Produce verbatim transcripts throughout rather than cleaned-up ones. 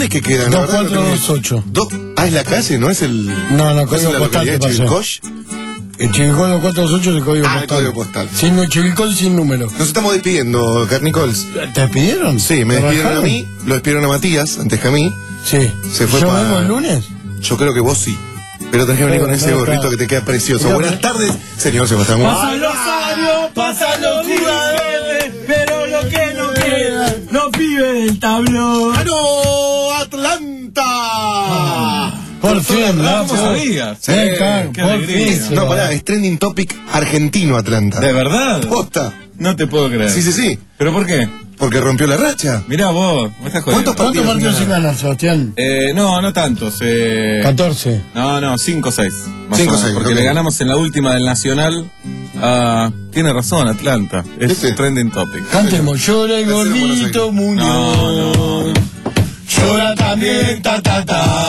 ¿Dónde es que queda? dos cuatro dos ocho. Do... Ah, es la calle, ¿no es el...? No, no, ¿no es código la postal localidad te de pasé. Chivilcoy? El Chivilcoy dos cuatro dos ocho es el código Ah, el postal. código postal. Sin Chivilcoy sin número. Nos estamos despidiendo, Carnicols. ¿Te despidieron? Sí, me ¿Te despidieron a bajaron? mí, lo despidieron a Matías antes que a mí. Sí. Se fue ¿Yo para- vengo el lunes? Yo creo que vos sí. Pero tenés que venir Pero, con ese pero, gorrito claro. que te queda precioso. Pero, Buenas pero- tardes, señor Sebastián. Pasan los años, pasan los jugadores, pero lo que no queda, los pibes del tablón. ¡Ganó Atlanta! Por fin, ¿no? ¿Cómo sabías? Sí, claro, qué por alegría. fin. No, pará, es trending topic argentino Atlanta. ¿De verdad? Posta. No te puedo creer. Sí, sí, sí. ¿Pero por qué? Porque rompió la racha. Mirá vos, me estás jodiendo. ¿Cuántos ¿Cuántos partidos sin ganar, Sebastián? Eh, no, no tantos. Eh... catorce. No, no, cinco o seis. Más Cinco o o menos, seis, porque ok. le ganamos en la última del Nacional a... Tiene razón, Atlanta. Es ¿Viste? trending topic. Cantemos, llora el Buenos gordito Aires. Muñoz. No, no. Llora también, ta, ta,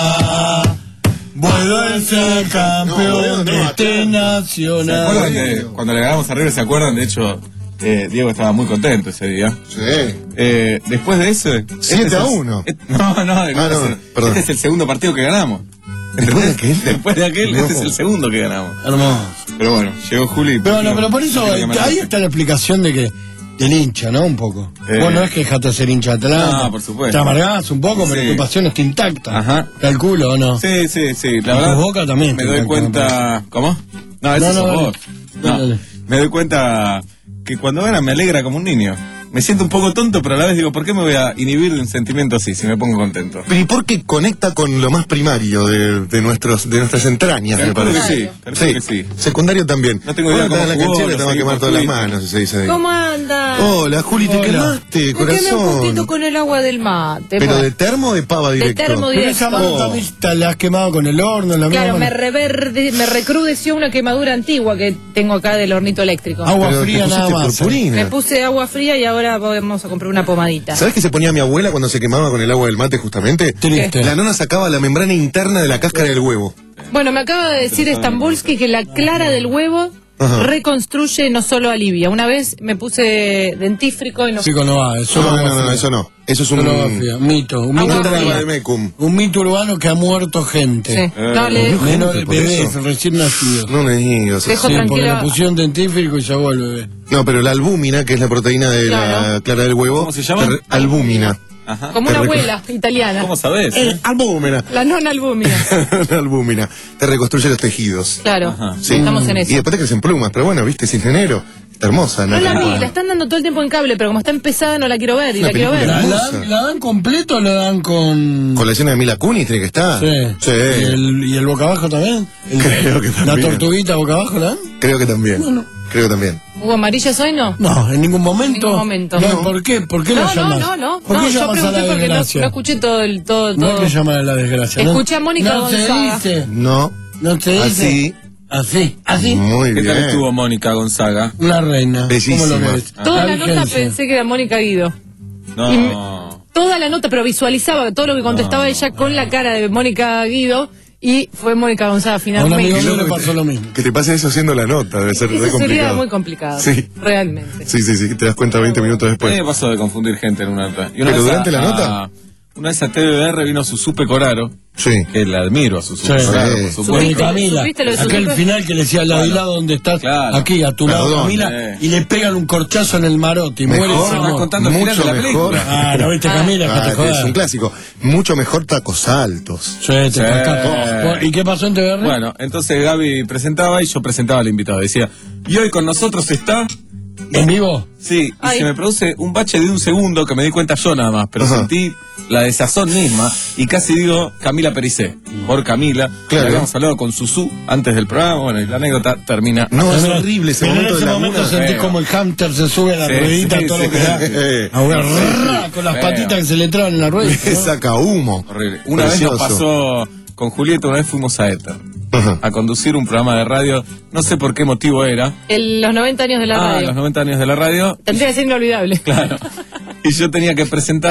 ta. Vuelvo a ser campeón No, de no, este ¿Se acuerdan nacional. de cuando le ganamos a River? ¿Se acuerdan? De hecho, eh, Diego estaba muy contento ese día. Sí. Eh, después de ese... siete este es a el- uno. eh, No, no, no, Ah, no, este perdón. es el segundo partido que ganamos. ¿Después de aquel? Después de aquel, No. este es el segundo que ganamos. Hermoso. Pero bueno, llegó Juli. Pero bueno, pero por eso Tiene que eh, mandar- ahí está la explicación de que del hincha, ¿no? Un poco. Eh. Vos no es que dejaste de ser hincha de Atlanta. No, por supuesto. Te amargás un poco, pero Sí. tu pasión está intacta. Ajá. Calculo, ¿o no? Sí, sí, sí. La Y verdad. tu Boca también Me te doy encanta, cuenta. ¿Cómo? No, eso No, no, sos dale. vos. No, Dale. me doy cuenta que cuando gana me alegra como un niño. Me siento un poco tonto, pero a la vez digo, ¿por qué me voy a inhibir de un sentimiento así si me pongo contento? Pero ¿y por qué conecta con lo más primario de, de nuestros de nuestras entrañas, me Calculo que parece? sí, calculo que sí. Secundario también. No tengo idea Bueno, cómo en la jugó, canchera lo te va a seguí quemar por todas las Twitter. manos, si se dice ahí. ¿Cómo anda? Hola, Juli, te Hola. quemaste, Me quemé un poquito corazón. con el agua del mate. ¿Pero bueno. de termo o de pava directo? termo Pero directo. esa mano Oh. también te la has quemado con el horno, la Claro, misma me, mano. reverde, me recrudeció una quemadura antigua que tengo acá del hornito eléctrico. Agua Pero te fría nada pusiste más. purpurina. Me puse agua fría y ahora vamos a comprar una pomadita. ¿Sabes qué se ponía mi abuela cuando se quemaba con el agua del mate justamente? Triste. La nona sacaba la membrana interna de la cáscara del huevo. Bueno, me acaba de decir Stambulski que la clara del huevo Ajá. reconstruye, no solo alivia. Una vez me puse dentífrico y no... Chico, no va, eso No, no, no, va no, no, fría. eso no. Eso es un... Eso no va fría. Mito, un mito Agua fría. Agua de urbano. mecum. Un mito urbano que ha muerto gente. Sí. No, le dejo, Menos Gente, por bebés eso. recién nacidos. No me digas. Dejo Sí, porque tranquila- le pusieron dentífrico y se el bebé. No, pero la albúmina, que es la proteína de la Claro. clara del huevo. ¿Cómo se llama? te re- Albúmina. Ajá. como te una recu- abuela italiana. ¿Cómo sabés? Eh, albúmina. La nona albúmina. la albúmina. Te reconstruye los tejidos. Claro, Ajá. Sí. estamos en Y eso. después te crecen plumas, pero bueno, viste, es ingeniero. Está hermosa, No la vi, Natalia. la están dando todo el tiempo en cable, pero como está empezada no la quiero ver y Una la quiero ver. película. ¿La, la, Hermosa. dan- ¿La dan completo o la dan con...? Con la escena de Mila Kunis tiene que estar. Sí. Sí. ¿Y el, y el boca abajo también? El- Creo que ¿La también. tortuguita boca abajo la dan? Creo que también. Creo que también. ¿Hubo amarillas hoy no? No, en ningún momento. En ningún momento. No, No. ¿por qué? ¿Por qué No, lo no, llamas? no, no. ¿Por No, qué yo llamas a pregunté la porque no, desgracia? no escuché todo el todo. No todo. es que llama a la desgracia, ¿no? Escuché a Mónica No se Gonzaga. dice. No. No se dice. Así. Así. Así. Muy ¿Qué bien. tal estuvo Mónica Gonzaga? Una reina. Bellísima. ¿Cómo lo ves? Toda la Virgencia. nota pensé que era Mónica Guido. No. Y me- Toda la nota, pero visualizaba todo lo que contestaba ella con la cara de Mónica Guido y fue Mónica Gonzaga A un amigo finalmente. mío le pasó lo mismo. Que te pase eso haciendo la nota, debe ser re Eso sería complicado. muy complicado. Sí. Realmente. Sí, sí, sí, te das cuenta veinte minutos A mí después. me pasó de confundir gente en una nota. Y una ¿Pero vez durante a- la nota? a- Una vez a T V R vino Susupe Coraro, Sí. que la admiro a Susupe Sí. Coraro, Sí. por Soy supuesto. Camila, ¿Supiste lo de aquel Susupe? final que le decía al lado y lado donde estás, Claro. aquí a tu lado Perdón. Camila, Eh. y le pegan un corchazo en el marote y Mejor, muere ese estás amor. contando el final mucho de la mejor. película. Ah, ¿no viste Camila? Ah, que te es un jodas. clásico. Mucho mejor tacos altos. Sí, te Sí. cascaste. ¿Y qué pasó en T V R? Bueno, entonces Gaby presentaba y yo presentaba al invitado. Decía, y hoy con nosotros está... ¿En vivo? Sí, y Ay. se me produce un bache de un segundo que me di cuenta yo nada más, pero Ajá. sentí la desazón misma y casi digo Camila Pericé, por Camila, que Claro. habíamos hablado con Susú antes del programa, bueno, y la anécdota termina. No, es Pero- horrible ese pero momento en ese de la momento luna. sentís Feo. como el hamster se sube a la Sí, ruedita, sí, todo sí, lo que sí. da. Eh, Ahora, rrr, con las Feo. patitas que se le traban en la rueda. Le saca humo. Horrible. Una vez nos Precioso. pasó con Julieta, una vez fuimos a Éter Ajá. a conducir un programa de radio, no sé por qué motivo era. El- los noventa años de la Ah, radio. los noventa años de la radio. Tendría que ser inolvidable. Claro. Y yo tenía que presentar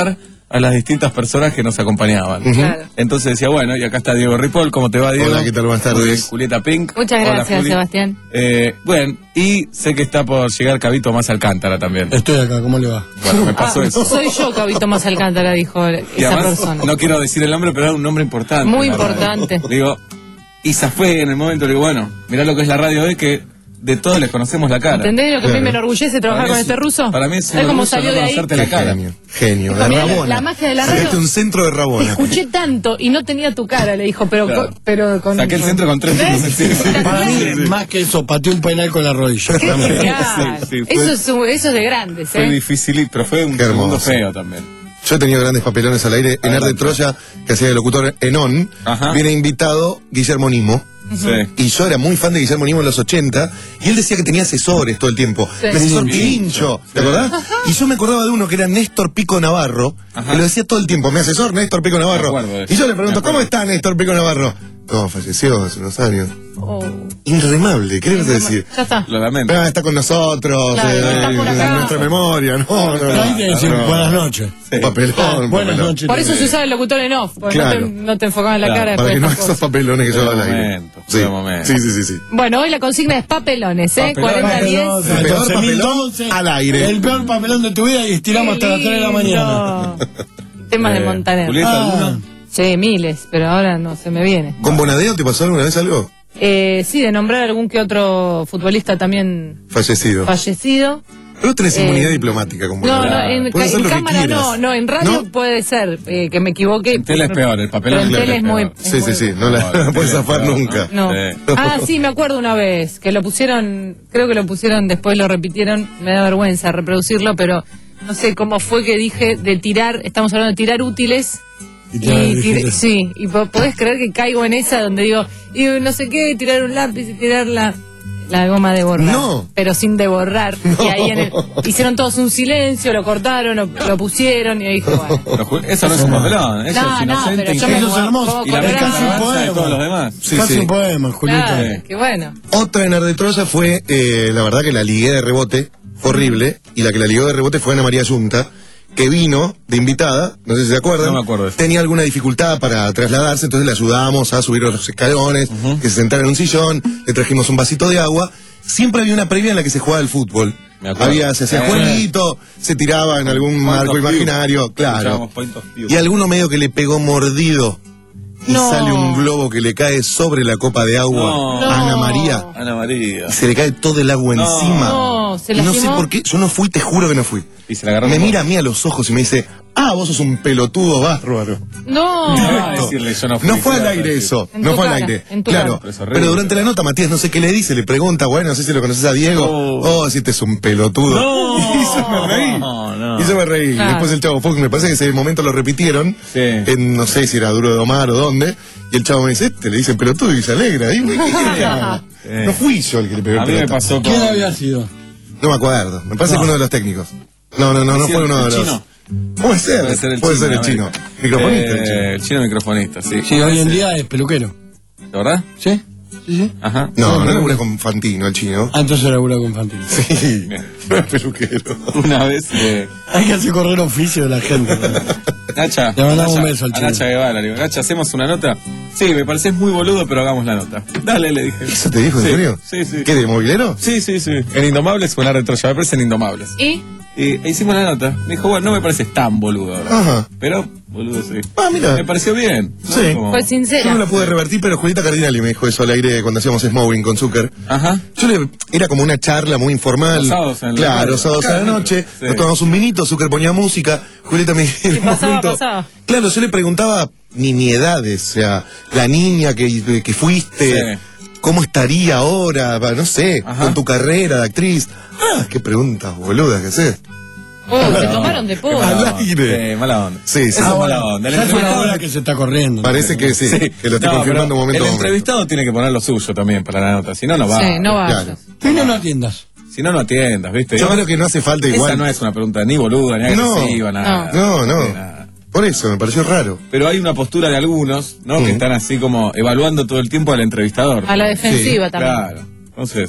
a las distintas personas que nos acompañaban. Ujú. Claro. Entonces decía, bueno, y acá está Diego Ripoll, ¿cómo te va, Diego? Hola, ¿qué tal? Buenas tardes. Muy bien, Julieta Pink. Muchas Hola, gracias, Juli. Sebastián. Eh, bueno, y sé que está por llegar Cabito Más Alcántara también. Estoy acá, ¿cómo le va? Bueno, me pasó Ah, eso. soy yo, Cabito Más Alcántara, dijo Y esa además, persona. no quiero decir el nombre, pero era un nombre importante. Muy la radio. importante. Digo, y zafé en el momento, le digo, bueno, mirá lo que es la radio hoy, que de todos les conocemos la cara. ¿Entendés lo que a mí Claro. me enorgullece trabajar Para con mí este es- ruso? para mí es un ¿Sabés cómo orgullo salió no de ahí? conocerte la cara. Genio, genio, de Dijo, mirá, Rabona. la magia de la Sacaste radio. un centro de Te Rabona. escuché tanto y no tenía tu cara, le dijo, pero, Claro. con, pero con... Saqué el centro con tres ¿Ves? puntos encima. Para mí, más que eso, pateé un penal con la rodilla. Qué genial. Sí, sí, fue- eso, es, un- eso es de grandes, Fue ¿eh? difícil, pero fue un Qué segundo hermoso. feo también. Yo he tenido grandes papelones al aire. En Ar de Adelante. Troya, que hacía de locutor en On, Ajá. viene invitado Guillermo Nimo. Sí. Y yo era muy fan de Guillermo Nimo en los ochenta, y él decía que tenía asesores todo el tiempo. Sí. El asesor Pincho. Pincho, ¿te acordás? Y yo me acordaba de uno que era Néstor Pico Navarro, Ajá. que lo decía todo el tiempo, mi asesor Néstor Pico Navarro. Me acuerdo de eso. Y yo le pregunto, Me acuerdo. ¿cómo está Néstor Pico Navarro? No, falleció hace unos años. Oh. Inremable, ¿qué querés decir? Ya está. Lo lamento. Ah, está con nosotros, Claro, eh, está por acá. en nuestra memoria, no, no, Pero hay que no, decir no. buenas noches. Sí. Papelón, Buenas papelón. noches. Por eso se usaba el locutor en off, porque Claro. no, te, no te enfocaba en la Claro, cara. Para después que no de estas esos cosas. papelones que yo Fue hago al aire. momento, Sí. fue momento. sí, sí, sí, sí. Bueno, hoy la consigna es papelones, ¿eh? Papelones. cuarenta diez. Papelón, El peor doce mil papelón doce, al aire. El peor papelón de tu vida y estiramos hasta las tres de la mañana. Temas de Eh, Montaner. Julieta, Ah. ¿alguno? Sí, miles, pero ahora no se me viene. ¿Con Bonadeo te pasó alguna vez algo? Eh, sí, de nombrar algún que otro futbolista también Fallecido. fallecido. Pero tenés Eh, inmunidad diplomática con No, no, Bonadeo. en, Puedes ca- hacer en lo que cámara quieras. no, no, en radio ¿No? puede ser eh, que me equivoque. En tele es peor, el papelón Pero en es tele es muy... peor. es Sí, muy- sí, sí, no la, No, no la puedes tele zafar es peor, nunca. No. Sí. Ah, sí, me acuerdo una vez que lo pusieron, creo que lo pusieron, después lo repitieron, me da vergüenza reproducirlo, pero no sé cómo fue que dije de tirar, estamos hablando de tirar útiles. Y tirar tiré- útiles. sí, y po- podés creer que caigo en esa donde digo, y no sé qué, tirar un lápiz y tirar la, la goma de borrar. No. Pero sin de borrar. Y ahí en el- hicieron todos un silencio, lo cortaron, lo, lo pusieron y ahí dije, bueno. Pero, Ju- eso no es un papelón, eso No, es no, inocente. pero yo ingenuo. me Eso es hermoso. como Y la Es misma casi un vergüenza de poema. todos los demás. Sí, Casi sí. un poema, Julieta. Claro, Sí. qué bueno. Otra en Ar de Troya fue, eh, la verdad que la ligué de rebote, fue horrible, y la que la ligó de rebote fue Ana María Yunta, que vino de invitada, no sé si se acuerdan. No me acuerdo de eso. Tenía alguna dificultad para trasladarse, entonces le ayudamos a subir los escalones, que se sentara en un sillón, le trajimos un vasito de agua. Siempre había una previa en la que se jugaba el fútbol. Me acuerdo. Había, se hacía Eh. jueguito, se tiraba en algún Point marco of view. imaginario, claro. Escuchábamos Point of view. Y alguno medio que le pegó mordido y No. sale un globo que le cae sobre la copa de agua No. a Ana No. María. Ana María. Y se le cae todo el agua No. encima. No, ¿se Y no sé lastimó? por qué, yo no fui, te juro que no fui. Y se la agarró Me como- mira a mí a los ojos y me dice, ah, vos sos un pelotudo bárbaro. No. Ah, decirle, yo no fui, No fue al claro, aire decir. eso, En no tu fue al cara, aire. en tu Claro, cara. Pero es horrible. pero durante la nota Matías no sé qué le dice, le pregunta, bueno, no sé si lo conoces a Diego. Oh. Oh, si este es un pelotudo. No. Y yo me reí. No, no. Y yo me reí. Claro. Después el chavo fue, me parece que ese momento lo repitieron. Sí. En, no sé si era Duro de Omar o dónde. Y el chavo me dice, este le dicen pelotudo y se alegra. Y, ¿qué quiere que haga? Sí. No fui yo el que le pegó el A mí me pelotazo. pasó con... ¿Quién había sido? No me acuerdo. Me parece No. que uno de los técnicos. No, no, no, no Sí, fue el- uno de el los. chino. Puede ser. Puede ser el Puede chino. ser el de chino. América. Microfonista, el Eh, chino. el chino microfonista, sí. Sí, hoy en día es peluquero. ¿Verdad? ¿Sí? Sí, sí. Ajá. No, no labura con Fantino, el chino. Ah, entonces labura con Fantino. Sí. No es peluquero. Una vez... Eh, Hay que hacer correr oficio de la gente. Nacha, Le mandamos Nacha, un beso al a chino. Nacha Guevara, le digo, Nacha, ¿hacemos una nota? Sí, me pareces muy boludo, pero hagamos la nota. Dale, le dije. ¿Eso te dijo, en Sí, serio? Sí, sí. ¿Qué, de movilero? Sí, sí, sí. En Indomables o en la retroya, me parecen Indomables. ¿Y? Y e hicimos la nota. Me dijo, bueno, no me pareces tan boludo ahora. Ajá. Pero, boludo, sí. Ah, mira. Me pareció bien. ¿no? Sí. Como- Fue Yo sincera. no la pude revertir, pero Julieta Cardinali me dijo eso al aire cuando hacíamos Smowing con Zucker. Ajá. Yo le, era como una charla muy informal. Los sábados en la Claro, radio. los sábados a la Claro. noche. Sí. Nos tomamos un vinito, Zucker ponía música. Julieta me en un pasaba, momento- pasaba. Claro, yo le preguntaba nimiedades, o sea, la niña que, que fuiste, Sí. ¿cómo estaría ahora? Va, No sé, Ajá. con tu carrera de actriz. Ah, qué preguntas boludas que haces. Oh, te tomaron de Qué poco. mala Al onda. aire. Sí, mala onda. Sí, sí. Eso es Ahora, mala onda. El ya es una entrevistado- hora que se está corriendo. Parece que sí, que lo estoy No, confirmando pero momento el a momento. entrevistado tiene que poner lo suyo también para la nota. Si no, no va. Sí, no Claro. vayas. Tú no lo atiendas. Si no, no atiendas, ¿viste? Yo creo que no hace falta Esa igual. no es una pregunta ni boluda, ni No. agresiva, nada. No, no. Sí, nada. Por eso, me pareció raro. Pero hay una postura de algunos, ¿no? Mm. Que están así como evaluando todo el tiempo al entrevistador. A la defensiva Sí, también. Claro. Entonces,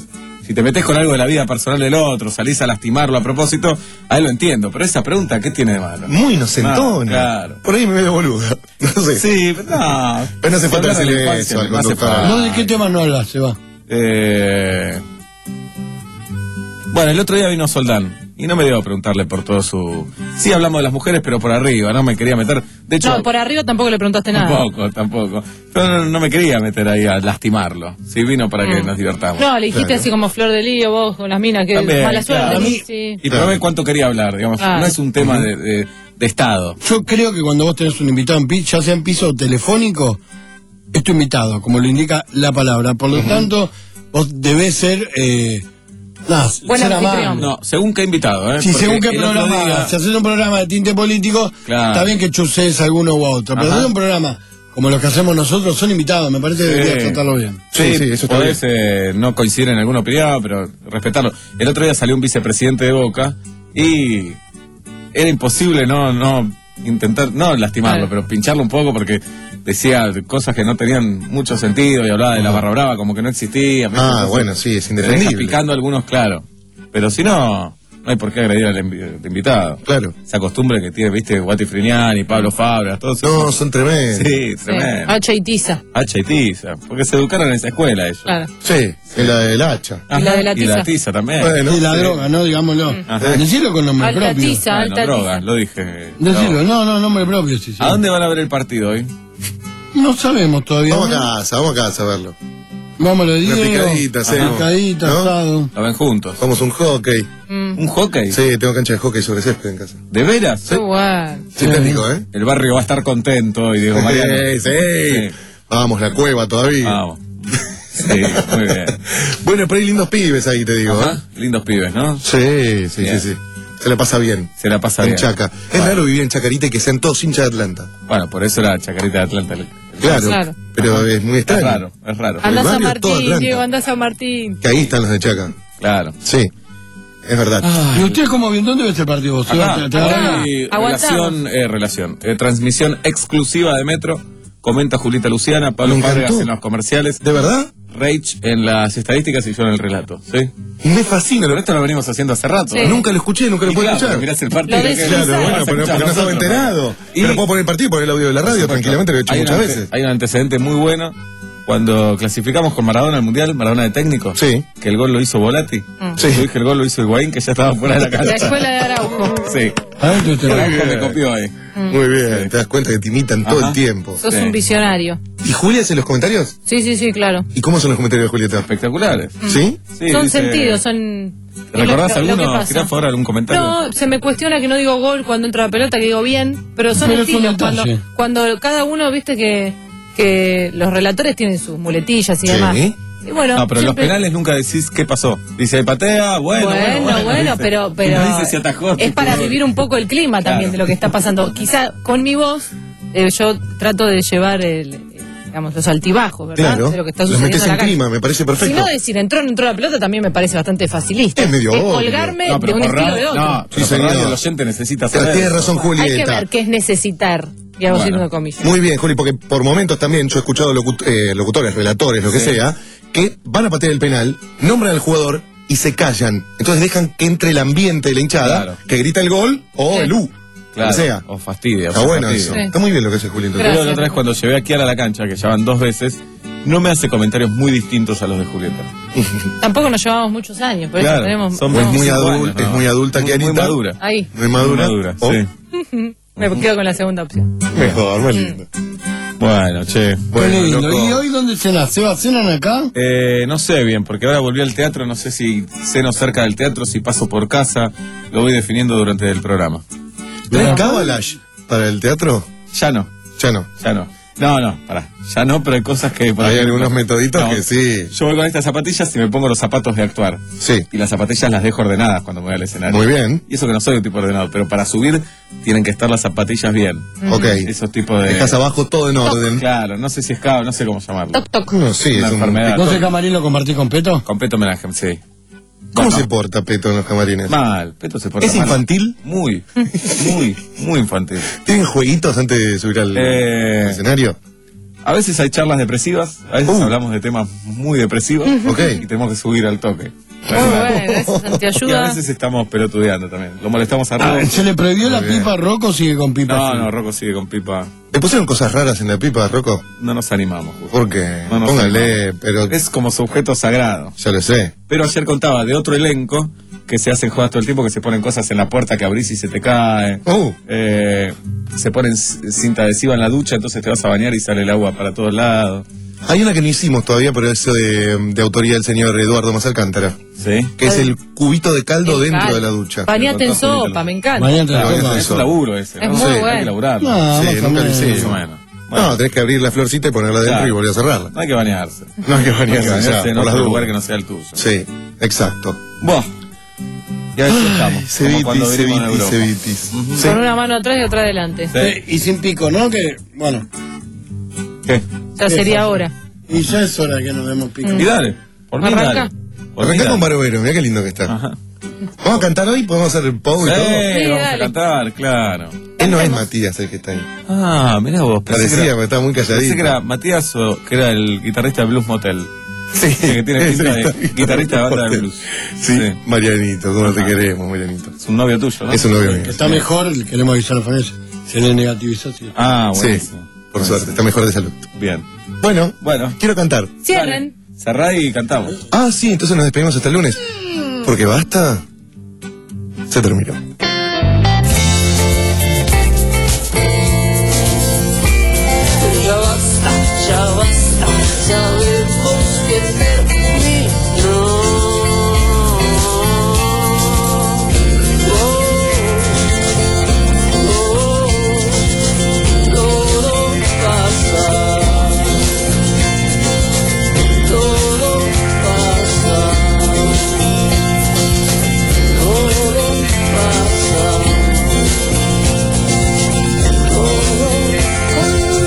Si te metes con algo de la vida personal del otro, salís a lastimarlo a propósito, ahí lo entiendo. Pero esa pregunta, ¿qué tiene de malo? Muy inocentona. No, claro. Por ahí me veo boluda. No sé. Sí, pero no. Pero no hace falta Hablar de decirle la infancia, eso al no hace conductor. falta. No, ¿de qué tema no hablas, Seba? Eh... Bueno, el otro día vino Soldán y no me dio a preguntarle por todo su... Sí hablamos de las mujeres, pero por arriba, no me quería meter... De hecho, No, por arriba tampoco le preguntaste nada. tampoco, tampoco. Pero no, no me quería meter ahí a lastimarlo. Sí, vino para que nos divertamos. No, le dijiste Claro. así como flor de lío, vos con las minas, que También, mala suerte. claro. A mí- sí. Y probé cuánto quería hablar, digamos. Claro. No es un tema de, de, de estado. Yo creo que cuando vos tenés un invitado en piso, ya sea en piso o telefónico, es tu invitado, como lo indica la palabra. Por lo tanto, vos debés ser... Eh, nada, Buen ser anfitrión. amable. No, según qué invitado, ¿eh? Si Porque según qué el otro programa día- hagas, si haces un programa de tinte político, Claro. está bien que chuses a alguno u otro. Pero Ajá. si es un programa como los que hacemos nosotros, son invitados, me parece que deberías Sí. tratarlo bien. Sí, Sí, sí, eso está podés eh, no coincidir en alguna opinión, pero respetarlo. El otro día salió un vicepresidente de Boca y era imposible no no intentar, no lastimarlo, Claro. pero pincharlo un poco porque decía cosas que no tenían mucho sentido y hablaba de la barra brava como que no existía. Ah, Entonces, bueno, sí, es te deja indefendible. picando algunos, claro. Pero si no, no hay por qué agredir al invi- al invitado. Claro. Esa costumbre que tiene, viste, Guati Frignani, Pablo Fabra, todos No, esos- son tremendos. Sí, Sí. tremendo. Hacha y tiza. Hacha y tiza, porque se educaron en esa escuela ellos. Claro. Sí, es la del hacha. Ajá, Y la de la Y la tiza. tiza también. Bueno, Y la sí. droga, ¿no? Digámoslo. Ajá. Decirlo con nombre Alta propio. tiza, Bueno, alta drogas, tiza. lo dije. Decirlo, No. no, no, nombre propio, sí, sí. ¿A dónde van a ver el partido hoy? No sabemos todavía. Vamos ¿no? a casa, vamos a casa a verlo. Vamos a lo de Una Diego. picadita, Una hacemos, picadita, ¿no? asado. Lo ven juntos. Vamos a un hockey. Mm. ¿Un hockey? Sí, tengo cancha de hockey sobre césped en casa. ¿De veras? Qué bueno. Sintético, ¿eh? El barrio va a estar contento y Diego Mariano. Sí, sí. Vamos, la cueva todavía. Vamos. Sí, muy bien. Bueno, pero hay lindos pibes ahí, te digo. Ajá, lindos pibes, ¿no? ¿eh? Sí, sí, Bien. sí, sí. Se la pasa bien. Se la pasa en bien. Chaca. Es raro vivir en Chacarita y que sean todos hinchas de Atlanta. Bueno, por eso era Chacarita de Atlanta. El- Claro, Claro. pero es muy Es extraño. raro, es raro. Ah, Andá a San barrio, todo Martín, Atlanta. Diego, andá a San Martín. Que ahí están los de Chaca. Claro. Sí, es verdad. ¿Y usted cómo bien? ¿Dónde ves el partido vos? Acá, ¿Te- te- acá. hay Aguantamos. relación, eh, relación. Eh, transmisión exclusiva de Metro. Comenta Julita Luciana, Pablo Me Fábregas encantó. en los comerciales. ¿De verdad? Rage en las estadísticas y yo en el relato. ¿Sí? Me fascina. Pero Lo... esto lo venimos haciendo hace rato. Sí. ¿no? Nunca lo escuché, nunca lo Y puedo claro, escuchar. pero mirás el partido. Lo que- decís, Claro, Vas a bueno, pero escuchar porque no estaba nosotros. enterado. Y- Pero puedo poner el partido y poner el audio de la radio tranquilamente, lo he hecho hay muchas un ante- veces. Hay un antecedente muy bueno. Cuando clasificamos con Maradona al Mundial, Maradona de técnico, Sí. que el gol lo hizo Volati. Sí. Yo dije el gol lo hizo Higuaín, que ya estaba fuera de la cancha. La escuela de Araujo. Sí. A ver, tú te- Araujo me copió ahí. Muy bien, te das cuenta que te imitan todo Ajá. el tiempo. Sos Sí. un visionario. ¿Y Julia hace los comentarios? Sí, sí, sí, claro. ¿Y cómo son los comentarios de Julieta? Espectaculares. ¿Sí? Sí, son dice- sentidos, son... ¿Te recordás lo- lo- lo que alguno? pasa. ¿Querés favor algún comentario? No, se me cuestiona que no digo gol cuando entra la pelota, que digo bien, pero son Pero es un estilos. Cuando, detalle. cuando cada uno, viste que, que los relatores tienen sus muletillas y Sí. demás. Y bueno, No, pero en los siempre- penales nunca decís qué pasó. Dice, ahí patea, bueno, bueno, Bueno, bueno. bueno, dice. pero, Y pero no dice si atajó. es tipo, para vivir un poco el clima también Claro. de lo que está pasando. Quizá con mi voz eh, yo trato de llevar el, el- digamos, los altibajos, ¿verdad? Claro. De lo que está Los sucediendo metes en la en calle. clima, me parece Si perfecto. no decir entró o no entró la pelota también me parece bastante facilista. Es medio obvio. colgarme No, de pero un por estilo radio, de otro. no, pero Sí, por radio señor. el oyente necesita Pero saber. tienes razón, Hay que Julieta. ver qué es necesitar, y hago Bueno. signo de comillas. Muy bien, Juli, porque por momentos también yo he escuchado locu- eh, locutores, relatores, lo que Sí. sea, que van a patear el penal, nombran al jugador y se callan. Entonces dejan que entre el ambiente de la hinchada, Claro. que grita el gol o Sí. el U. Claro, O sea, o fastidia. está o bueno fastidia. eso. Sí. Está muy bien lo que hace Juli. entonces. Gracias. Yo la otra vez cuando llevé a Kiara a la cancha, que ya van dos veces, no me hace comentarios muy distintos a los de Julieta. Tampoco nos llevamos muchos años, por Claro, eso tenemos... son Es muy, veinticinco adul- años, ¿no? es muy adulta, Muy- Kiarita. Muy madura. Ahí, Muy madura. Muy madura, Oh, sí. me quedo con la segunda opción. Mejor, más lindo. Bueno, che. Qué Bueno, lindo. loco. ¿Y hoy dónde cenás? ¿Seba, cenan acá? Eh, no sé bien, porque ahora volví al teatro, no sé si ceno cerca del teatro, si paso por casa, lo voy definiendo durante el programa. ¿Tenés Kabalash para el teatro? Ya no, Ya no. ya no. No, no, pará. Ya no, pero hay cosas que... por Hay ejemplo, algunos metoditos no, que sí. Yo voy con estas zapatillas y me pongo los zapatos de actuar. Sí. Y las zapatillas las dejo ordenadas cuando me voy al escenario. Muy bien. Y eso que no soy un tipo ordenado, pero para subir tienen que estar las zapatillas bien. Ok. Esos tipos de... Dejas abajo todo en orden. Claro, no sé si es cabo, no sé cómo llamarlo. Toc, toc. No, sí, Una es un... enfermedad. ¿Vos el camarín lo compartís con Peto? Con Peto homenaje, sí. ¿Cómo No, se no. porta Peto en los camarines? Mal, Peto se porta ¿Es mal. infantil? Muy, muy, muy infantil. ¿Tienen jueguitos antes de subir al, Eh, al escenario? A veces hay charlas depresivas, a veces Uh. hablamos de temas muy depresivos Ok. y tenemos que subir al toque. Muy bueno, gracias, Santi, Y a ayuda. veces estamos pelotudeando también. Lo molestamos a Ah, Rocco. ¿se le prohibió la Muy bien. pipa a Rocco o sigue con pipa? No, así? no, Rocco sigue con pipa. ¿Le pusieron cosas raras en la pipa, Rocco? No nos animamos, justo. Porque, No nos póngale, animamos. pero Es como su objeto sagrado. ya lo sé. Pero ayer contaba de otro elenco que se hacen jodas todo el tiempo, que se ponen cosas en la puerta que abrís y se te cae. Uh. Eh, se ponen c- cinta adhesiva en la ducha, entonces te vas a bañar y sale el agua para todos lados. Hay una que no hicimos todavía, pero es de, de autoría del señor Eduardo Más Alcántara, ¿Sí? que es el cubito de caldo El dentro caldo. de la ducha. Bañate en Con todo sopa, junto. me encanta. Mañana te la Claro, toca. eso Es un laburo ese, Es ¿no? muy Sí, bueno. Hay que laburarlo. No, Sí, más o nunca lo menos. hicimos. Bueno, bueno. No, tenés que abrir la florcita y ponerla dentro Claro. y volver a cerrarla. No hay que bañarse. No hay que No hay que bañarse bañarse ya, en por las otro lugar dudas. que no sea el tuyo. Sí, exacto. Buah. Y a veces estamos. Como cuando Cevitis, venimos de cevitis, Europa. cevitis. Sí. Con una mano atrás y otra adelante. Sí. Eh, y sin pico, ¿no? Que, bueno, ¿Qué? Ya sería hora. y ya es hora que nos demos pico. Y dale. Por mí ¿Arranca? dale. Por mí Arrancá dale. con Barovero, mirá qué lindo que está. Ajá. ¿Vamos a cantar hoy? ¿Podemos hacer el pogo y todo? Sí, Sí, vamos a dale. cantar, claro. Él no es Matías el que está ahí. Ah, mirá vos. pensé que Parecía, era- pero estaba muy calladito. Pensé que era Matías, o, que era el guitarrista de Blues Motel. Sí, que tiene pinta de exacto. guitarrista de banda de blues. Sí, Sí. Marianito, ¿cómo te Ajá. queremos, Marianito? Es un novio tuyo, ¿no? Es un novio Que mío. está mejor, le queremos avisar a Fanés. Se le negativizó, sí. Ah, Sí, buenísimo. por Buenísimo. suerte, está mejor de salud. Bien. Bueno, Bueno. quiero cantar. Cierren. Cerrá y cantamos. Ah, sí, entonces nos despedimos hasta el lunes. Porque basta. Se terminó. Ya basta, ya basta, sabemos que terminó. Oh, oh, todo pasa, todo pasa, todo pasa, todo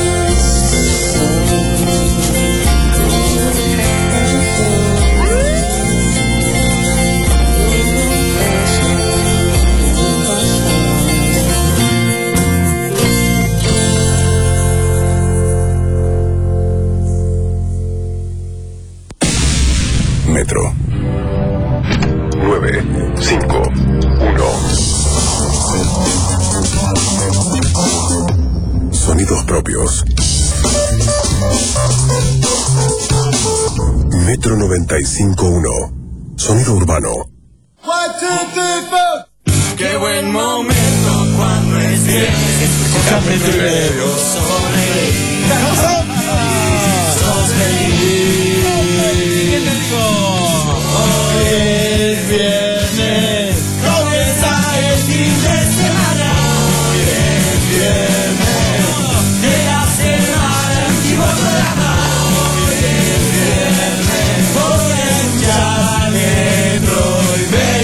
Metro. nueve cinco uno. Sonidos propios. Metro noventa y cinco uno. Sonido urbano. Qué buen momento cuando es viernes. Escuchame tu radio sos feliz. ¿Qué te digo? Hoy es viernes. Comienza el fin de semana. Hoy es viernes. De la semana, último programa. Hoy es viernes. Voy a escuchar Metro y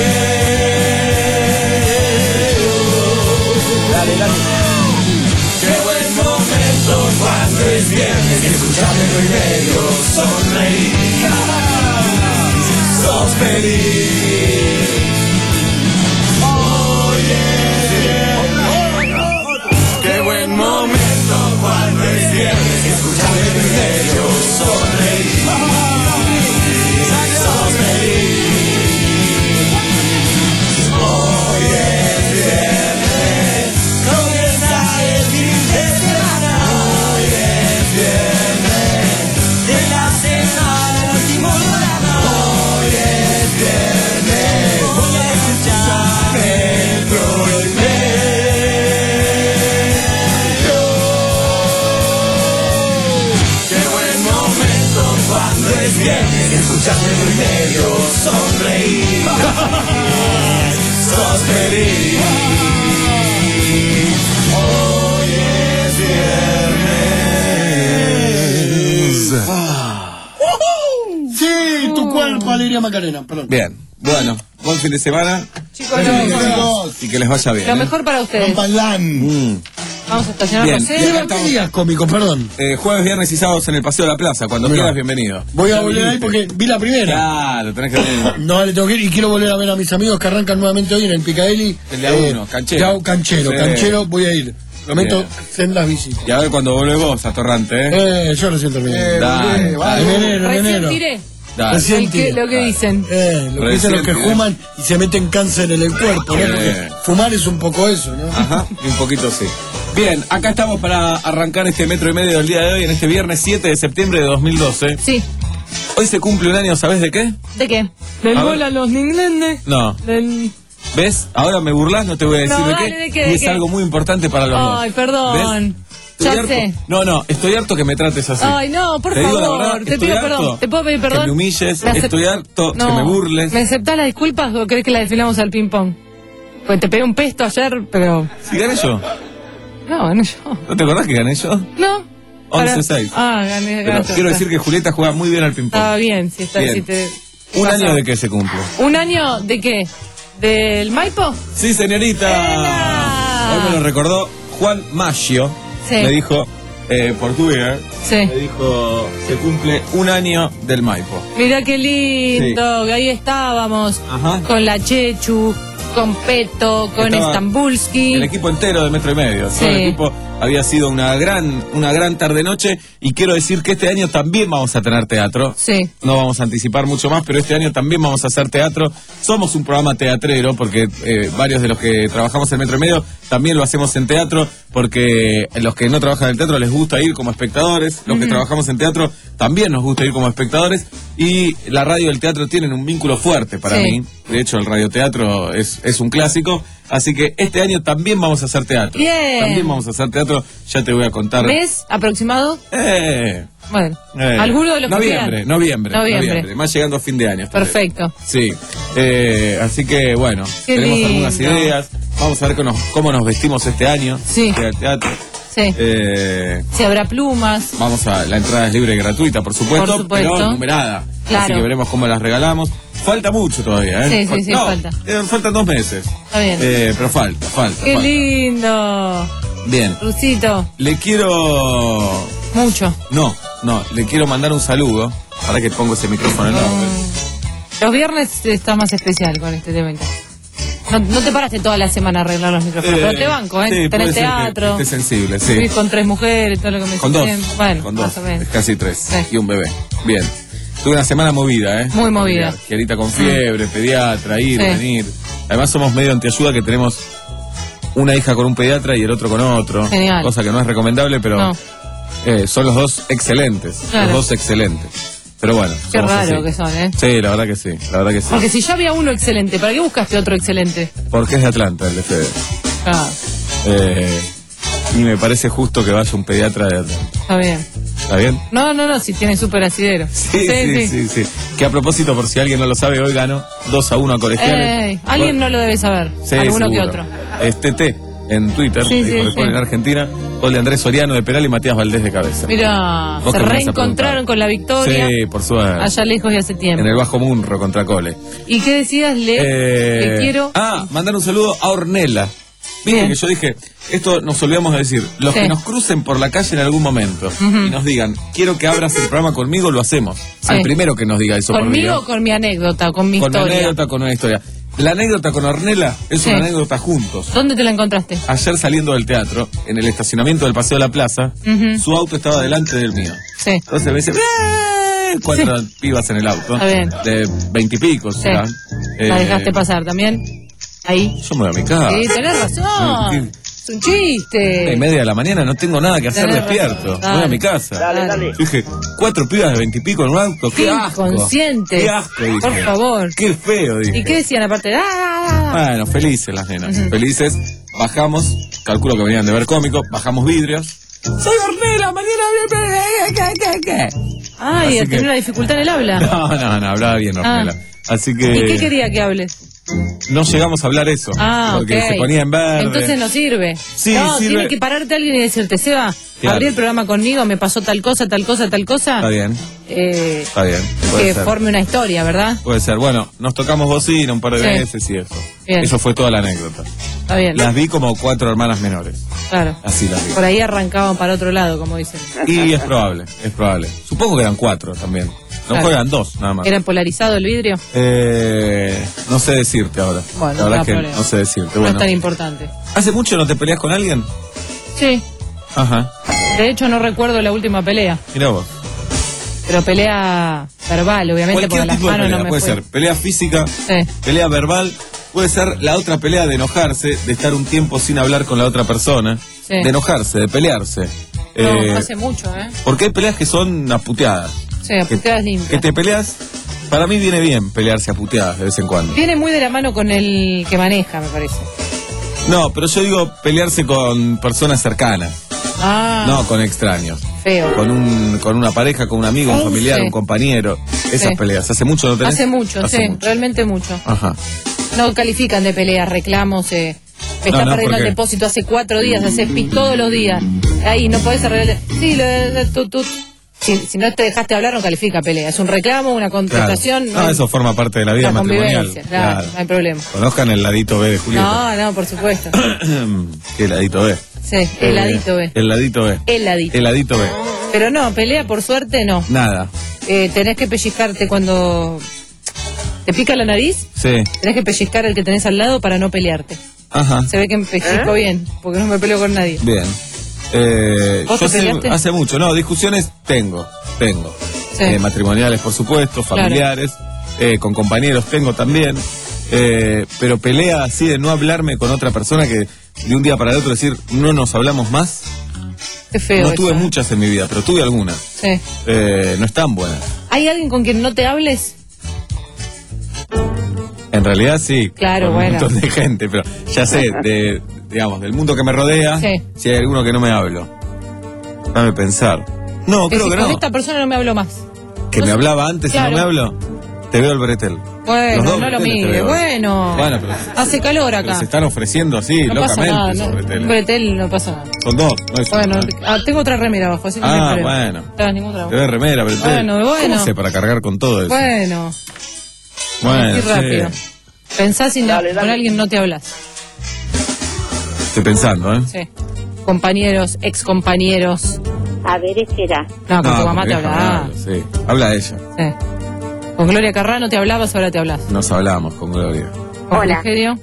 Dale, dale. Qué buen momento cuando es viernes. Escuchame y medio, sonreír. Sos feliz. Hoy es viernes. Qué buen momento cuando es viernes. Escuchame y medio, sonreír. Sos feliz. Hoy es viernes. Comienza el fin de semana. Hoy es viernes. De la semana, último programa. Hoy es viernes. Voy a escuchar Metro y medio. Qué buen momento cuando es viernes. Escuchar Metro y medio. Sonreír. Sos feliz. Hoy es viernes. Sí, tu cuerpo, Alegría Macarena, perdón. Bien. Bueno, buen fin de semana Chicos, lo, y que les vaya bien. lo ¿eh? mejor para ustedes. Rompalán. Vamos a estacionar Bien. los Bien. celos. ¿Qué días cómico, perdón? Eh, jueves, viernes y sábados en el Paseo de la Plaza. Cuando Mirá. quieras, bienvenido. Voy a Ya volver ahí viniste. porque vi la primera. Claro, tenés que venir. No, le tengo que ir y quiero volver a ver a mis amigos que arrancan nuevamente hoy en el Picadelli. El de a uno, Canchero. Ya, canchero, Sí. canchero, voy a ir. Prometo Bien. sendas visitas. Y a ver cuando volvés vos a Torrante, ¿eh? Eh, yo recién terminé. Dale, en vale. enero, en Recién enero. tiré. Dale. Recién El que- tiro. lo que dicen. Eh, lo que dicen los que Recién, fuman y se meten cáncer en el cuerpo, ¿no? Eh. Porque fumar es un poco eso, ¿no? Ajá, y un poquito sí. Bien, acá estamos para arrancar este metro y medio del día de hoy, en este viernes siete de septiembre de dos mil doce. Sí. Hoy se cumple un año, ¿sabes de qué? ¿De qué? Del A gol ver. a los ninglendes. No. Del... ¿Ves? Ahora me burlas, no te voy a decir No, de, dale, qué, ¿de qué, y de es qué? algo muy importante para los dos. Ay, perdón. ¿Ves? Estoy Ya harto- sé. No, no, estoy harto que me trates así. Ay, no, por Te digo la favor, verdad, te estoy pido harto perdón. ¿Te puedo pedir Que perdón? me humilles, ¿Me acep- estoy harto No. que me burles. ¿Me aceptás las disculpas o crees que las desfilamos al ping-pong? Pues te pegué un pesto ayer, pero... Si gané yo. No, gané yo. ¿No te acordás que gané yo? No. once seis. Ah, gané, Pero ganaste. quiero decir que Julieta juega muy bien al ping-pong. Estaba bien, si está... Bien. Si te... ¿Un pasa. año de qué se cumple? ¿Un año de qué? ¿Del Maipo? Sí, señorita. ¡Ela! Hoy me lo recordó Juan Maggio. Sí. Me dijo eh, por Twitter. Sí. Me dijo, se cumple un año del Maipo. Mira qué lindo, que ahí estábamos. Ajá. Con la Chechu, con Peto, con Estaba Stambulski. El equipo entero de Metro y Medio. Sí. Todo el equipo había sido una gran, una gran tarde-noche. Y quiero decir que este año también vamos a tener teatro. Sí. No vamos a anticipar mucho más, pero este año también vamos a hacer teatro. Somos un programa teatrero, porque eh, varios de los que trabajamos en Metro y Medio también lo hacemos en teatro, porque los que no trabajan en el teatro les gusta ir como espectadores. Los que trabajamos en teatro también nos gusta ir como espectadores. Y la radio y el teatro tienen un vínculo fuerte para Sí. mí. De hecho, el radioteatro es, es un clásico. Así que este año también vamos a hacer teatro. Bien. También vamos a hacer teatro. Ya te voy a contar. ¿Mes aproximado? Eh, Bueno. eh. ¿Alguno de los que noviembre, quieran? noviembre, Noviembre. noviembre. Más llegando a fin de año. Perfecto. Sí, eh, así que bueno, Qué tenemos lindo. algunas ideas. Vamos a ver cómo nos, cómo nos vestimos este año. Sí. Al teatro. Sí. Eh, Si habrá plumas. vamos a, la entrada es libre y gratuita, por supuesto, Por supuesto. pero numerada. Claro. Así que veremos cómo las regalamos. Falta mucho todavía, ¿eh? Sí, sí, Fal- sí, no, falta. eh, faltan dos meses. Está bien. Eh, pero falta, falta. Qué falta. lindo. Bien. Rusito. Le quiero. Mucho. No, no, le quiero mandar un saludo. Ahora que pongo ese micrófono en orden. Los viernes está más especial con este tema. No, no te paraste toda la semana a arreglar los micrófonos, pero te banco, ¿eh? Sí, Tenés puede ser que teatro. esté sensible, sí. Vivís con tres mujeres, todo lo que me Con dos. decís. Bueno, con dos. más o menos. Es casi tres. Sí. Y un bebé. Bien. Tuve una semana movida, ¿eh? Muy movida. Querita con fiebre, pediatra, ir, Sí. venir. Además somos medio antiayuda que tenemos una hija con un pediatra y el otro con otro. Genial. Cosa que no es recomendable, pero No. eh, son los dos excelentes. Claro. Los dos excelentes. Pero bueno. Qué somos raro así. que son, ¿eh? Sí, la verdad que sí. La verdad que sí. Porque si ya había uno excelente, ¿para qué buscaste otro excelente? Porque es de Atlanta el de Fede. Ah, Eh, y me parece justo que vaya un pediatra de Atlanta. está bien. ¿Está bien? No, no, no, si tiene súper asidero. Sí, sí, sí, sí. Que a propósito, por si alguien no lo sabe, hoy ganó dos a uno a Colegiales. Ey, alguien no lo debe saber. Sí, Alguno que seguro. otro. Es T T en Twitter, Sí, y sí, corresponde sí. en Argentina. Gol de Andrés Soriano de penal y Matías Valdés de cabeza. Mira, Vos se que me vas a reencontraron preguntar. con la victoria Sí, por suerte. allá lejos y hace tiempo. En el Bajo Munro contra Cole. ¿Y qué decías, Le? Eh, Que quiero. Ah, mandar un saludo a Ornella. Viste Bien. que yo dije, esto nos olvidamos de decir, los Sí. que nos crucen por la calle en algún momento y nos digan, quiero que abras el programa conmigo, lo hacemos. Sí. Al primero que nos diga eso por ¿Conmigo video. o con mi anécdota, con mi Con una historia? anécdota, con una historia. La anécdota con Ornella es Sí. una anécdota juntos. ¿Dónde te la encontraste? Ayer saliendo del teatro, en el estacionamiento del Paseo de la Plaza, Ujú. su auto estaba delante del mío. Sí. Entonces me dice, "Eh", cuatro pibas en el auto, Está bien. de veintipico, Sí. serán. ¿La Eh, dejaste pasar también? Ahí. Yo me voy a mi casa. Sí, tenés razón. Es un chiste. Y media de la mañana no tengo nada que hacer Tenés despierto. razón. Me voy a mi casa. Dale, dale. Yo dije, cuatro pibas de veintipico en un auto, qué Qué asco. inconscientes. Qué asco, dije. Por favor. Qué feo, dije. ¿Y qué decían aparte? ¡Ah! Bueno, felices las nenas, Ujú. felices. Bajamos, calculo que venían de ver cómico, bajamos vidrios. Soy Ornella, mañana viene. ¿Qué, qué, qué? Ay, Así tenía que- una dificultad en el habla. No, no, no, hablaba bien Ornella. Así que ¿Y qué quería que hables? no llegamos a hablar eso. Ah, porque ok. se ponía en verde. Entonces no sirve. Sí, no, sirve. tiene que pararte alguien y decirte, Seba, Claro. abrí el programa conmigo, me pasó tal cosa, tal cosa, tal cosa. Está bien, Eh, está bien. Puede que ser. forme una historia, ¿verdad? Puede ser. Bueno, nos tocamos bocina un par de Sí. veces y eso. Bien. Eso fue toda la anécdota. Está bien. Las vi como cuatro hermanas menores. Claro. Así las vi. Por ahí arrancaban para otro lado, como dicen. Y es probable, es probable. Supongo que eran cuatro también. No Claro. juegan dos, nada más. ¿Era polarizado el vidrio? Eh, no sé decirte ahora. Bueno, la verdad no es que problema. no sé decirte. No Bueno, es tan importante. ¿hace mucho no te peleas con alguien? Sí. Ajá. De hecho, no recuerdo la última pelea. Mira vos. Pero pelea verbal, obviamente, porque Cualquier las tipo de manos pelea, no me puede fue. ser pelea física, Sí. pelea verbal, puede ser la otra pelea de enojarse, de estar un tiempo sin hablar con la otra persona, Sí. de enojarse, de pelearse. No, Eh, hace mucho, ¿eh? porque hay peleas que son a puteadas. Sí, a Que- puteadas limpias. Que te peleas, para mí viene bien pelearse a puteadas de vez en cuando. Viene muy de la mano con el que maneja, me parece. No, pero yo digo pelearse con personas cercanas, Ah, no con extraños. feo. Con un con una pareja, con un amigo, un Sí. familiar, un compañero. Esas Sí. peleas. ¿Hace mucho no tenés? Hace mucho, Hace sí, mucho. realmente mucho. Ajá. No califican de peleas, reclamos, eh, me No, está no, perdiendo ¿por el qué? depósito hace cuatro días, haces pis todos los días. Ahí no podés arreglar. Sí, lo de tu, tu. Si, si no te dejaste hablar, no califica pelea. Es un reclamo, una Claro. contestación. No, hay- eso forma parte de la vida una matrimonial. convivencia, claro, no hay problema. Conozcan el ladito B de Julieta. No, no, por supuesto. ¿Qué ladito B? Sí, el ladito Eh, B. El ladito B. El ladito. El ladito B. Pero no, pelea por suerte no. Nada. Eh, tenés que pellizcarte cuando te pica la nariz. Sí. Tenés que pellizcar el que tenés al lado para no pelearte. Ajá. Se ve que me pellizco bien, porque no me peleo con nadie. Bien. Eh, ¿Vos yo te hace, peleaste? hace mucho, no, discusiones tengo, tengo. Sí. Eh, matrimoniales, por supuesto, familiares, eh, con compañeros tengo también. Eh, pero pelea así de no hablarme con otra persona que de un día para el otro decir no nos hablamos más. Qué feo. No tuve eso, ¿eh? muchas en mi vida, pero tuve algunas. Sí. Eh, no están buenas. ¿Hay alguien con quien no te hables? En realidad sí. Claro, con bueno. un montón de gente, pero ya sé, de, digamos, del mundo que me rodea, Sí. si hay alguno que no me hablo. Dame pensar. No, Que creo si que con no. esta persona no me hablo más. Que No me sé. hablaba antes y Claro. no me hablo. Te veo el bretel. Los Bueno, dos no lo breteles te mire. veo. Bueno. Bueno, pero, Hace calor pero acá. se están ofreciendo así, No pasa locamente, nada. esos No, breteles. un bretel no pasa nada. Son dos, no es Bueno, uno, ¿eh? ah, tengo otra remera abajo, así que no Ah, hay problema. bueno. No tengas ningún trabajo. Te ves remera, bretel. Bueno, bueno. ¿Cómo sé para cargar con todo eso? Bueno, Bueno, y rápido. sí. Pensás si no- con alguien no te hablas. Estoy pensando, ¿eh? Sí. Compañeros, ex compañeros. A ver, espera. No, con No, tu mamá con te mi vieja hablaba. no hablo, sí. Habla ella. Sí. Con Gloria Carrano te hablabas, ahora te hablas. Nos hablamos con Gloria. Con Hola. Frigerio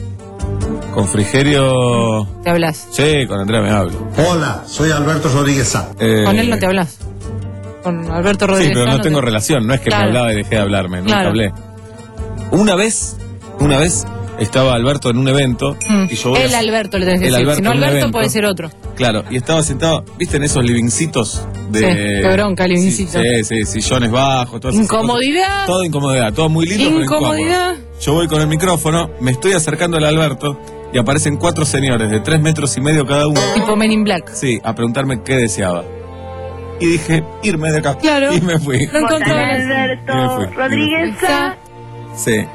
Con Frigerio. te hablas. Sí, con Andrea me hablo. Hola, soy Alberto Rodríguez Sá. Eh, Con él no te hablas. Con Alberto Sí, Rodríguez. pero Sá no tengo te- relación, no es que Claro. me hablaba y dejé de hablarme, nunca Claro. hablé. Una vez, una vez estaba Alberto en un evento Mm. y yo voy a- El Alberto le tenés que El decir. Alberto Si no en un Alberto evento. puede ser otro. Claro, y estaba sentado, ¿viste en esos livingcitos de... Sí, qué bronca, livingcito. Sí, sí, sí, sillones bajos, todas esas Incomodidad. cosas. Todo incomodidad, todo muy lindo, pero Incomodidad. incómodo. Yo voy con el micrófono, me estoy acercando al Alberto y aparecen cuatro señores de tres metros y medio cada uno. Tipo Men in Black. Sí, a preguntarme qué deseaba. Y dije, irme de acá. Claro. Y me fui. No encontraba Y me Alberto fui, Rodríguez Sá. Sí.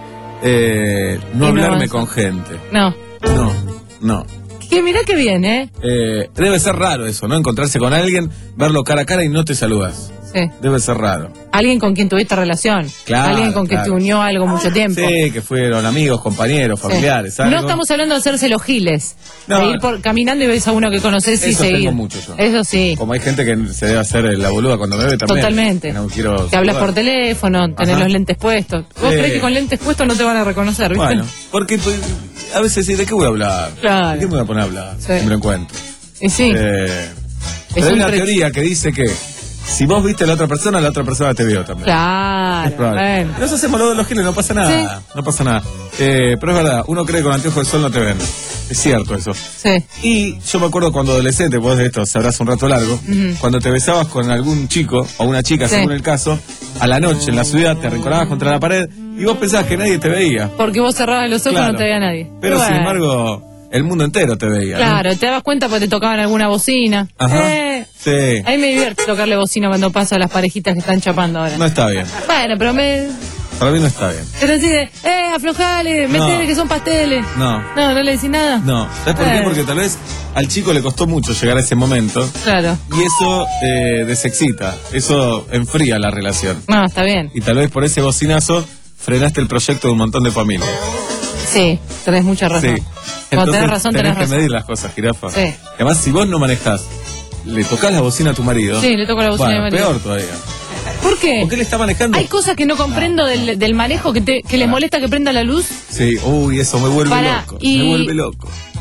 Eh, no Y no hablarme avanza. con gente. No. No, no. Que mirá que bien, ¿eh? Eh, debe ser raro eso, ¿no? Encontrarse con alguien, verlo cara a cara y no te saludas. Sí. Debe ser raro. Alguien con quien tuviste relación. Claro, Alguien con quien claro. te unió algo mucho tiempo. Sí, que fueron amigos, compañeros, Sí. familiares. No algo. estamos hablando de hacerse los giles. No. De ir por, caminando y ves a uno que conoces y Eso seguir. tengo mucho yo. Eso sí. Como hay gente que se debe hacer la boluda cuando me ve también. Totalmente. No quiero Te hablas por saludar. teléfono, tenés Ajá. los lentes puestos. ¿Vos Sí. crees que con lentes puestos no te van a reconocer, viste? Bueno, porque pues, a veces sí, ¿de qué voy a hablar? Claro. ¿De qué me voy a poner a hablar? Sí. Si me lo encuentro. Y sí. Eh, Es pero hay un una tre- teoría que dice que si vos viste a la otra persona, la otra persona te vio también. Claro. Es probable. Bueno. Nos hacemos lo de los giles, no pasa nada. No pasa nada. Eh, pero es verdad, uno cree que con anteojos de sol no te ven. Es cierto eso. Sí. Y yo me acuerdo cuando adolescente, vos de esto sabrás un rato largo, Ujú. cuando te besabas con algún chico o una chica, Sí. según el caso, a la noche en la ciudad te arrinconabas contra la pared y vos pensabas que nadie te veía. Porque vos cerrabas los ojos y Claro. no te veía nadie. Pero Bueno. sin embargo, el mundo entero te veía. ¿no? Claro, te dabas cuenta porque te tocaban alguna bocina. Ajá. Eh, Sí. a mí me divierte tocarle bocina cuando pasa a las parejitas que están chapando ahora. No está bien. Bueno, pero me... Para mí no está bien. Pero así de, eh, aflojale, metele que son pasteles. No. No, no le decís nada. No. ¿Sabes por qué? Eh. Porque tal vez al chico le costó mucho llegar a ese momento Claro. y eso eh, desexcita, eso enfría la relación. No, está bien. Y tal vez por ese bocinazo frenaste el proyecto de un montón de familias. Sí, tenés mucha razón. Sí. Cuando tenés Entonces, razón, tenés tenés que razón. medir las cosas, jirafa. Sí. Además, si vos no manejás, le tocás la bocina a tu marido. Sí, le toco la bocina bueno, a mi marido. peor todavía. ¿Por qué? ¿Por qué le está manejando? Hay cosas que no comprendo del, del manejo que, te, que les molesta que prenda la luz. Sí, uy, eso me vuelve Pará, loco. y- Me vuelve loco.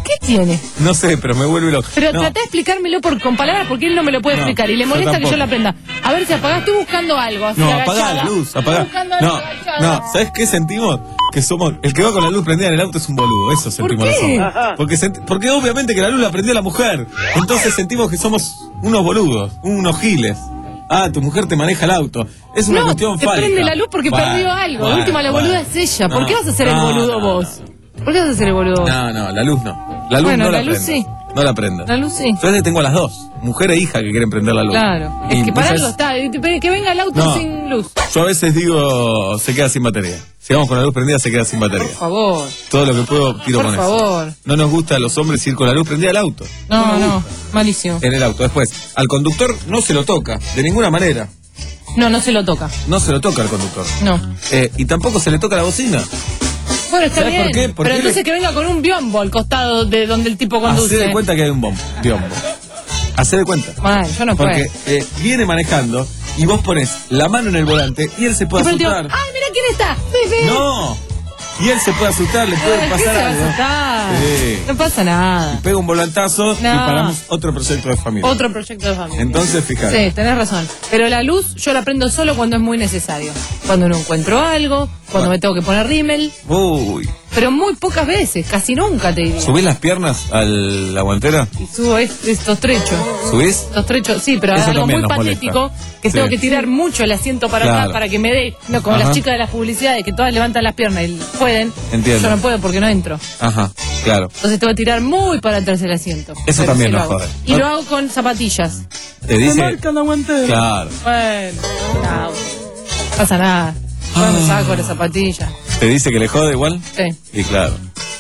¿Qué tiene? No sé, pero me vuelve loco. Pero no. tratá de explicármelo por, con palabras porque él no me lo puede No, explicar y le yo molesta que tampoco. yo lo aprenda. A ver si apagás, estoy buscando algo. Así No, agachada. apagá la luz, apagá. Estoy buscando algo No, agachada. no, ¿sabes qué sentimos? Que somos. El que va con la luz prendida en el auto es un boludo, eso sentimos qué? nosotros. Porque, senti- porque obviamente que la luz la prendió la mujer. Entonces sentimos que somos unos boludos, unos giles. Ah, tu mujer te maneja el auto. Es una No, cuestión te fálica. prende la luz porque Bueno, perdió algo. bueno, de última, la bueno. boluda es ella. ¿Por No, qué vas a ser el no, boludo no, vos? ¿Por qué vas a ser el boludo vos? No, no, la luz no. La luz Bueno, no la, la luz prende. sí. No la prenda. La luz sí. Yo tengo a las dos, mujer e hija, que quieren prender la luz. Claro. Y Es que para muchas- algo está. Que venga el auto No. sin luz. Yo a veces digo, se queda sin batería. Si vamos con la luz prendida, se queda sin batería. Por favor. Todo lo que puedo, tiro Por con favor. eso. No nos gusta a los hombres ir con la luz prendida al auto. No, nos no. gusta. Malísimo. En el auto. Después, al conductor no se lo toca, de ninguna manera. No, no se lo toca. No se lo toca al conductor. No. Eh, y tampoco se le toca la bocina. Bueno, está ¿Sabes bien. por qué? Porque pero entonces le- que venga con un biombo al costado de donde el tipo conduce. Hacé de cuenta que hay un bombo. Biombo. Hacé de cuenta. Bueno, yo no puedo. Porque eh, viene manejando y vos pones la mano en el volante y él se puede Y pero digo, asustar. ¡ay, mira quién está! Sí, sí. No. Y él se puede asustar, le puede Ay, ¿qué pasar se va a algo. asustar? Sí. No pasa nada. Pega un volantazo y No. paramos otro proyecto de familia. Otro proyecto de familia. Entonces, fíjate. Sí, tenés razón. Pero la luz yo la prendo solo cuando es muy necesario. Cuando no encuentro algo, cuando Ah. me tengo que poner rímel. Uy. Pero muy pocas veces, casi nunca te diría. ¿Subís las piernas a la guantera? Y subo est- estos trechos. ¿Subís? Estos trechos, sí, pero Eso algo también muy nos patético, molesta. que Sí. tengo que tirar mucho el asiento para Claro. atrás para que me dé, no como Ajá. las chicas de las publicidades, que todas levantan las piernas y pueden. Entiendo. Yo no puedo porque no entro. Ajá, claro. Entonces tengo que tirar muy para atrás el asiento. Eso Pero también sí lo nos hago. jode. Y ¿No? lo hago con zapatillas. Te dice. la guantera. Claro. Bueno, no, no pasa nada. Yo Ah. me saco las zapatillas. ¿Te dice que le jode igual? Sí. Y claro.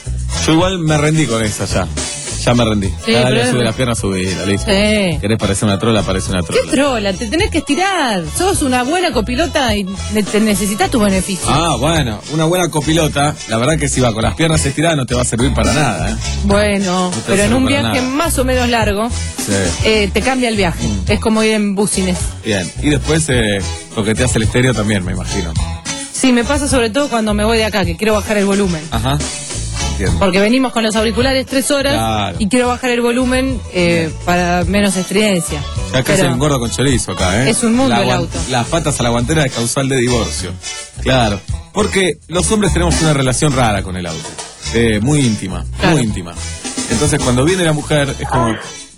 Yo igual me rendí con esa ya. Ya me rendí. Sí, Cada pero día es- sube las piernas, subila, listo. Sí. ¿Querés parecer una trola? Parece una ¿Qué trola. trola? Te tenés que estirar. Sos una buena copilota y ne- te necesitas tu beneficio. Ah, bueno, una buena copilota, la verdad que si va con las piernas estiradas no te va a servir para nada, ¿eh? Bueno, te pero en sirve un para viaje nada. más o menos largo, Sí. eh, te cambia el viaje. Mm. Es como ir en bucines. Bien. Y después eh, lo que te hace el estéreo también, me imagino. Sí, me pasa sobre todo cuando me voy de acá, que quiero bajar el volumen. Ajá. Entiendo. Porque venimos con los auriculares tres horas Claro. y quiero bajar el volumen eh, para menos estridencia. Ya casi Pero un gordo con chorizo acá, ¿eh? es un mundo La el guan- auto. Las patas a la guantera es causal de divorcio. Claro. Porque los hombres tenemos una relación rara con el auto. Eh, muy íntima, Claro. muy íntima. Entonces cuando viene la mujer es como...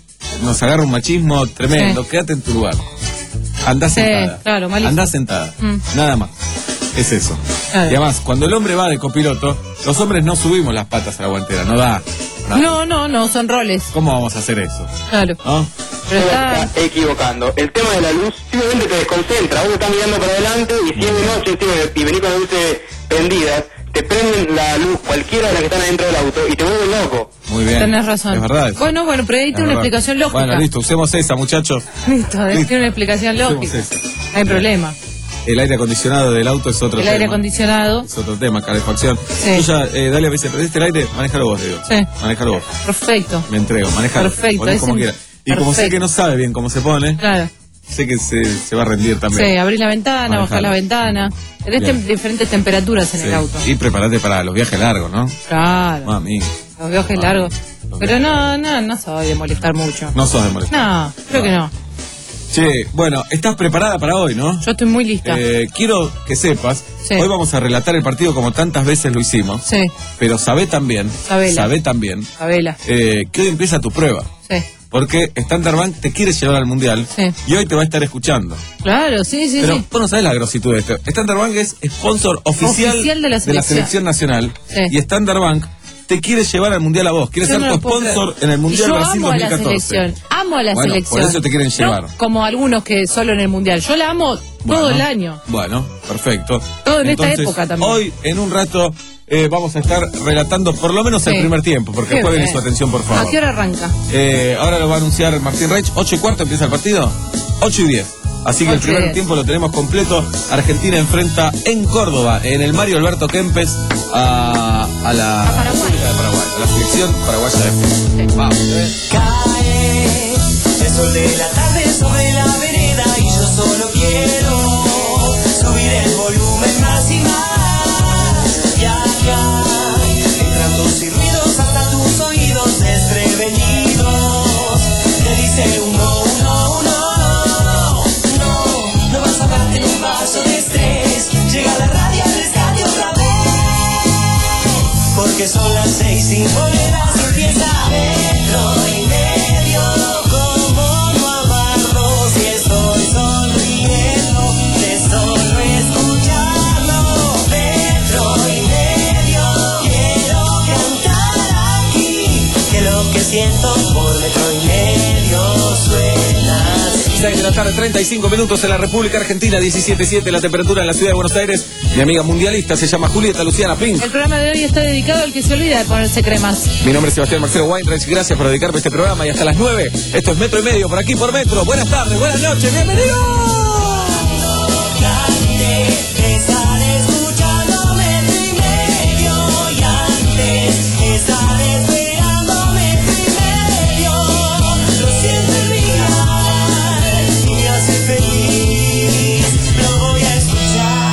Nos agarra un machismo tremendo. Sí. Quédate en tu lugar. Andá Sí, sentada. claro, malísimo. Andá sentada. Mm. Nada más. Es eso. Claro. Y además, cuando el hombre va de copiloto, los hombres no subimos las patas a la guantera. No da. da. No, no, no, son roles. ¿Cómo vamos a hacer eso? Claro. ¿No? Pero está... equivocando. El tema de la luz simplemente te desconcentra. Uno está mirando para adelante y si es de noche sí, y venís con las luces prendidas, te prenden la luz cualquiera de las que están adentro del auto y te vuelven loco. Muy bien. Tenés razón. Es verdad. eso. Bueno, bueno, pero ahí Es tiene una verdad. explicación lógica. Bueno, listo, usemos esa, muchachos. Listo, ahí Listo. tiene una explicación Usemos lógica. esa. No hay problema. El aire acondicionado del auto es otro El tema. aire acondicionado. Es otro tema, calefacción. Sí. Yo ya, eh, dale a veces, ¿prendiste el aire? Manejalo vos, digo. Sí. Manejalo vos. Perfecto. Me entrego, manejalo. Perfecto, Poné ese- como quiera. Y como sé perfecto. que no sabe bien cómo se pone, Claro. sé que se, se va a rendir también. Sí, abrir la ventana, Manejalo. bajar la ventana. Tenés Bien. tem- diferentes temperaturas en Sí. el auto. Y prepárate para los viajes largos, ¿no? Claro. Mami. Los viajes Ah, largos. los Pero viajes. no, no, no soy de molestar mucho. No sos de molestar. No, creo que no. Che, bueno, estás preparada para hoy, ¿no? Yo estoy muy lista. Eh, quiero que sepas, Sí. hoy vamos a relatar el partido como tantas veces lo hicimos, Sí, pero sabé también, Sabela. sabé también, Abela. eh, que hoy empieza tu prueba, Sí. porque Standard Bank te quiere llevar al Mundial Sí. y hoy te va a estar escuchando. Claro, sí, sí, Pero sí. vos no sabés la grositud de esto. Standard Bank es sponsor oficial, Oficial de la selección. nacional Sí. y Standard Bank te quiere llevar al Mundial a vos, quiere Yo ser no tu lo puedo sponsor creer. en el Mundial Yo Brasil amo dos a mil la catorce. selección, amo a la Bueno, selección. por eso te quieren llevar. No como algunos que solo en el mundial. Yo la amo Bueno, todo el año. Bueno, perfecto. Todo en esta Entonces, época también. Hoy, en un rato, eh, vamos a estar relatando por lo menos el Sí. primer tiempo, porque Qué después viene bien. su atención, por favor. ¿A qué hora arranca? Eh, ahora lo va a anunciar Martín Reich. ocho y cuarto empieza el partido. ocho y diez. Así que el ocho y primer diez. tiempo lo tenemos completo. Argentina enfrenta en Córdoba, en el Mario Alberto Kempes, a, a la A Paraguay. República de Paraguay, a la selección paraguaya de fútbol. Sí. Vamos. eh. Cae el sol de la tarde sobre la vereda y yo solo quiero subir el volumen más y más. Viajar entre autos y ruidos hasta tus oídos. que son las seis sin monedas y empieza metro y medio. Como no amarlo si estoy sonriendo de solo escucharlo. Metro y medio, quiero cantar aquí, que lo que siento por metro y medio suena así. seis de la tarde, treinta y cinco minutos en la República Argentina, diecisiete punto siete la temperatura en la ciudad de Buenos Aires. Mi amiga mundialista se llama Julieta Luciana Pink. El programa de hoy está dedicado al que se olvida de ponerse cremas. Mi nombre es Sebastián Marcelo Weinreich, gracias por dedicarme a este programa y hasta las nueve. Esto es Metro y Medio, por aquí por Metro. Buenas tardes, buenas noches, bienvenidos. Estar escuchando metro y medio y antes estar esperando metro y medio. Lo siento en mi alma y me hace feliz. Lo voy a escuchar.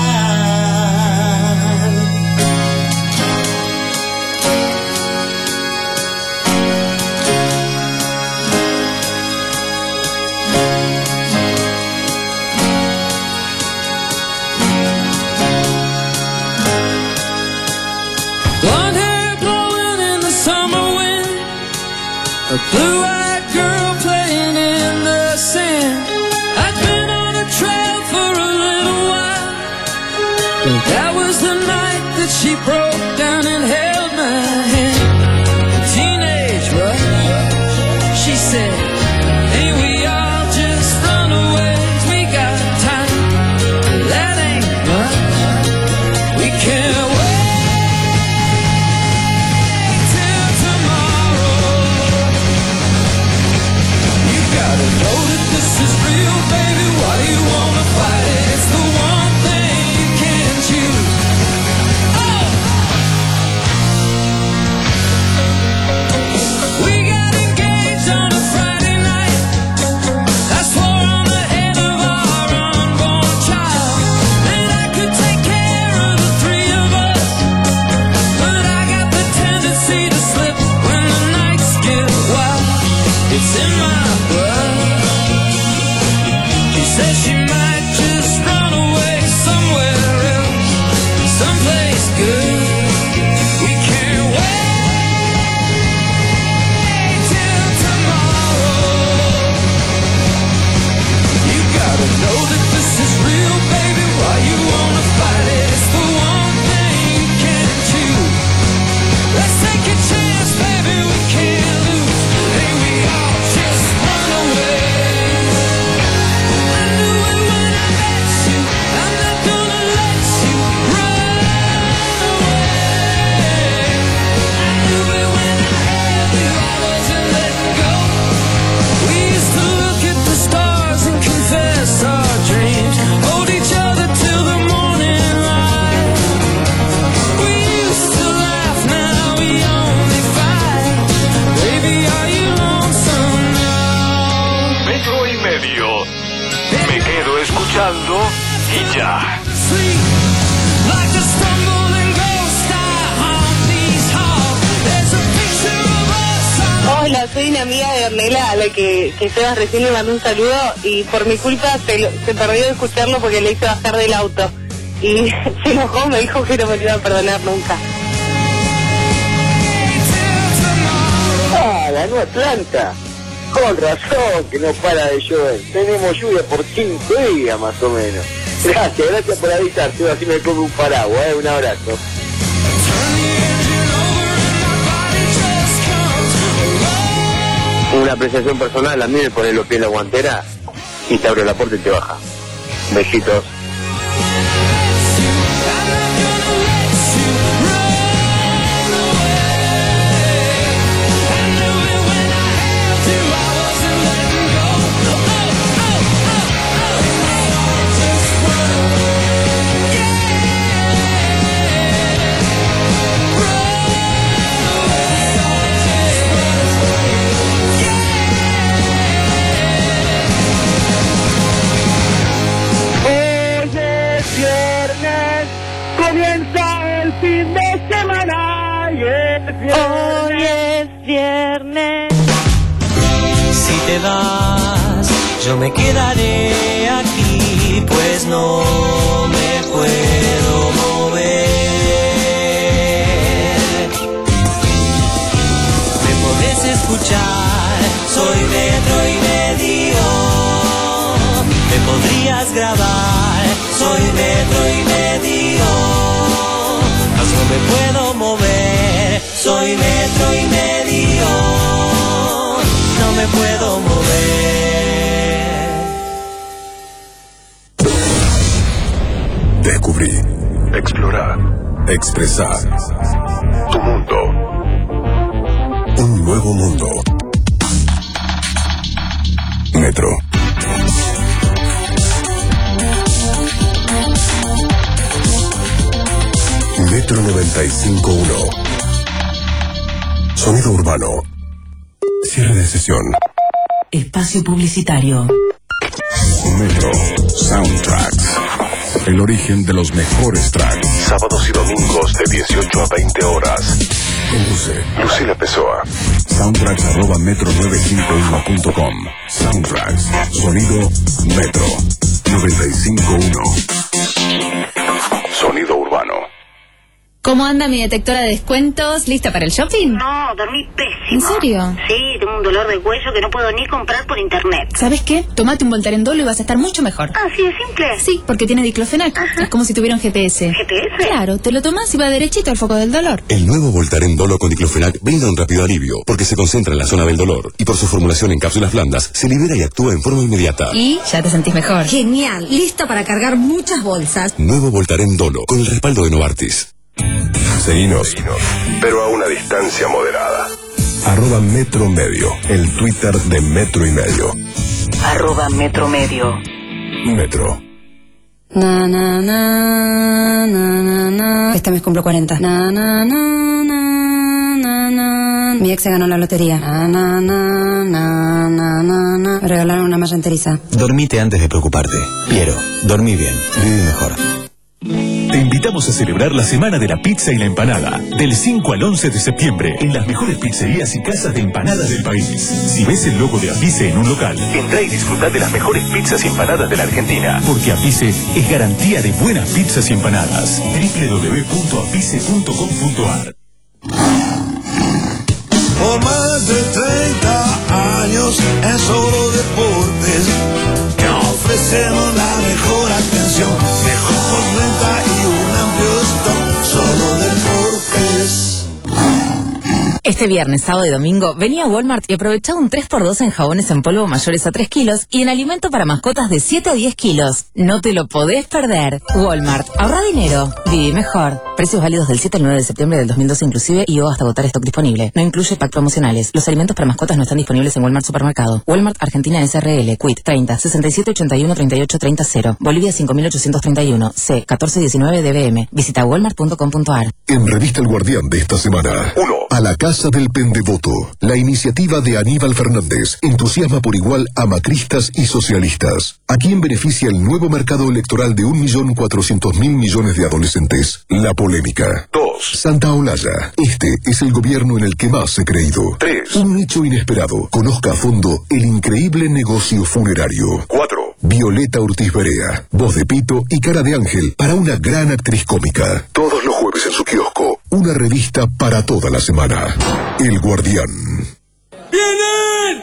Blonde hair blowing in the summer wind, a blue-eyed girl playing in the sand. I'd been on a trail for a little while, but that was the night that she broke down and held my hand. A teenage rush, she said, "Hey, we all just runaways, we got time, that ain't much, we can't wait." Y ya. Hola, soy una amiga de Ornella a la que, que Sebas recién le mandó un saludo y por mi culpa se, lo- se perdió de escucharlo porque le hice bajar del auto y se enojó, me dijo que no me lo iba a perdonar nunca. Ah, la nueva Atlanta. Con razón que no para de llover. Tenemos lluvia por cinco días más o menos. Gracias, gracias por avisar, Seba, así me pongo un paraguas, eh, un abrazo. Una apreciación personal, a mí me pone los pies en la guantera y te abro la puerta y te baja. Besitos. Comienza el fin de semana y es viernes. Hoy es viernes. Si te vas, yo me quedaré aquí, pues no me puedo mover. podrías grabar. Soy metro y medio, no me puedo mover. Soy metro y medio, no me puedo mover. Descubrí, explorar, expresar. Tu mundo. Un nuevo mundo. Metro. Metro noventa y cinco punto uno. Sonido urbano. Cierre de sesión. Espacio publicitario. Metro Soundtracks. El origen de los mejores tracks. Sábados y domingos de dieciocho a veinte horas. Conduce Lucila Pessoa. Soundtracks arroba metro novecientos cincuenta y uno punto com. Soundtracks. Sonido Metro noventa y cinco punto uno. Sonido urbano. ¿Cómo anda mi detectora de descuentos? ¿Lista para el shopping? No, dormí pésimo. ¿En serio? Sí, tengo un dolor de cuello que no puedo ni comprar por internet. ¿Sabes qué? Tómate un Voltaren Dolo y vas a estar mucho mejor. Ah, ¿sí es simple? Sí, porque tiene diclofenac. Ajá. Es como si tuviera un G P S. ¿G P S? Claro, te lo tomas y va derechito al foco del dolor. El nuevo Voltaren Dolo con diclofenac brinda un rápido alivio porque se concentra en la zona del dolor y por su formulación en cápsulas blandas se libera y actúa en forma inmediata. Y ya te sentís mejor. Genial, listo para cargar muchas bolsas. Nuevo Voltaren Dolo con el respaldo de Novartis. Seguinos, pero a una distancia moderada. Arroba Metro Medio, el Twitter de Metro y Medio. Arroba Metro Medio. Metro. Na, na, na, na, na, na. Este mes cumplo cuarenta. Na, na, na, na, na, na. Mi ex se ganó la lotería. Na, na, na, na, na, na, na. Me regalaron una malla enteriza. Dormite antes de preocuparte. Piero, dormí bien, viví mejor. Te invitamos a celebrar la Semana de la Pizza y la Empanada, del cinco al once de septiembre, en las mejores pizzerías y casas de empanadas del país. Si ves el logo de Apice en un local, entra y disfruta de las mejores pizzas y empanadas de la Argentina, porque Apice es garantía de buenas pizzas y empanadas. doble u doble u doble u punto apice punto com punto a r. Por más de treinta años en Solo Deportes, que ofrecemos la mejor atención, mejor renta y un amplio stock. Solo Deportes. Este viernes, sábado y domingo, vení a Walmart y aprovechá un tres por dos en jabones en polvo mayores a tres kilos y en alimento para mascotas de siete a diez kilos. No te lo podés perder. Walmart. Ahorra dinero. Viví mejor. Precios válidos del siete al nueve de septiembre del dos mil doce inclusive y o hasta agotar stock disponible. No incluye pack promocionales. Los alimentos para mascotas no están disponibles en Walmart Supermercado. Walmart Argentina S R L. Quit treinta, sesenta y siete, ochenta y uno, treinta y ocho, treinta, cero. Bolivia cinco mil ochocientos treinta y uno. C catorce diecinueve D B M. Visita walmart punto com punto a r. En Revista El Guardián de esta semana. uno. A la Casa del Pendevoto. La iniciativa de Aníbal Fernández entusiasma por igual a macristas y socialistas. ¿A quién beneficia el nuevo mercado electoral de un millón cuatrocientos mil millones de adolescentes? La polémica. dos. Santa Olalla. Este es el gobierno en el que más he creído. tres. Un hecho inesperado. Conozca a fondo el increíble negocio funerario. cuatro. Violeta Ortiz Berea. Voz de pito y cara de ángel para una gran actriz cómica. Todos los jueves en su kiosco. Una revista para toda la semana. El Guardián. ¡Vienen!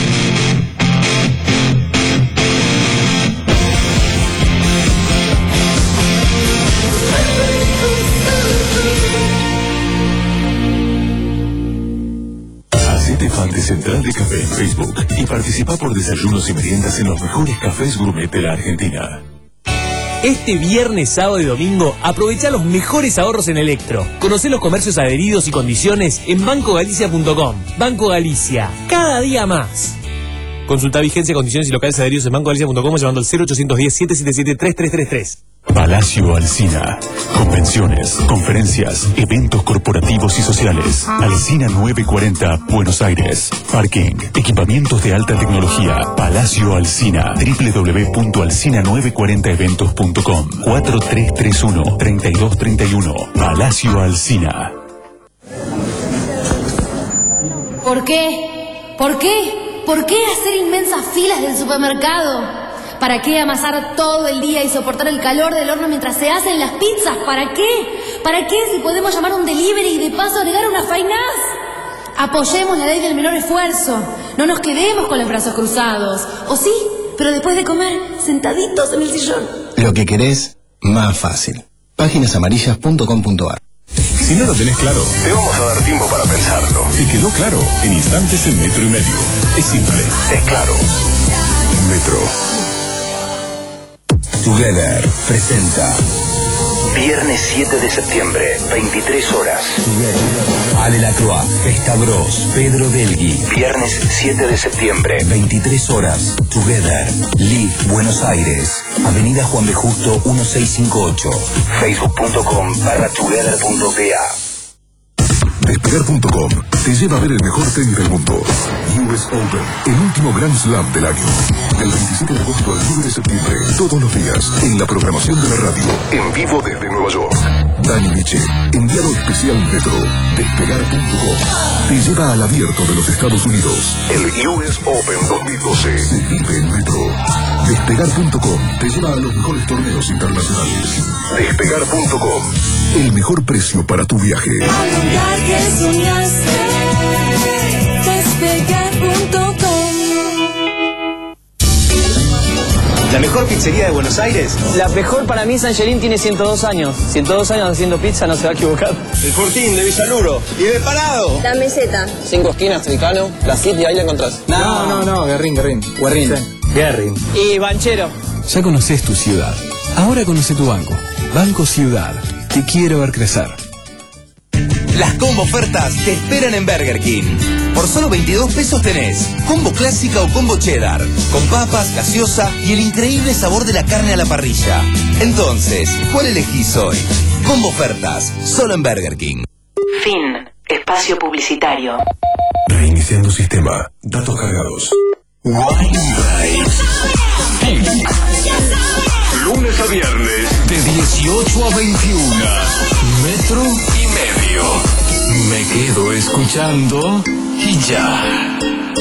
Hacete fan de Central de Café en Facebook y participa por desayunos y meriendas en los mejores cafés gourmet de la Argentina. Este viernes, sábado y domingo, aprovecha los mejores ahorros en Electro. Conocé los comercios adheridos y condiciones en banco galicia punto com. Banco Galicia, cada día más. Consulta vigencia, condiciones y locales adheridos en banco galicia punto com llamando al cero ochocientos diez, setecientos setenta y siete, treinta y tres treinta y tres. Palacio Alsina. Convenciones, conferencias, eventos corporativos y sociales. Alsina novecientos cuarenta, Buenos Aires. Parking, equipamientos de alta tecnología. Palacio Alsina. doble u doble u doble u punto alsina novecientos cuarenta eventos punto com. cuatro tres tres uno, treinta y dos treinta y uno. Palacio Alsina. ¿Por qué? ¿Por qué? ¿Por qué hacer inmensas filas del supermercado? ¿Para qué amasar todo el día y soportar el calor del horno mientras se hacen las pizzas? ¿Para qué? ¿Para qué si podemos llamar a un delivery y de paso agregar una fainaz? Apoyemos la ley del menor esfuerzo. No nos quedemos con los brazos cruzados. ¿O sí? pero después de comer, sentaditos en el sillón. Lo que querés, más fácil. páginas amarillas punto com punto ar. Si no lo tenés claro, te vamos a dar tiempo para pensarlo. Te quedó claro en instantes en metro y medio. Es simple, es claro. Metro. Together presenta Viernes siete de septiembre, veintitrés horas. Ale Lacroix, Festa Bros, Pedro Delgui. Viernes siete de septiembre, veintitrés horas. Together, Live, Buenos Aires. Avenida Juan B. Justo mil seiscientos cincuenta y ocho. Facebook punto com barra together punto pa. Despegar punto com te lleva a ver el mejor tenis del mundo. U S Open, el último Grand Slam del año. Del veintisiete de agosto al nueve de septiembre, todos los días, en la programación de la radio, en vivo desde Nueva York. Dani Miche, enviado especial Metro. Despegar punto com te lleva al abierto de los Estados Unidos. El U S Open dos mil doce se vive en Metro. Despegar punto com te lleva a los mejores torneos internacionales. Despegar punto com, el mejor precio para tu viaje. Que soñaste, despegar punto com. ¿La mejor pizzería de Buenos Aires? La mejor para mí, Sangerín tiene ciento dos años. ciento dos años haciendo pizza, no se va a equivocar. El Fortín de Villaluro. Y de Parado. La meseta. Cinco esquinas, Tricano, la City, ahí la encontrás. No, no, no, Guerrín, Guerrín. Guerrín. Guerrín. Y Banchero. Ya conoces tu ciudad. Ahora conoce tu banco. Banco Ciudad. Te quiero ver crecer. Las combo ofertas te esperan en Burger King. Por solo veintidós pesos tenés combo clásica o combo cheddar, con papas, gaseosa y el increíble sabor de la carne a la parrilla. Entonces, ¿cuál elegís hoy? Combo ofertas, solo en Burger King. Fin. Espacio publicitario. Reiniciando sistema. Datos cargados. Lunes a viernes, de dieciocho a veintiuno. Metro y medio. Me quedo escuchando y ya.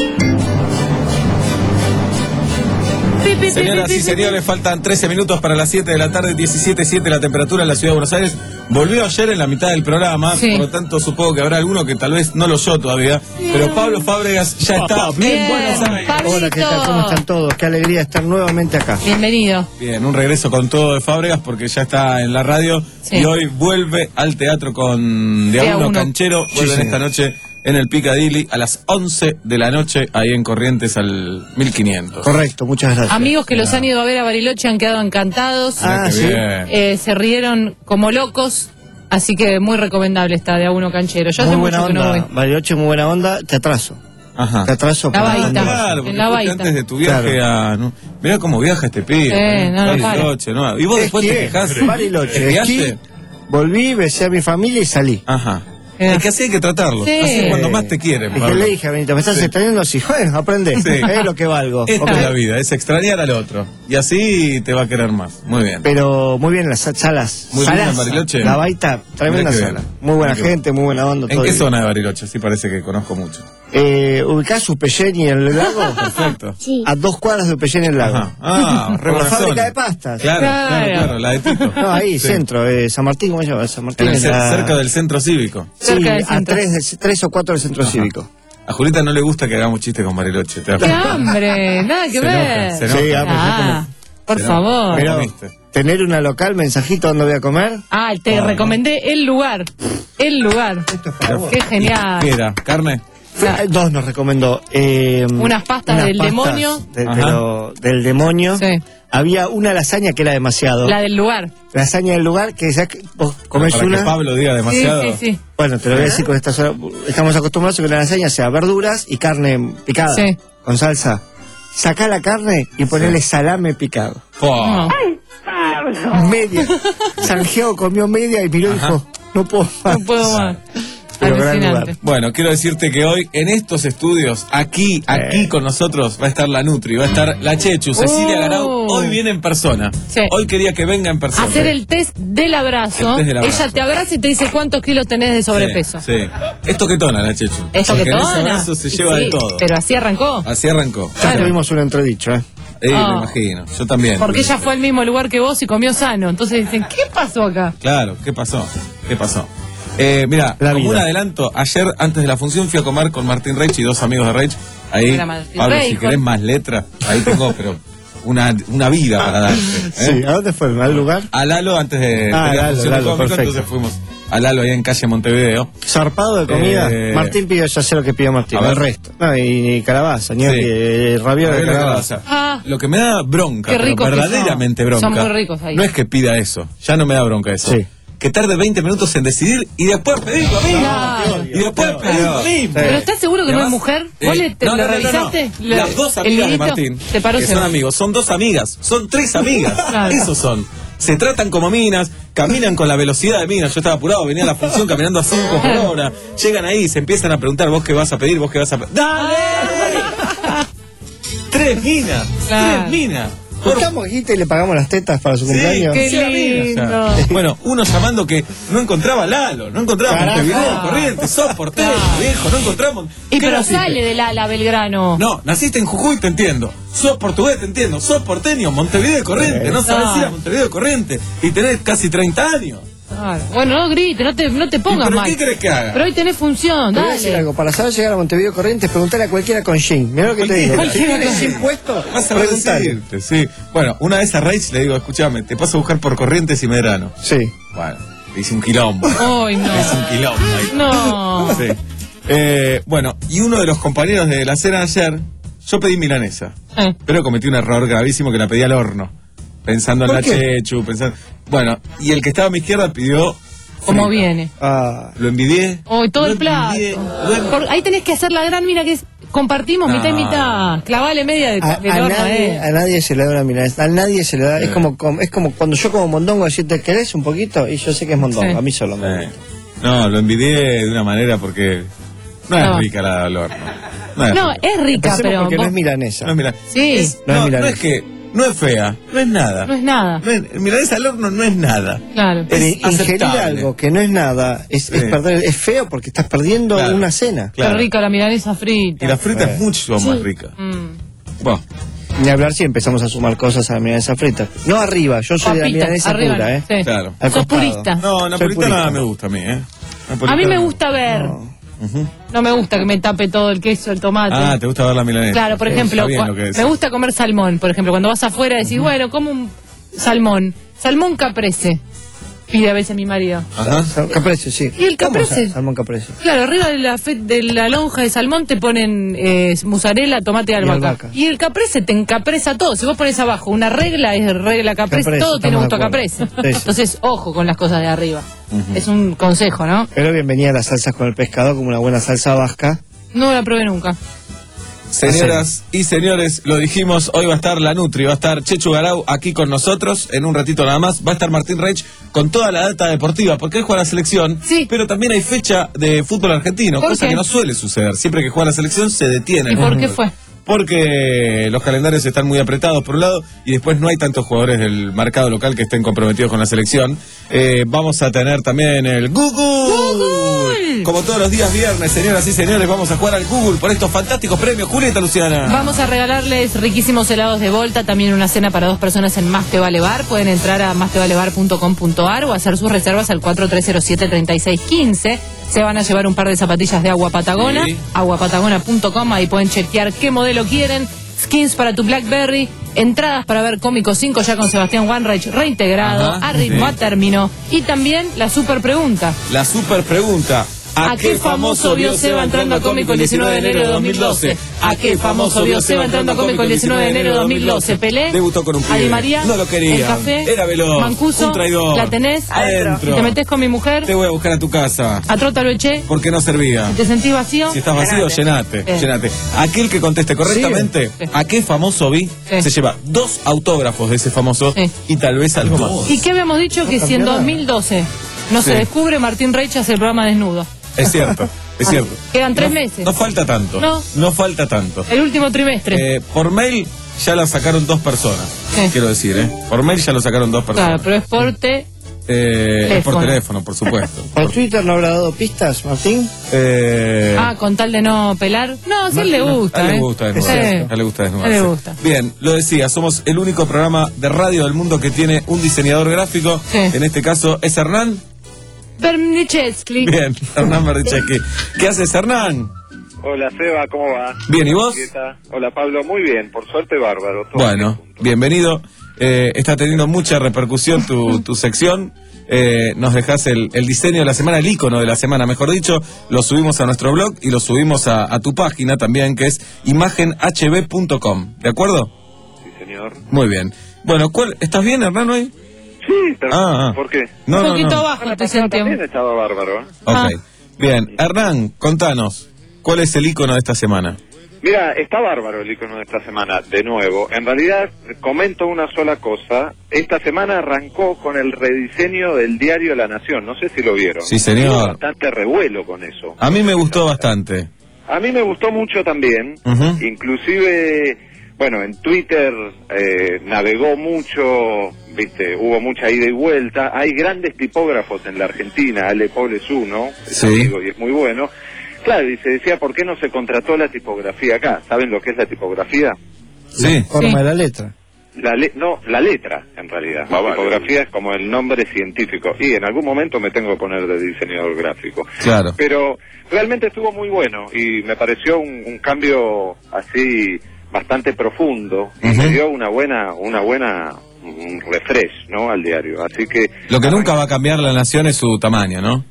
Señoras y señores, faltan trece minutos para las siete de la tarde, diecisiete punto siete la temperatura en la ciudad de Buenos Aires. Volvió ayer en la mitad del programa, Sí. por lo tanto supongo que habrá alguno que tal vez no lo oyó todavía, pero Pablo Fábregas ya está en Bien, Buenos Aires. Pablito. Hola, ¿qué tal? ¿Cómo están todos? Qué alegría estar nuevamente acá. Bienvenido. Bien, un regreso con todo de Fábregas porque ya está en la radio Sí. y hoy vuelve al teatro con De De a a uno uno. Canchero. Sí, Vuelven señor. esta noche en el Piccadilly a las once de la noche, ahí en Corrientes al mil quinientos. Correcto, muchas gracias. Amigos que los han ido a ver a Bariloche han quedado encantados. Ah, Qué sí. bien. Eh, se rieron como locos. Así que muy recomendable está De a uno Canchero. Yo hace Muy buena mucho que no onda. voy. Bariloche, muy buena onda. Te atraso. Ajá. Te atraso. La para- Baita. Claro, porque En la fuiste Baita. antes de tu viaje Claro. a... ¿no? Mirá cómo viaja este pibe. Eh, no, no, Bariloche, ¿no? Y vos después te Esquié, quejás. Bariloche, ¿Esquiaste? esquí, volví, besé a mi familia y salí. Ajá. Eh. Es que así hay que tratarlo. Sí. Así es cuando más te quieren. Es que Pablo. le dije a Benito, ¿me estás Sí. extrañando? Así, bueno, aprende. Sí. Es lo que valgo. Esta Ok. es la vida, es extrañar al otro. Y así te va a querer más. Muy bien. Pero muy bien las sa- salas. Muy bien salas, en Bariloche. La Baita, tremenda Mirá qué sala. bien. Muy buena Mirá qué gente, muy buena onda. ¿En todo qué bien. zona de Bariloche? Sí parece que conozco mucho. Eh, ¿Ubicás Upellén y el lago? Perfecto. A dos cuadras de Upellén y el lago. Ajá. Ah, re Por la buena fábrica zona. de pastas. Claro, claro, Claro. claro, la de Tito. No, ahí, Sí. centro, eh, San Martín, ¿cómo se llama? San Martín. En el es ce- la- cerca del centro cívico. Sí, Cerca del a centro. tres, del- tres o cuatro del centro cívico. A Julita no le gusta que hagamos chistes con Bariloche. ¿te das ¡Qué cuenta? hambre! Nada que Se ver. enoja, se enoja. Sí, hambre, Ah, por Se favor. enoja. Pero, comiste. tener una local, mensajito, ¿dónde voy a comer? Ah, te recomendé el lugar. El lugar. Qué genial. ¿Qué era? ¿Carne? Eh, Dos nos recomendó. eh, Unas pastas del demonio. de- de Ajá. lo- del demonio. Sí. Había una lasaña que era demasiado. La del lugar. Lasaña del lugar, que ya que vos comés Para una. que Pablo diga demasiado. Sí, sí, sí. Bueno, te lo voy a decir con estas horas. Estamos acostumbrados a que la lasaña sea verduras y carne picada. Sí. Con salsa. Sacá la carne y ponele salame picado. Po. No. Media. Santiago comió media y miró y Ajá. dijo, no puedo más. No puedo más. Pero gran Alucinante. lugar. Bueno, quiero decirte que hoy en estos estudios, aquí, aquí Eh. con nosotros, va a estar la Nutri, va a estar la Chechu, Cecilia Oh. Garau. Hoy viene en persona. Sí. Hoy quería que venga en persona. Hacer el test del abrazo. El test del abrazo. Ella te abraza y te dice cuántos kilos tenés de sobrepeso. Sí, sí. Es toquetona la Chechu. Esto que Porque en ese tona. abrazo se lleva Sí, de todo. Pero así arrancó. Así arrancó. Ya Claro. tuvimos un entredicho, ¿eh? Eh, Ah. me imagino. Yo también. Porque ella fue al mismo lugar que vos y comió sano. Entonces dicen, ¿qué pasó acá? Claro, ¿qué pasó? ¿Qué pasó? Eh, mira, La como vida. un adelanto, ayer antes de la función fui a comer con Martín Reich y dos amigos de Reich. Ahí, Era Martín Pablo, Reich, si querés Juan. más letra, ahí tengo, pero una, una vida para darte. ¿eh? Sí, ¿a dónde fueron? ¿Al lugar? A Lalo antes de Ah, de la Lalo, función Lalo, cómica, perfecto. entonces fuimos a Lalo ahí en calle Montevideo. Zarpado de comida. Eh, Martín pidió, ya sé lo que pidió Martín, a ver. el resto. No, y, y calabaza, ni Sí. eh, ravioli de Ravioli de calabaza. Ah, Lo que me da bronca, Qué pero ricos que verdaderamente son. bronca, Son muy ricos ahí. no es que pida eso, ya no me da bronca eso. Sí. Que tarde veinte minutos en decidir y después pedir lo mismo. Claro. Y después pedir lo mismo. ¿Pero estás seguro que no es Además, mujer? eh, ¿Vos le, te, no, lo no, no, no, no. revisaste? Las dos ¿El amigas de hilito? Martín, Te paró que ese- son amigos, son dos amigas, son tres amigas. Claro. Esos son. Se tratan como minas, caminan con la velocidad de minas. Yo estaba apurado, venía a la función caminando a cinco por hora. Llegan ahí y se empiezan a preguntar, ¿vos qué vas a pedir? ¿Vos qué vas a pedir? ¡Dale! Tres minas, Claro. tres minas. Buscamos guita y le pagamos las tetas para su Sí, cumpleaños. qué sí, amiga, o sea, lindo. bueno, uno llamando que no encontraba a Lalo, no encontraba Carajo. Montevideo, Corrientes, sos porteño, viejo, no encontramos. Y ¿Qué pero naciste? sale del ala Belgrano. No, naciste en Jujuy, te entiendo. Sos portugués, te entiendo. Sos porteño, Montevideo de Corrientes. No sabés Claro. ir a Montevideo de Corrientes. Y tenés casi treinta años. Claro. Bueno, no grites, no te, no te pongas pero mal. qué querés que haga? Pero hoy tenés función, Te voy a decir dale. algo, para saber llegar a Montevideo Corrientes, preguntarle a cualquiera con jean. Mirá lo que te digo. Si Cualquiera. tienes jean puesto, Vas a preguntale. decirte, sí. Bueno, una vez a Reich le digo, escúchame, te paso a buscar por Corrientes y Medrano. Sí. Bueno, le hice un quilombo. Ay, no. Le hice un quilombo ahí. No. Sí. Eh, bueno, y uno de los compañeros de la cena ayer, yo pedí milanesa, Eh. pero cometí un error gravísimo que la pedí al horno, pensando en ¿Por la qué? chechu, pensando... Bueno, y el que estaba a mi izquierda pidió... ¿Cómo frita. viene? Ah, Lo envidié. Hoy todo lo el plato. envidié, lo- Por- ahí tenés que hacer la gran mira que es. Compartimos No. mitad y mitad. Clavale media de, a, del a horno, nadie, eh. a nadie se le da una milanesa. A nadie se le da. Es como, como- es como cuando yo como mondongo, decirte, ¿querés un poquito? Y yo sé que es mondongo. Sí. A mí solo me Eh, No, lo envidié de una manera porque no es No. rica la del horno. No es No, rica. es rica, Empecemos pero. porque no vos- es milanesa. No es mila- Sí. es- No es no, no milanesa. es que no es fea, no es nada. No es nada. No es- milanesa al horno no es nada. Claro. Pero es ingerir aceptable. algo que no es nada es, es Sí. perder, es feo porque estás perdiendo Claro. una cena. Claro. Qué rica la milanesa frita. Y la frita Eh. es mucho más rica. Mm. Bueno, Ni hablar si empezamos a sumar cosas a la milanesa frita. No arriba, yo soy de la Papita, milanesa arriba, pura, ¿eh? sí. claro. Al Sos costado. purista. No, Soy napolitana purista. me gusta a mí, ¿eh? A mí Napolitana me gusta ver. Ujú. No me gusta que me tape todo el queso, el tomate. Ah, ¿te gusta ver la milanesa? Claro, por Eh, ejemplo, está bien cua- lo que decís. me gusta comer salmón, por ejemplo, cuando vas afuera decís, bueno, como un salmón, salmón caprese, pide a veces mi marido. Ajá. Sal- Caprese, sí. ¿Y el ¿Cómo caprese? sa- Salmón caprese. Claro, arriba de la, fe- de la lonja de salmón te ponen eh, mozzarella, tomate y albahaca. albahaca. Y el caprese te encapresa todo. Si vos pones abajo una regla, es regla caprese, Caprese, todo tiene estamos gusto de a acuerdo. caprese. Sí, sí. Entonces, ojo con las cosas de arriba. Es un consejo, ¿no? Pero bienvenida a las salsas con el pescado, como una buena salsa vasca. No la probé nunca. Señoras y señores, lo dijimos, hoy va a estar la Nutri, va a estar Chechu Garau aquí con nosotros, en un ratito nada más, va a estar Martín Reich con toda la data deportiva, porque él juega la selección, Sí. pero también hay fecha de fútbol argentino, ¿Por cosa qué? que no suele suceder, siempre que juega la selección se detiene. ¿Y el por qué fútbol. fue? Porque los calendarios están muy apretados por un lado y después no hay tantos jugadores del mercado local que estén comprometidos con la selección. Eh, vamos a tener también el Google. Google. Como todos los días viernes, señoras y señores, vamos a jugar al Google por estos fantásticos premios. Julieta Luciana. Vamos a regalarles riquísimos helados de Volta, también una cena para dos personas en Más Te Vale Bar. Pueden entrar a más te vale bar punto com punto a r o hacer sus reservas al cuatro tres cero siete, tres seis uno cinco. Se van a llevar un par de zapatillas de Agua Patagona, Sí. agua patagona punto com, ahí pueden chequear qué modelo quieren. Skins para tu Blackberry, entradas para ver Cómico cinco ya con Sebastián Wanreich reintegrado, Ajá, a ritmo, sí. a término. Y también la super pregunta. La super pregunta. ¿A qué famoso vio Seba entrando a Cómico el diecinueve de enero de dos mil doce? ¿A qué famoso vio Seba entrando a Cómico el diecinueve de enero de dos mil doce? Pelé, Debutó con un pibe. a Di María, No lo quería. El Café, Era veloz. Mancuso, Un traidor. la tenés, Adentro. te metés con mi mujer, Te voy a buscar a tu casa. a Trota lo eché, Porque no servía. te sentís vacío. Si estás vacío, llenate, Bien. llenate. Aquel que conteste correctamente, Sí. ¿a qué famoso vi? Sí. Se lleva dos autógrafos de ese famoso Sí. y tal vez algo más. ¿Y qué habíamos dicho? Que si en cambió nada. dos mil doce no se Sí. descubre, Martín Reich hace el programa desnudo. Es cierto, es cierto. Quedan tres No- meses. No falta tanto. No. No falta tanto. El último trimestre. Eh, por mail ya la sacaron dos personas. Sí. Quiero decir, ¿eh? Por mail ya lo sacaron dos Claro, personas. pero es porte. Eh, es por Teléfono. teléfono, por supuesto. ¿Por Twitter no habrá dado pistas, Martín? Eh, Ah, con tal de no pelar. No, sí le gusta. A él ¿eh? le gusta Sí. desnudarse. A él le gusta A él desnudarse. le gusta. Bien, lo decía, somos el único programa de radio del mundo que tiene un diseñador gráfico. Sí. En este caso es Hernán. Bernichevsky. Bien, Hernán Berdichevsky. ¿Qué haces, Hernán? Hola Seba, ¿cómo va? Bien, ¿y vos? Hola Pablo, muy bien, por suerte bárbaro. todo Bueno, bienvenido. Eh, está teniendo mucha repercusión tu, tu sección. Eh, nos dejás el, el diseño de la semana, el icono de la semana, mejor dicho. Lo subimos a nuestro blog y lo subimos a, a tu página también, que es imagen h b punto com. ¿De acuerdo? Sí, señor. Muy bien. Bueno, ¿cuál, ¿estás bien, Hernán, hoy? Sí, pero Ah, ah. ¿por qué? No, Un no, poquito no. abajo te sentimos. También estaba bárbaro. ¿eh? Ok. Bien, Hernán, contanos, ¿cuál es el icono de esta semana? Mira, está bárbaro el icono de esta semana, de nuevo. En realidad, comento una sola cosa. Esta semana arrancó con el rediseño del diario La Nación. No sé si lo vieron. Sí, señor. Hubo bastante revuelo con eso. A mí me gustó bastante. A mí me gustó mucho también. Ujú. Inclusive, bueno, en Twitter eh, navegó mucho, viste, hubo mucha ida y vuelta. Hay grandes tipógrafos en la Argentina. Ale Paul es uno, es Sí. amigo y es muy bueno. Claro, y se decía, ¿por qué no se contrató la tipografía acá? ¿Saben lo que es la tipografía? Sí. Forma de la letra. La le- no, la letra, en realidad. La tipografía es como el nombre científico. Y en algún momento me tengo que poner de diseñador gráfico. Claro. Pero realmente estuvo muy bueno y me pareció un, un cambio así bastante profundo y Ujú. me dio una buena, una buena, un refresh, ¿no? Al diario. Así que... Lo que nunca va a cambiar la nación es su tamaño, ¿no?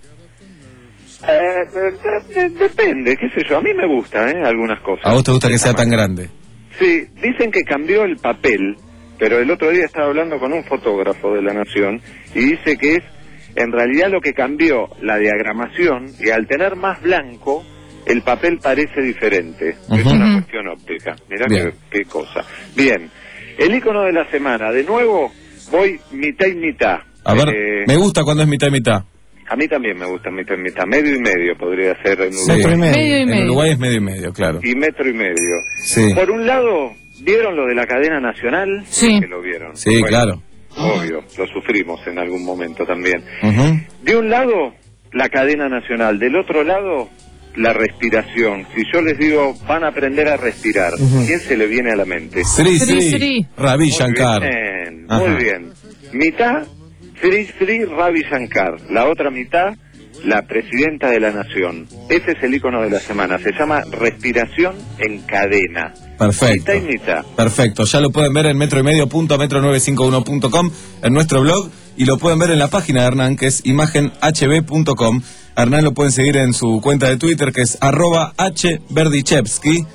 Eh, de- de- depende, qué sé yo. A mí me gusta, ¿eh? Algunas cosas. ¿A vos te gusta que sea tan grande? Sí, dicen que cambió el papel, pero el otro día estaba hablando con un fotógrafo de La Nación y dice que es en realidad lo que cambió la diagramación y al tener más blanco el papel parece diferente. Es Ujú. una cuestión óptica. Mirá Bien. qué, qué cosa. Bien, el icono de la semana. De nuevo voy mitad y mitad. A ver, Eh, me gusta cuando es mitad y mitad. a mí también me gusta mitad y mitad. Medio y medio podría ser en Sí. Uruguay. Medio y En medio. Uruguay es medio y medio, claro. Y metro y medio. Sí. Por un lado, ¿vieron lo de la cadena nacional? Sí. Que lo vieron. Sí, Bueno, claro. Obvio, lo sufrimos en algún momento también. Ujú. De un lado, la cadena nacional. Del otro lado, la respiración. Si yo les digo, van a aprender a respirar, ¿quién se le viene a la mente? Sri Sri, Sri, Sri. Ravi Shankar. Muy bien, Ajá. muy bien. Mitad, Sri Sri Ravi Shankar. La otra mitad, la presidenta de la nación. Ese es el icono de la semana. Se llama respiración en cadena. Perfecto. Mitad y mitad. Perfecto, ya lo pueden ver en metro y medio punto metro nueve cinco uno punto com, en nuestro blog, y lo pueden ver en la página de Hernán, que es imagen h b punto com. Hernán lo pueden seguir en su cuenta de Twitter, que es arroba hverdichevsky.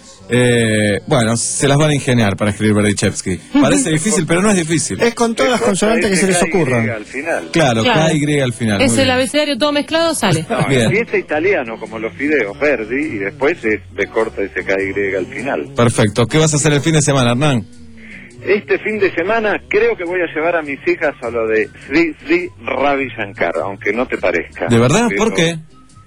Eh, bueno, se las van a ingeniar para escribir Verdichevsky. Parece difícil, pero no es difícil. Es con todas las consonantes que se les ocurran. Al final. Claro, Claro. K Y al final. Es muy el bien. abecedario todo mezclado, sale. No, Bien. empieza italiano como los fideos, Verdi, y después es de corta ese K Y al final. Perfecto. ¿Qué vas a hacer el fin de semana, Hernán? Este fin de semana creo que voy a llevar a mis hijas a lo de Sri Sri Ravi Shankar, aunque no te parezca. ¿De verdad? Pero- ¿Por qué?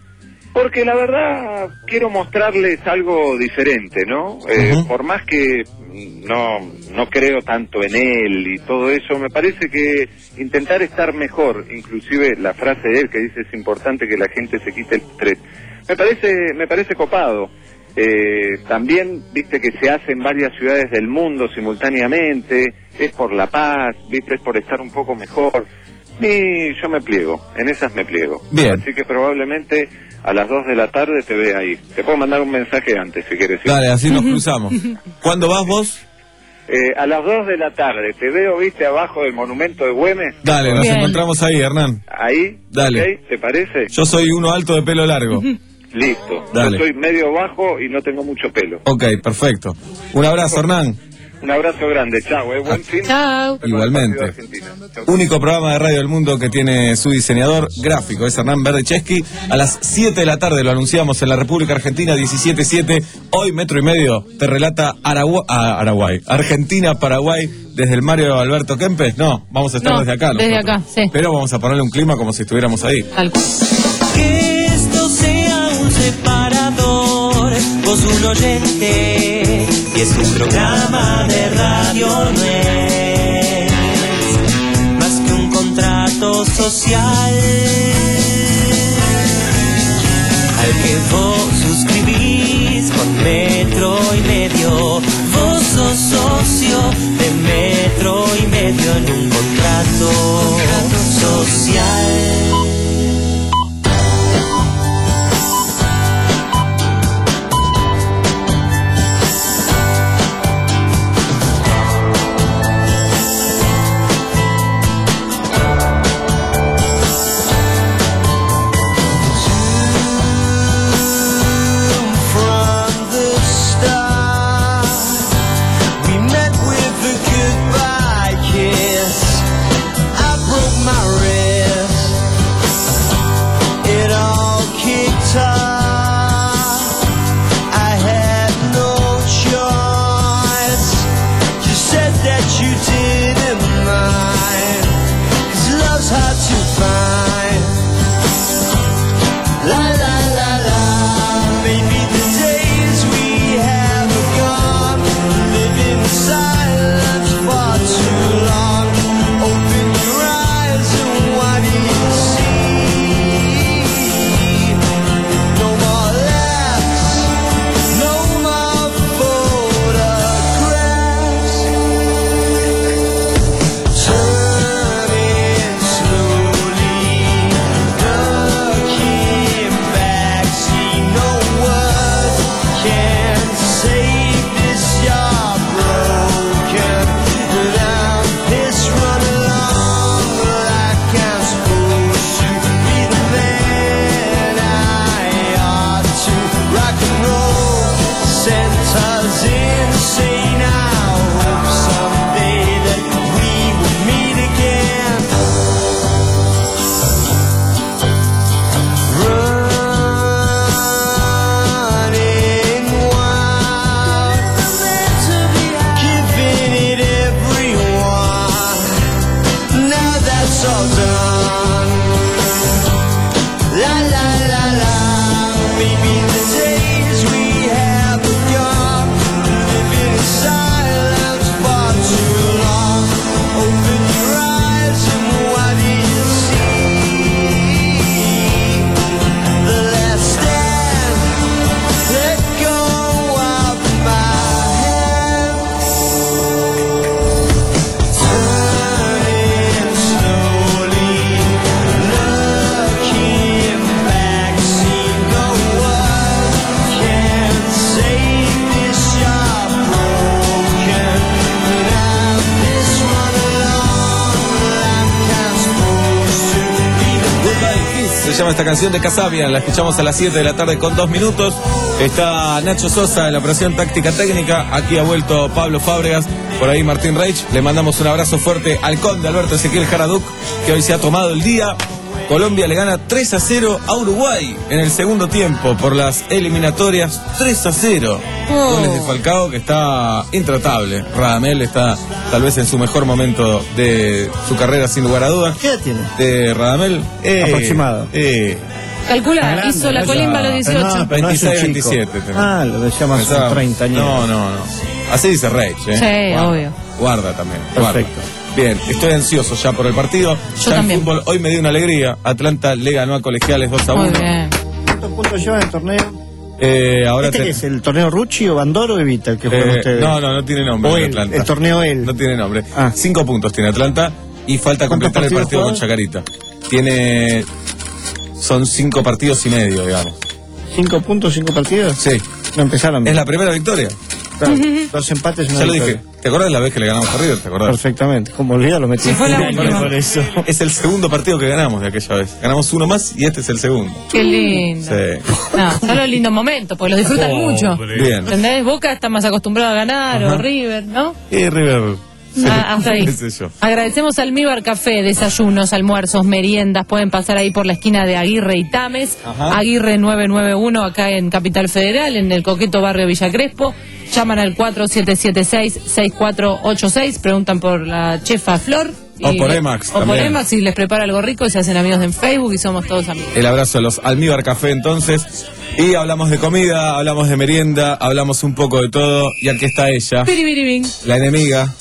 Porque la verdad quiero mostrarles algo diferente, ¿no? Eh, Ujú. Por más que no, no creo tanto en él y todo eso, me parece que intentar estar mejor, inclusive la frase de él que dice es importante que la gente se quite el estrés, me parece, me parece copado. Eh, también, viste que se hace en varias ciudades del mundo simultáneamente, es por la paz, viste, es por estar un poco mejor. Y yo me pliego, en esas me pliego. Bien. Así que probablemente a las dos de la tarde te ve ahí. Te puedo mandar un mensaje antes si quieres. Dale, así nos cruzamos. ¿Cuándo vas vos? Eh, a las dos de la tarde te veo, viste, abajo del monumento de Güemes. Dale, nos Bien. encontramos ahí, Hernán. Ahí, Dale. ¿ok? ¿Te parece? Yo soy uno alto de pelo largo. Listo. Dale. Yo soy medio bajo y no tengo mucho pelo. Ok, perfecto. Un abrazo, Hernán. Un abrazo grande, chao, eh. Buen fin. Chao. Igualmente. Argentina. Chau. Único programa de radio del mundo que tiene su diseñador gráfico, es Hernán Verdichevsky. A las siete de la tarde lo anunciamos en la República Argentina, diecisiete siete. Hoy, metro y medio, te relata Aragua- ah, Araguay, Argentina, Paraguay, desde el Mario Alberto Kempes. No, vamos a estar No, desde acá. desde nosotros. acá, sí. Pero vamos a ponerle un clima como si estuviéramos ahí. Tal cual. Que esto sea un separador, vos un oyente, y es un programa de radio, no es más que un contrato social al que vos suscribís con metro y medio. Vos sos socio de metro y medio en un contrato social. that's all done. La la la la, maybe the days we have begun, living in silence for too long. Open your eyes and what do you see? The last stand, let go of my hand. Turning slowly, looking back, see no one can save this shop broken. Now this one alone, like I'm supposed to be the Goodbye Kiss se llama esta canción de Kasabian, la escuchamos a las siete de la tarde con dos minutos. Está Nacho Sosa en la operación táctica técnica, aquí ha vuelto Pablo Fábregas, por ahí Martín Reich. Le mandamos un abrazo fuerte al conde Alberto Ezequiel Jaraduc, que hoy se ha tomado el día. Colombia le gana tres a cero a Uruguay en el segundo tiempo por las eliminatorias. Tres a cero. Oh. Goles de Falcao, que está intratable. Radamel está tal vez en su mejor momento de su carrera, sin lugar a dudas. ¿Qué edad tiene? De Radamel. Eh, Aproximado. Eh, Calcula, Grande, hizo la ¿no? colimba a los Pero dieciocho. no, pero no es un veintiséis, chico. veintisiete. Ah, lo decíamos hace Pensaba- treinta años. No, no, no. Así dice Reich, ¿eh? Sí, Guarda, obvio. Guarda también. Guarda. Perfecto. Bien, estoy ansioso ya por el partido. Yo Ya en también. fútbol hoy me dio una alegría. Atlanta le ganó a Colegiales dos a Muy uno. bien. ¿Cuántos puntos llevan en el torneo? Eh, ahora ¿Este te- qué es? ¿El torneo Rucci o Bandoro o Evita? Que juegan eh, ustedes? no, no, no tiene nombre O el él, Atlanta. el torneo él. No tiene nombre. Ah. Cinco puntos tiene Atlanta y falta ¿Cuántos completar el partidos partido con jugados? Chacarita. Tiene... Son cinco partidos y medio, digamos. ¿Cinco puntos, cinco partidos? Sí. No empezaron Es bien. la primera victoria. Claro, dos empates y una Ya lo victoria. dije. ¿Te acordás de la vez que le ganamos a River? ¿Te acordás? Perfectamente. Como olvidé, lo metí. Sí, fue la Por- última. Por eso. Es el segundo partido que ganamos de aquella vez. Ganamos uno más y este es el segundo. Qué lindo. Sí. No, son los lindos momentos, porque los disfrutan mucho. Bien. ¿Entendés? Boca está más acostumbrado a ganar, Ajá. o River, ¿no? Y River. Ah, hasta ahí. qué sé yo. Agradecemos al Almíbar Café, desayunos, almuerzos, meriendas. Pueden pasar ahí por la esquina de Aguirre y Tames. Ajá. Aguirre nueve nueve uno, acá en Capital Federal, en el coqueto barrio Villa Crespo. Llaman al cuatro siete siete seis, seis cuatro ocho seis. Preguntan por la chefa Flor. O y- por Emax O por también. Emax y les prepara algo rico y se hacen amigos en Facebook y somos todos amigos. El abrazo a los Almíbar Café entonces. Y hablamos de comida, hablamos de merienda, hablamos un poco de todo. Y aquí está ella, Piribiribín. la enemiga.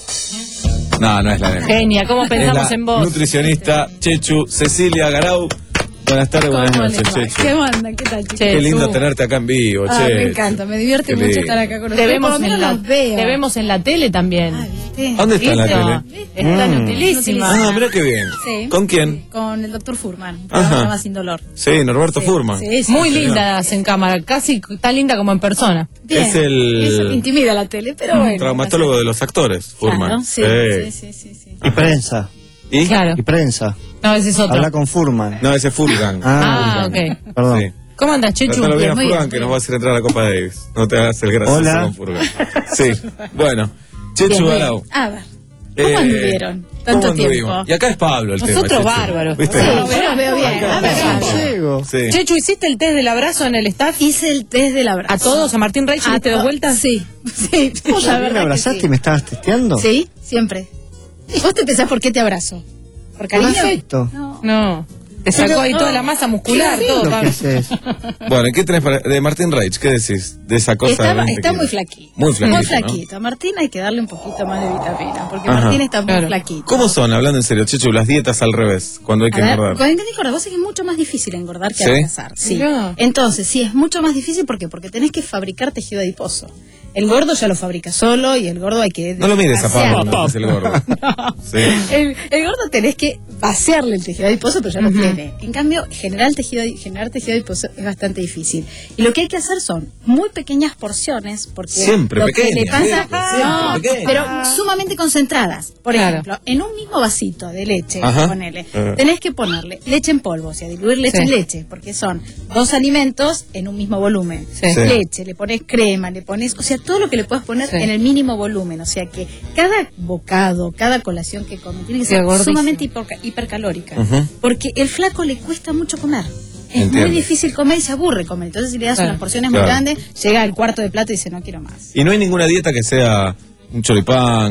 No, no es la enemiga. Genia, ¿cómo pensamos Es la en vos? nutricionista Chechu Cecilia Garau. Buenas tardes, buenas ¿Cómo noches, les va? Chechu. ¿Qué onda? ¿Qué tal, chicos? Qué lindo Chechu. tenerte acá en vivo, Ah, che. me encanta, me divierte Qué mucho lindo. estar acá con Te ustedes. vemos, Por lo menos en la, los veo. te vemos en la tele también. ¿Viste? ¿Dónde está en la ¿Viste? tele? Está Mm. utilísima. Ah, mira qué bien. Sí. ¿Con quién? Con el doctor Furman. Un Ajá. programa que se llama Sin Dolor. Sí, Norberto Sí, Furman. sí, sí. Muy Sí. lindas en cámara, casi tan linda como en persona. Bien. Es el- Eso me intimida la tele, pero bueno. Traumatólogo de los actores, Furman. Claro, sí, sí, sí, sí, sí. Y prensa. ¿Y? Claro. Y prensa. No, ese es otro. Habla con Furman. No, ese es Furgan. Ah, ok. Perdón. Sí. ¿Cómo andas, Chechu? Tratalo bien a muy Furgan bien, que muy nos va a hacer entrar a la Copa Davis. No te hagas el gracioso Hola. con Furgan. Sí, bueno. Chechu Bien, muy Garau. bien. A ver, ¿cómo Eh, anduvieron? ¿cómo Tanto anduvimos? tiempo. Y acá es Pablo el Nosotros tema. Chechu. bárbaros. ¿Viste? Sí, yo los veo bien. A ver, Sí, llego. Sí. Chechu, ¿hiciste el test del abrazo en el staff? hice el test del abrazo. ¿A todos? ¿A Martín Reich ¿A diste dos to- vueltas? Sí, sí. ¿Vos la a mí verdad me que abrazaste sí. y me estabas testeando? Sí, siempre. ¿Vos te pensás por qué te abrazo? ¿Por Por cariño? afecto. No. No. Te sacó ahí toda la masa muscular, ¿Qué todo, lo que Pablo. haces? Bueno, ¿y qué tenés para, de Martín Reich? ¿Qué decís de esa cosa? Está, de veinte está muy kilos? flaquito. Muy flaquito, Muy ¿no? flaquito. A Martín hay que darle un poquito más de vitamina, porque Ajá. Martín está muy Claro. flaquito. ¿Cómo son, hablando en serio, Chechu, las dietas al revés, cuando hay que A ver, engordar? cuando hay que engordar, vos sabés que es mucho más difícil engordar que ¿Sí? adelgazar. Sí. Mirá. Entonces, sí, es mucho más difícil, ¿por qué? Porque tenés que fabricar tejido adiposo. El gordo ya lo fabrica solo y el gordo hay que... No lo mires a Pablo, vaciarlo. no es el gordo. Sí. El, el gordo tenés que vaciarle el tejido adiposo, pero ya lo tiene. En cambio, generar tejido, generar tejido adiposo es bastante difícil. Y lo que hay que hacer son muy pequeñas porciones, porque Siempre lo que pequeñas, le pasa, siempre, no, siempre pequeñas. pero sumamente concentradas. Por Claro. ejemplo, en un mismo vasito de leche, Ajá. ponele, Ajá. tenés que ponerle leche en polvo, o sea, diluir leche Sí. en leche, porque son dos alimentos en un mismo volumen. Sí. Sí. Leche, le pones crema, le pones, o sea, todo lo que le puedas poner Sí. en el mínimo volumen, o sea que cada bocado, cada colación que come tiene que Sí, ser gordísimo. sumamente hiperca- hipercalórica, Ujú. porque el flaco le cuesta mucho comer. Es Entiendo. muy difícil comer y se aburre comer. Entonces, si le das Claro. unas porciones Claro. muy grandes, llega al cuarto de plato y dice, no quiero más. Y no hay ninguna dieta que sea un choripán,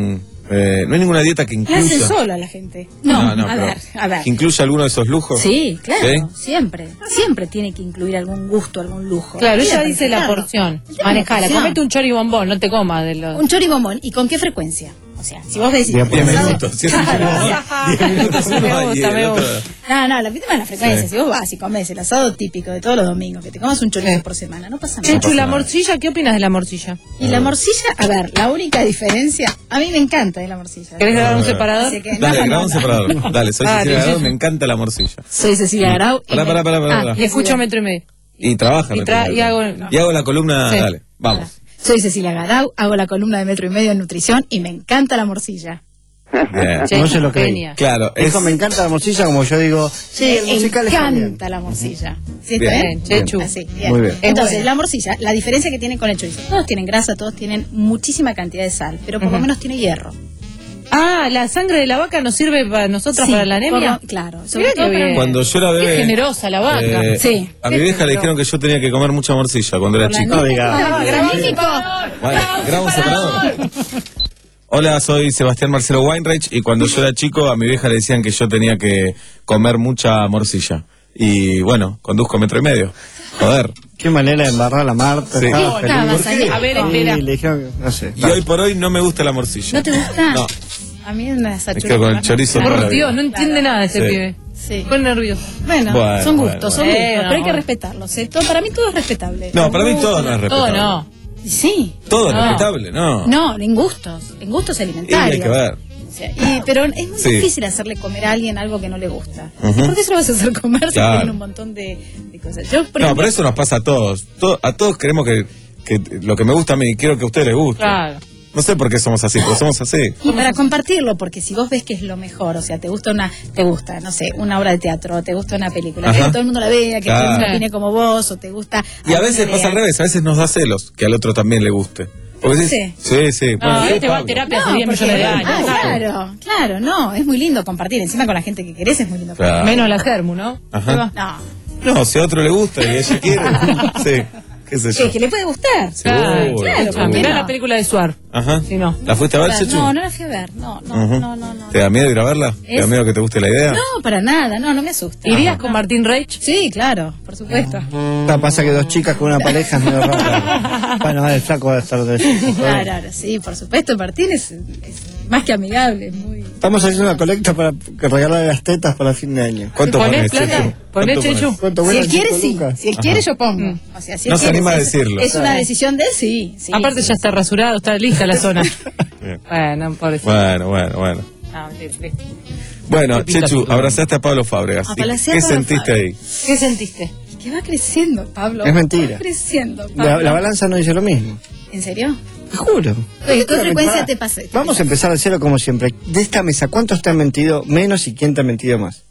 Eh, no hay ninguna dieta que La hacen incluya. sola la gente. No, No, no, a pero ver, a ver. ¿Que incluya alguno de esos lujos? Sí, claro, ¿Sí? siempre. Siempre tiene que incluir algún gusto, algún lujo. Claro, ella Mira, dice la claro. porción. El tema de la Manejala, porción. comete un choribombón, no te comas de los... Un choribombón. ¿Y con qué frecuencia? O sea, si vos decís... Diez asado- minutos. Si es un Claro, choribombón, diez minutos uno Me y gusta, el me otro- gusta. No, no, la tema es la frecuencia. Sí. Si vos vas y comes el asado típico de todos los domingos, que te comas un chorizo por semana, no pasa nada. Chechu, ¿y la morcilla? ¿Qué opinas de la morcilla? Y la morcilla, a ver, la única diferencia, a mí me encanta de la morcilla. ¿Querés grabar un A ver. separador? Así que, no, Dale, no, graba no. un separador. Dale, soy Ah, Cecilia sí, Garau, sí. me encanta la morcilla. Soy Cecilia Garau. y Pará, me- pará, pará, pará, Ah, pará. Y escucho metro y medio. Y trabaja. Y, me tra- parece. y hago... Y hago la columna, Sí. dale, vamos. Soy Cecilia Garau, hago la columna de metro y medio en nutrición y me encanta la morcilla. Bien. No se lo creí. Genia. Claro, es... Dijo, me encanta la morcilla, como yo digo, sí, el me musical está bien. encanta la morcilla. ¿Sí, Bien. está bien? Bien, Chechu. Así, bien. Muy bien. Entonces, Es buena. la morcilla, la diferencia que tiene con el chorizo, todos tienen grasa, todos tienen muchísima cantidad de sal, pero por lo Ujú. menos tiene hierro. Ah, la sangre de la vaca nos sirve para nosotras Sí, para la anemia. por lo- claro, sobre Mirá todo qué para- bien. Cuando yo era Qué bebé... generosa la vaca. eh, Sí. A mi vieja le dijeron que yo tenía que comer mucha morcilla cuando era Por la chico. anemia. Ah, magnífico. Vale, graba un separador. Hola, soy Sebastián Marcelo Weinreich y cuando yo era chico a mi vieja le decían que yo tenía que comer mucha morcilla. Y bueno, conduzco metro y medio. Joder. Qué manera de embarrar la Marta. Sí. estaba Sí, feliz. estaba ¿Por qué? saliendo. A ver, Y espera. le dijeron que- no sé. Y hoy por hoy no me gusta la morcilla. ¿No te gusta? No. A mí me Me quedo con el chorizo toda la Por vida. Dios, no entiende nada ese Sí. pibe. Sí. Fue nervioso. Bueno, Bueno, son bueno, gustos, bueno. son gustos, Eh, pero hay que no. respetarlos. ¿eh? Todo- para mí todo es respetable. No, para mí Los todo no es gustos, Todo respetable. no. Sí. Todo es No. respetable, no. No, en gustos, en gustos Y alimentarios. hay que ver. O sea, y- pero es muy Sí. difícil hacerle comer a alguien algo que no le gusta. Ujú. ¿Por qué se lo vas a hacer comer si Claro. tienen un montón de, de cosas? Yo, por No, ejemplo, pero eso nos pasa a todos. To- a todos queremos que, que lo que me gusta a mí, quiero que a ustedes les guste. Claro. No sé por qué somos así, pero somos así. y para compartirlo, porque si vos ves que es lo mejor, o sea, te gusta una, te gusta, no sé, una obra de teatro, te gusta una película, Ajá. que todo el mundo la vea, que todo el mundo Claro. opine como vos, o te gusta. Y a alguna veces pasa idea. al revés, a veces nos da celos que al otro también le guste. Porque decís, sí, sí. No, bueno, sí, este va a Pablo. terapia hace No, diez porque- millones de años. ah, claro, claro, no, es muy lindo compartir, encima con la gente que querés es muy lindo Claro. compartir. Menos la Germu, ¿no? Ajá. No, No, si a otro le gusta y ella quiere, sí, qué sé yo. que, que le puede gustar. Seguro, claro, seguro. ¿por qué Mirá no? la película de Suar. Ajá. Si no. ¿La fuiste a ver, Chechu? No, no la fui a ver, no, no, Ujú. no, no, no. ¿Te da miedo ir a verla? ¿Te da Es- miedo que te guste la idea? No, para nada, no, no me asusta. ¿Irías con Martín Reich? Sí, claro, por supuesto. No, pasa que dos chicas con una pareja es medio raro. Bueno, el flaco va a estar de Claro, claro, sí, por supuesto, Martín es, es más que amigable, es muy... Estamos haciendo una colecta para que regalar las tetas para fin de año. ¿Cuánto ¿Ponés pones, plata? Chechu? ¿Ponés, ¿Cuánto Chechu? ¿Cuánto Si bueno, él quiere, cinco sí. lucas? Si él Ajá. quiere, yo pongo. O sea, si él No se quiere, anima a es- decirlo. Es una Claro. decisión de él, sí. sí Aparte sí, ya sí. está rasurado, está lista la zona. Bien. Bueno, pobrecito. Bueno, bueno, bueno. No, listo, listo. Bueno, Qué pinta Chechu, tu- abrazaste a Pablo Fábregas. ¿Y Abracé a ¿Qué Pablo sentiste ahí? ¿Qué sentiste? Que va creciendo, Pablo. Es mentira. Va creciendo, Pablo. La, la balanza no dice lo mismo. ¿En serio? Te juro. ¿Qué frecuencia Pará. te pasé? Vamos a empezar de cero como siempre. De esta mesa, ¿cuántos te han mentido menos y quién te ha mentido más?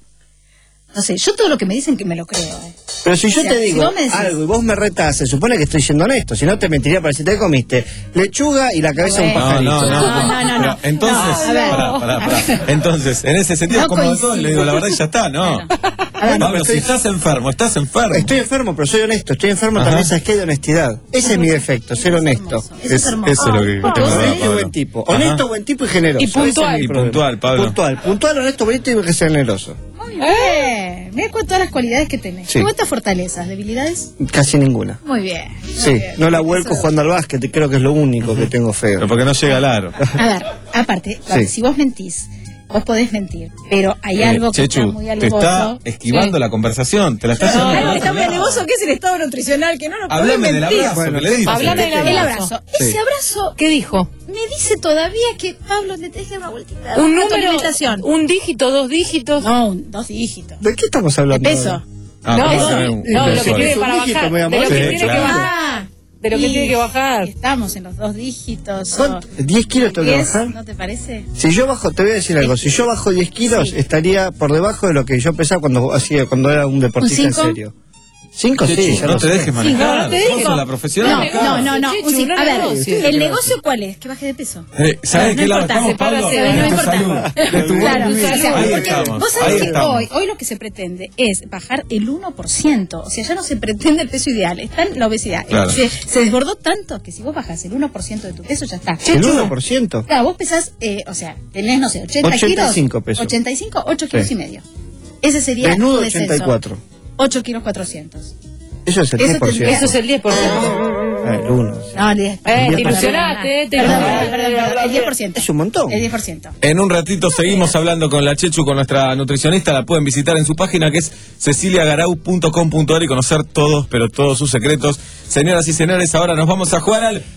No sé, yo todo lo que me dicen que me lo creo. eh. Pero si yo O sea, te si digo vos me decís- algo y vos me retás, se supone que estoy siendo honesto. Si no, te mentiría para decirte que comiste lechuga y la cabeza de un Bueno. pajarito. No, no, no. No, no, no, no. Pero entonces, No, a ver. pará, pará, pará. Entonces, en ese sentido, No como de coincido. todo, le digo la verdad y ya está, ¿no? ver, Pablo, pero si estoy- estás enfermo, estás enfermo. Estoy enfermo, pero soy honesto. Estoy enfermo, Ajá. también sabes que hay de honestidad. Ese es mi defecto, ser honesto. Eso es hermoso. Eso es lo que Porque es vos verdad, tenés que Pablo. buen tipo. Ajá. Honesto, buen tipo y generoso. Y puntual. Ese es mi Y problema. puntual, Pablo. Puntual, puntual, honesto, bonito y que sea generoso. Muy bien. Mira con todas las cualidades que tenés. Sí. ¿Cuántas fortalezas? ¿Debilidades? Casi ninguna. Muy bien. muy Sí, bien. no la vuelco Eso- jugando al básquet, creo que es lo único que tengo feo. Pero porque no llega al aro. A ver, aparte, Sí. si vos mentís, vos podés mentir, pero hay Eh, algo que Chechu, está muy te alevoso. está esquivando la conversación, te la estás No, haciendo. algo que está muy alevoso, que es el estado nutricional, que no nos Hablame podés del mentir. abrazo Bueno, que le diste. Hablame del El abrazo. abrazo. Sí. Ese abrazo ¿Qué dijo? me dice todavía que Pablo te deje una vueltita. Un a tu número, alimentación. un dígito, dos dígitos. No, un- dos dígitos. ¿De qué estamos De hablando? peso. Ah, No, pero no, tenés un- no, un lo que peso tiene ahí. para Un dígito, bajar. mi De amor. lo que Sí, tiene que claro. bajar. Ah, De lo que y tiene que bajar. Estamos en los dos dígitos. ¿Cuánto? o- ¿diez kilos tengo que diez, bajar? ¿No te parece? Si yo bajo, te voy a decir algo, si yo bajo diez kilos, Sí. estaría por debajo de lo que yo pesaba cuando hacía, cuando era un deportista ¿Un en cinco? serio. Cinco, sí, Chechu, ya no lo te sé. dejes manejar. No, te Vos digo. sos la profesional. No, no, no, no. Chechu, un sí- no a ver, negocio. ¿el negocio cuál es? Que baje de peso. Eh, ¿Sabés No qué lado importa, estamos, sepárase, Pablo? no De tu importa. salud, de tu Claro, buen o sea, vivir. Ahí porque estamos, vos sabés ahí que estamos. hoy, hoy lo que se pretende es bajar el uno por ciento. O sea, ya no se pretende el peso ideal, está en la obesidad. Claro. Se, se desbordó tanto que si vos bajás el uno por ciento de tu peso, ya está. El uno por ciento. Claro, vos pesás, eh, o sea, tenés, no sé, ochenta ochenta y cinco kilos. pesos. ochenta y cinco, ocho kilos Sí. y medio. Ese sería Desnudo tu descenso. ochenta y cuatro. ocho kilos cuatrocientos. Eso es el Eso diez por ciento. te- Eso es el diez por ciento. Ah, el uno. No, el diez. Eh, te Perdón, ilusionaste, eh, te Perdón, ilusionaste. perdón, perdón, perdón, el diez por ciento. Es un montón. El diez por ciento. En un ratito seguimos hablando con la Chechu, con nuestra nutricionista. La pueden visitar en su página, que es cecilia garau punto com punto ar, y conocer todos, pero todos sus secretos. Señoras y señores, ahora nos vamos a jugar al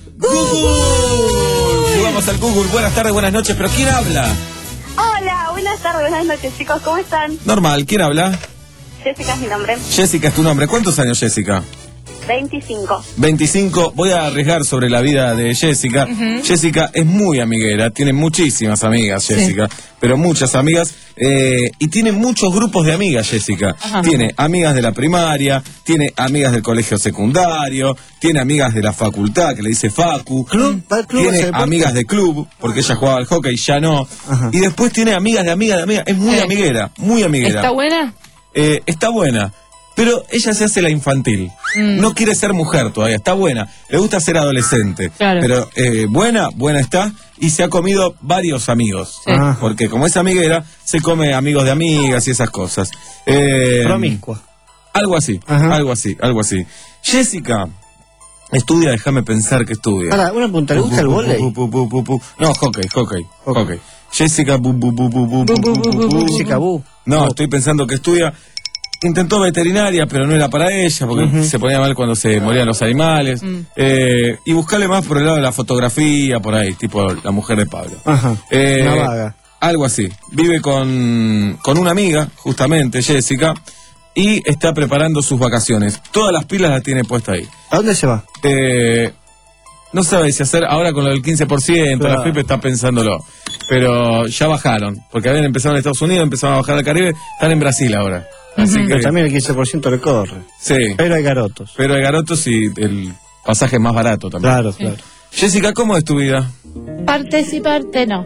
Google. Jugamos al Google. Buenas tardes, buenas noches, pero ¿quién habla? Hola, buenas tardes, buenas noches chicos, ¿cómo están? Normal, ¿quién habla? Jessica es mi nombre. Jessica es tu nombre. ¿Cuántos años, Jessica? veinticinco. veinticinco. Voy a arriesgar sobre la vida de Jessica. Ujú. Jessica es muy amiguera, tiene muchísimas amigas, Jessica, pero muchas amigas, eh, y tiene muchos grupos de amigas, Jessica. Ajá. Tiene amigas de la primaria, tiene amigas del colegio secundario, tiene amigas de la facultad, que le dice Facu, club hace tiene deporte. amigas de club, porque ella jugaba al hockey, ya no, y después tiene amigas de amigas de amigas, es muy Sí. amiguera, muy amiguera. ¿Está buena? Eh, está buena, pero ella se hace la infantil. Mm. No quiere ser mujer todavía, está buena. Le gusta ser adolescente. Claro. Pero eh, buena, buena está. Y se ha comido varios amigos. Sí. Ah. Porque como es amiguera, se come amigos de amigas y esas cosas. Eh, Promiscua. Algo así, algo así, algo así. Jessica estudia, déjame pensar que estudia. Ahora, una pregunta, ¿le gusta el vóley? Pu, pu, pu, pu, pu. No, hockey, hockey, hockey. Jessica, bu, bu, bu, bu, bu, bu, bu, bu, bu. Jessica Bu. No, estoy pensando que estudia. Intentó veterinaria, pero no era para ella, porque Ujú. se ponía mal cuando se morían los animales. Mm. Eh, y buscarle más por el lado de la fotografía, por ahí, tipo la mujer de Pablo. Ajá. Eh, Una vaga. Algo así. Vive con, con una amiga, justamente, Jessica, y está preparando sus vacaciones. Todas las pilas las tiene puesta ahí. ¿A dónde se va? Eh, no sabe si hacer ahora con lo del quince por ciento, Claro. la F I P está pensándolo. Pero ya bajaron, porque habían empezado en Estados Unidos, empezaron a bajar al Caribe, están en Brasil ahora. Así Pero que también el quince por ciento le corre. sí. Pero hay garotos. Pero hay garotos y el pasaje es más barato también. Claro, claro. Jessica, ¿cómo es tu vida? Parte sí, parte no.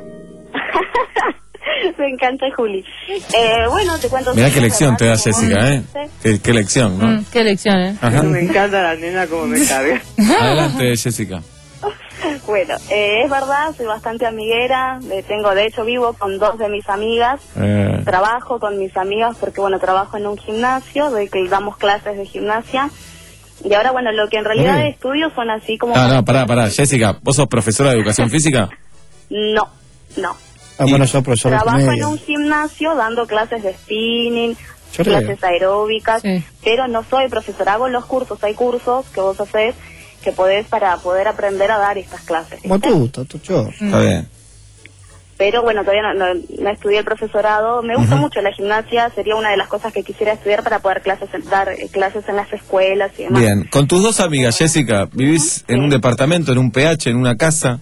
Me encanta Juli. Eh, bueno, te cuento... Mirá qué lección te da Sí. Jessica, ¿eh? Qué, qué lección, ¿no? Mm, qué lección, ¿eh? Ajá. Me encanta la nena como me carga. Adelante, Jessica. Bueno, eh, es verdad, soy bastante amiguera. eh, tengo, de hecho, vivo con dos de mis amigas. Eh, Trabajo con mis amigas porque, bueno, trabajo en un gimnasio, doy que damos clases de gimnasia. Y ahora, bueno, lo que en realidad Muy bien. estudio son así como... no, no, pará, pará. Jessica, ¿vos sos profesora de educación física? No, no. Ah, bueno, sos profesor de Trabajo en comedia. un gimnasio dando clases de spinning, Chorreo. clases aeróbicas, pero no soy profesora, hago los cursos, hay cursos que vos haces que podés para poder aprender a dar estas clases. Como tú, está tu chorro. Está bien. Pero bueno, todavía no, no, no estudié el profesorado, me gusta Ujú. mucho la gimnasia, sería una de las cosas que quisiera estudiar para poder clases en- dar eh, clases en las escuelas y demás. Bien. Con tus dos amigas, Jessica, ¿vivís en un departamento, en un P H, en una casa?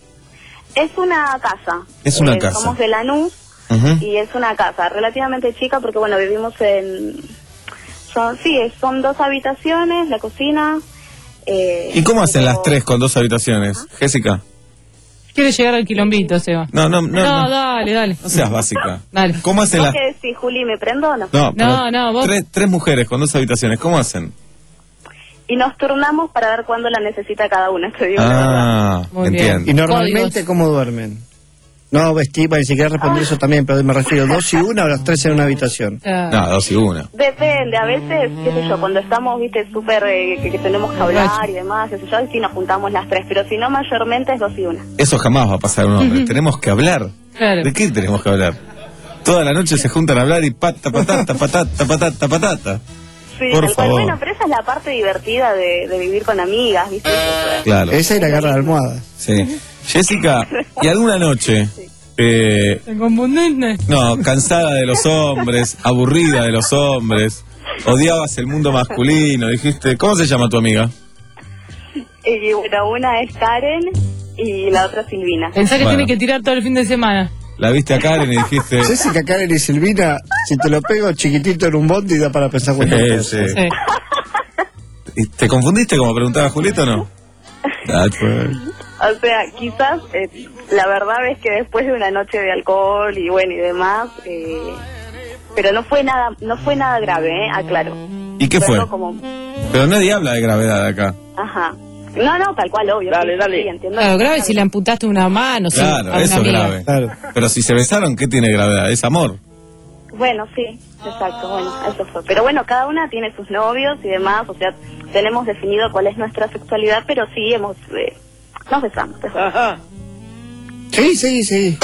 Es una casa. Es una Eh, casa. Somos de Lanús. Ujú. Y es una casa relativamente chica porque, bueno, vivimos en... Son, sí, es- son dos habitaciones, la cocina... Eh, ¿Y cómo hacen pero- las tres con dos habitaciones? Jessica. Quiere llegar al quilombito, Seba. No, no, no. No, No, dale, dale. no seas básica. Dale. ¿Cómo hacen ¿Vos las...? qué decís, Juli, me prendo o no? No, pero No, no, vos- Tres, tres mujeres con dos habitaciones, ¿cómo hacen? Y nos turnamos para ver cuándo la necesita cada una, te digo la verdad. Ah, Muy bien. entiendo. ¿Y normalmente cómo duermen? No, vestí, para ni siquiera responder eso también, pero me refiero, dos y una o las tres en una habitación. No, dos y una. Depende, a veces, qué sé yo, cuando estamos, viste, súper, eh, que, que tenemos que hablar y demás, qué sé yo, sí nos juntamos las tres, pero si no, mayormente es dos y una. Eso jamás va a pasar un hombre. Tenemos que hablar. Claro. ¿De qué tenemos que hablar? Toda la noche se juntan a hablar y pata, patata, patata, patata, patata. Sí, Por tal cual. favor. Bueno, pero esa es la parte divertida de, de vivir con amigas, viste. Eso es- Claro. Esa y la garra de almohada. Sí. Jessica, ¿y alguna noche, eh, ¿Te confundiste? no, cansada de los hombres, aburrida de los hombres, odiabas el mundo masculino, dijiste, ¿cómo se llama tu amiga? Y bueno, una es Karen y la otra Silvina. Pensá que Bueno. tiene que tirar todo el fin de semana. La viste a Karen y dijiste... Jessica, Karen y Silvina, si te lo pego chiquitito en un bondi da para pensar cualquier Sí, cosa. sí. Sí. ¿Y ¿Te confundiste como preguntaba Julieta o no? That's right. O sea, quizás eh, la verdad es que después de una noche de alcohol y bueno y demás, eh, pero no fue nada, no fue nada grave, ¿eh? Aclaro. ¿Y qué fue? algo Como, Pero nadie habla de gravedad acá. ajá. No, no, tal cual, obvio. Dale, sí, dale. sí, entiendo. Claro, grave si le amputaste una mano. sí, Claro, a una eso es amiga. grave. Pero si se besaron, ¿qué tiene gravedad? Es amor. Bueno, sí, exacto, bueno, eso fue. Pero bueno, cada una tiene sus novios y demás, o sea, tenemos definido cuál es nuestra sexualidad, pero sí hemos, eh, nos besamos. Ajá. Sí, sí, sí.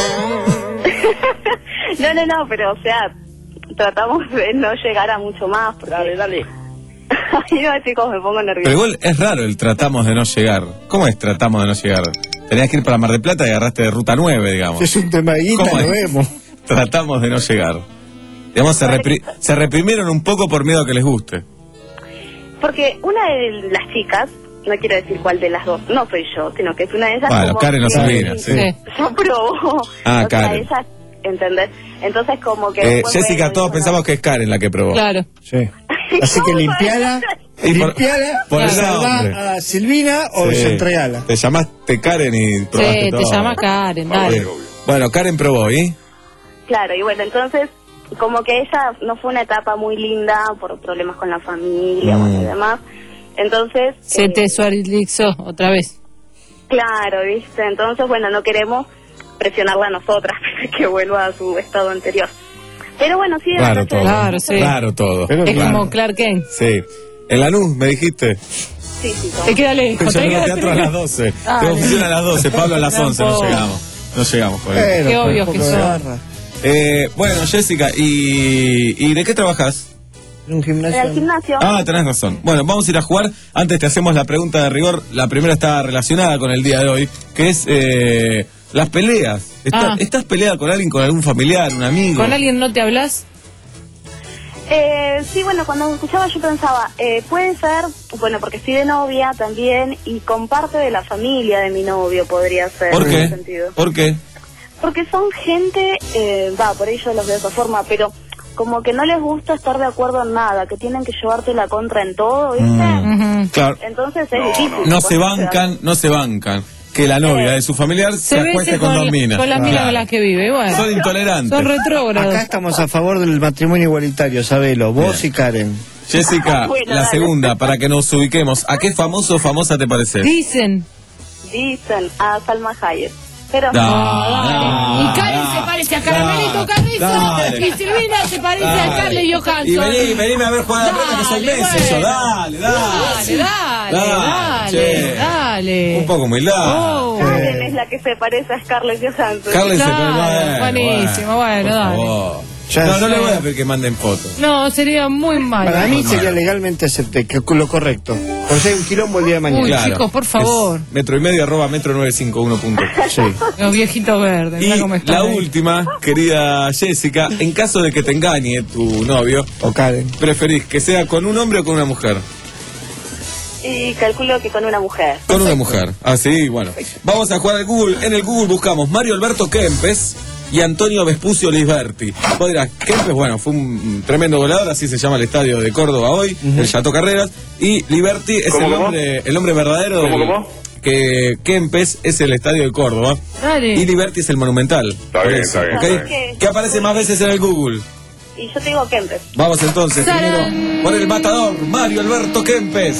No, no, no, pero o sea, tratamos de no llegar a mucho más. Porque... Dale, dale. Ay, no, chicos, me pongo nerviosa. Pero igual es raro el tratamos de no llegar. ¿Cómo es tratamos de no llegar? Tenías que ir para Mar del Plata y agarraste de ruta nueve, digamos. Es un tema de guita, ¿Cómo lo es? vemos. Tratamos de no llegar. Digamos, se, repri- se reprimieron un poco por miedo a que les guste. Porque una de las chicas, no quiero decir cuál de las dos, no soy yo, sino que es una de ellas. Bueno, como Karen o que- Silvina, sí. Yo probó. Ah, o sea, Karen. ella, ¿entendés? Entonces como que... Eh, después, Jessica, bueno, todos dijo, pensamos que es Karen la que probó. Claro. Sí. Así que limpiala, Y por- limpiala, por el salvá nombre. a Silvina o Sí. entregala. Te llamaste Karen y probaste Sí, todo. te llama Karen, dale. Bueno, Karen probó, ¿y? Claro, y bueno, entonces como que ella no fue una etapa muy linda por problemas con la familia Mm. bueno, y demás. Entonces... Se eh, te suarizó otra vez. Claro, ¿viste? Entonces, bueno, no queremos presionarla a nosotras para que vuelva a su estado anterior. Pero bueno, sí, de la Claro noche todo. de- Claro, sí. Claro todo. Es Claro. como Clark Kent. Sí. En Lanús, me dijiste. Sí, sí, Te queda lejos. Yo te en queda el teatro a las doce. Dale. Tengo función a las doce, Pablo a las once, no Tampoco. llegamos. No llegamos, por ahí. Pero, Qué con obvios un que poco de son. garra. Eh, bueno, Jessica, ¿y, ¿y de qué trabajas? En un En gimnasio. el gimnasio. Ah, tenés razón. Bueno, vamos a ir a jugar. Antes te hacemos la pregunta de rigor. La primera está relacionada con el día de hoy, que es eh, las peleas. Está- Ah. ¿Estás peleada con alguien, con algún familiar, un amigo? ¿Con alguien no te hablas? Eh, sí, bueno, cuando me escuchaba yo pensaba, eh, puede ser, bueno, porque estoy de novia también y con parte de la familia de mi novio podría ser. ¿Por en qué? ese sentido. ¿Por qué? Porque son gente, eh, va, por ahí yo los veo de esa forma, pero como que no les gusta estar de acuerdo en nada, que tienen que llevarte la contra en todo, ¿viste? Mm, claro. Entonces es difícil. No se Cuando bancan, no se bancan. Que la novia de su familiar se, Se acueste bese con, con, dos la- minas. con las minas Claro. con las que vive. Bueno. Son intolerantes. Son retrógrados. Acá estamos a favor del matrimonio igualitario, sabelo. Vos y Karen. Jessica, Bueno, la dale. segunda, para que nos ubiquemos. ¿A qué famoso o famosa te parece? Dicen. Dicen a Salma Hayek. Pero... Ah, Y Karen se parece a Caramelito Carrizo. dale. Y Silvina se parece a Dale. Scarlett Johansson. Y vení, venime a ver jugar a la pelota que soy Dale, Messi. Yo, bueno. dale, dale. Dale, dale, Dale, dale, che. dale. Un poco muy largo. Oh. Karen es la que se parece a Scarlett Johansson. Carles se Claro, bueno, buenísimo, bueno, por dale. favor. Ya No, no sé. le voy a pedir que manden fotos. No, sería muy mal. Para mí sería legalmente acepté, que lo correcto. Por si hay un quilombo el día de mañana. Uy, chicos, por favor. Es metro y medio arroba metro nueve cinco uno punto com. Sí. Los viejitos verdes, mirá cómo Y están la ahí. última, querida Jessica, en caso de que te engañe tu novio, O Karen. ¿preferís que sea con un hombre o con una mujer? Y calculo que con una mujer. Con una mujer. Así, bueno. Vamos a jugar al Google. En el Google buscamos Mario Alberto Kempes y Antonio Vespucio Lisberti. Vos dirás, Kempes, bueno, fue un tremendo goleador, así se llama el estadio de Córdoba hoy, el Chateau Carreras. Y Lisberti es ¿Cómo, el cómo? nombre, el nombre verdadero ¿Cómo, del- cómo? que Kempes es el estadio de Córdoba Dale. y Liberty es el Monumental. Está Por bien, eso, está bien, ¿ok? está bien. ¿Qué aparece más veces en el Google? Y yo te digo Kempes. Vamos entonces, ¡Tarán! primero por el matador, Mario Alberto Kempes.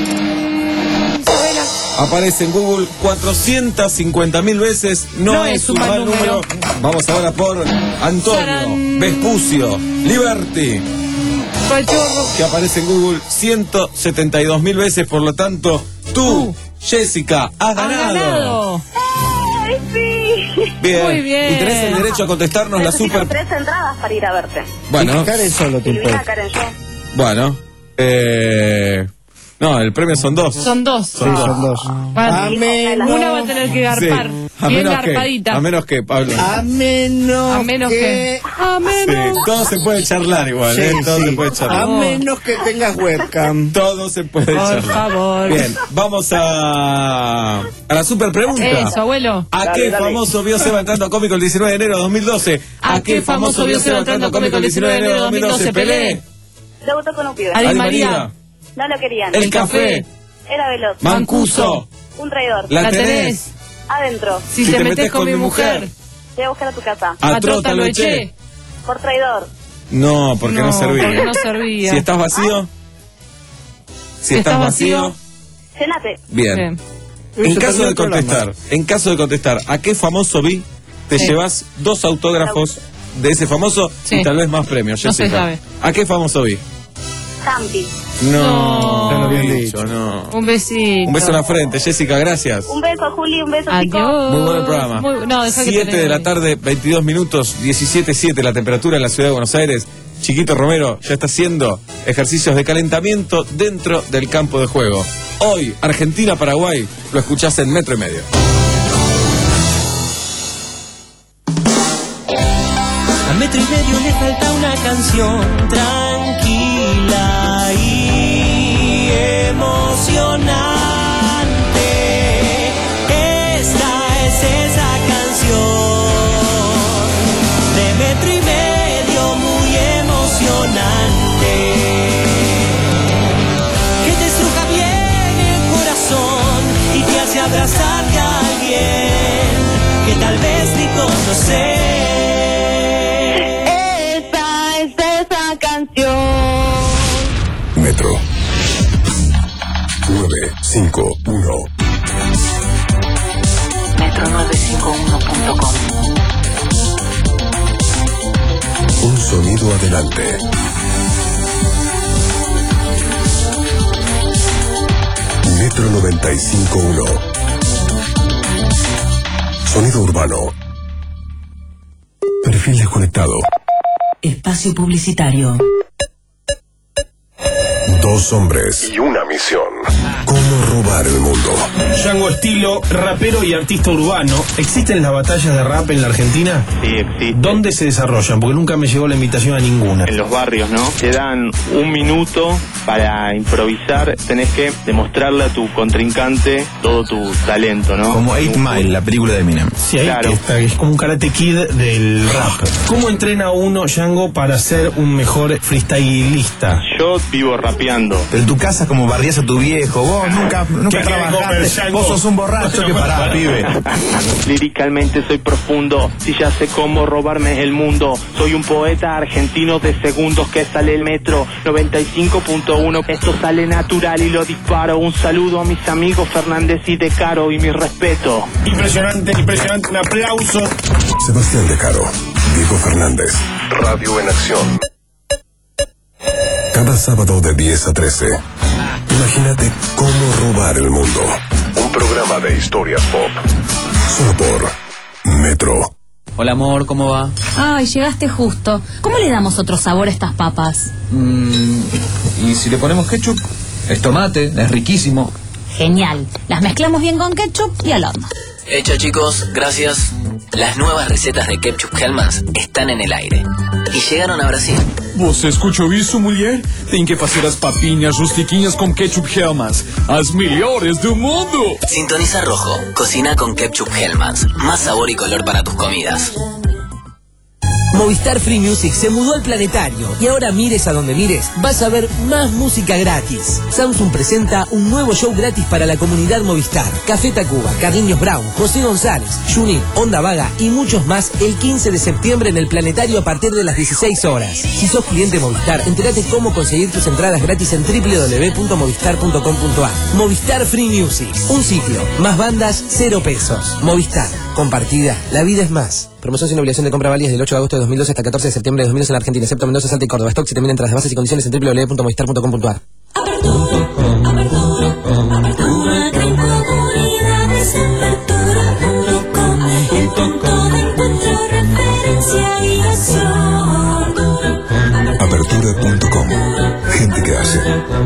Aparece en Google cuatrocientas cincuenta mil veces, no, No es un mal número. Vamos ahora por Antonio ¡Tarán! Vespucio Liberty, Cachorro. que aparece en Google ciento setenta y dos mil veces, por lo tanto, tú, Jessica, has ¡Has ganado. ganado! ¡Ay, sí! Bien. Muy bien. Y tenés el derecho a contestarnos la Necesito super... tres entradas para ir a verte. Bueno, Y Karen solo te Silvina, importa. Karen, yo. bueno. Eh... No, el premio son dos. Son dos. Sí, son dos. Va- A menos, Una va a tener que garpar. Sí. A Bien menos que, garpadita. a menos que, Pablo. a menos, A menos que. A Sí, menos. todo se puede charlar igual, Sí, ¿eh? Todo sí. se puede charlar. A menos que tengas webcam. Todo se puede Por charlar. favor. Bien, vamos a, a la super pregunta. Eso, abuelo. ¿A qué famoso vio Seba entrando a cómico el diecinueve de enero de dos mil doce? ¿A qué famoso vio Seba entrando a cómico el diecinueve de enero de dos mil doce? Pelé. Debutó con un pibe. Adi María. No lo querían. El café. Era veloz. Mancuso. Un traidor. La tenés. Adentro. Si, Si te, te metes metés con, con mi mi mujer. mujer. Te voy a buscar a tu casa. A trota lo eché. Por traidor. No, porque no, No, servía. porque no servía. Si estás vacío. Si, Si estás estás vacío. vacío. Cenate. Bien. Bien. En Se caso perdió de el programa. contestar, en caso de contestar, ¿a qué famoso vi? Te Sí. llevas dos autógrafos de ese famoso Sí. y tal vez más premios, No se Jessica. sabe. ¿A qué famoso vi? Campi. No, No. no lo habían dicho, no. Un besito. Un beso en la frente, Jessica, gracias. Un beso, Juli. Un beso, chicos. Adiós. Muy buen programa. Muy- no, deja que siete te- de la tarde, veintidós minutos, diecisiete siete la temperatura en la ciudad de Buenos Aires. Chiquito Romero ya está haciendo ejercicios de calentamiento dentro del campo de juego. Hoy, Argentina-Paraguay, lo escuchás en Metro y Medio. A metro y medio le falta una canción tranquila y emocionante. Esta es esa canción de metro y medio muy emocionante, que te estruja bien el corazón y te hace abrazarte a alguien que tal vez ni conoces. Metro nueve cinco uno. metro nueve cinco uno punto com. Un sonido adelante. Metro noventa y cinco punto uno. Sonido urbano. Perfil desconectado. Espacio publicitario. Dos hombres y una misión. ¿Cómo robar el mundo? Django Estilo, rapero y artista urbano. ¿Existen las batallas de rap en la Argentina? Sí, existe. ¿Dónde se desarrollan? Porque nunca me llegó la invitación a ninguna. En los barrios, ¿no? Te dan un minuto para improvisar. Tenés que demostrarle a tu contrincante todo tu talento, ¿no? Como Eight Mile, la película de Eminem. Sí, ahí Claro. está, es como un Karate Kid del rap. ¿Cómo entrena uno, Django, para ser un mejor freestylista? Yo vivo rapeando. Pero en tu casa como barrías a tu viejo, vos nunca, nunca ¿Qué querés comer, trabajaste, Django? vos sos un borracho que pará, pibe. Líricamente soy profundo, si ya sé cómo robarme el mundo. Soy un poeta argentino de segundos que sale el metro noventa y cinco punto uno. Esto sale natural y lo disparo. Un saludo a mis amigos Fernández y De Caro y mi respeto. Impresionante, impresionante, un aplauso. Sebastián De Caro, Diego Fernández. Radio en acción. Cada sábado de diez a trece. Imagínate cómo robar el mundo. Un programa de historias pop. Solo por Metro. Hola amor, ¿cómo va? Ay, llegaste justo. ¿Cómo le damos otro sabor a estas papas? Mm, y si le ponemos ketchup, es tomate, es riquísimo. Genial. Las mezclamos bien con ketchup y al horno. Hecho chicos, gracias. Las nuevas recetas de ketchup Hellmann's están en el aire y llegaron a Brasil. Você escutou isso, mulher? Tem que fazer as papinhas rustiquinhas com ketchup Hellmann's, as melhores do mundo. Sintoniza rojo, cocina con ketchup Hellmann's, más sabor y color para tus comidas. Movistar Free Music se mudó al planetario y ahora mires a donde mires, vas a ver más música gratis. Samsung presenta un nuevo show gratis para la comunidad Movistar. Café Tacuba, Carliños Brown, José González, Juni, Onda Vaga y muchos más el quince de septiembre en el planetario a partir de las dieciséis horas. Si sos cliente Movistar, entérate cómo conseguir tus entradas gratis en doble u doble u doble u punto movistar punto com punto a r. Movistar Free Music, un ciclo, más bandas, cero pesos. Movistar, compartida, la vida es más. Promoción sin obligación de compra válida del ocho de agosto de dos mil doce hasta catorce de septiembre de dos mil doce en la Argentina, excepto Mendoza, Salta y Córdoba. Stock si termina en tras de bases y condiciones en doble u doble u doble u punto movistar punto com punto a r. Apertura punto com. Gente que hace.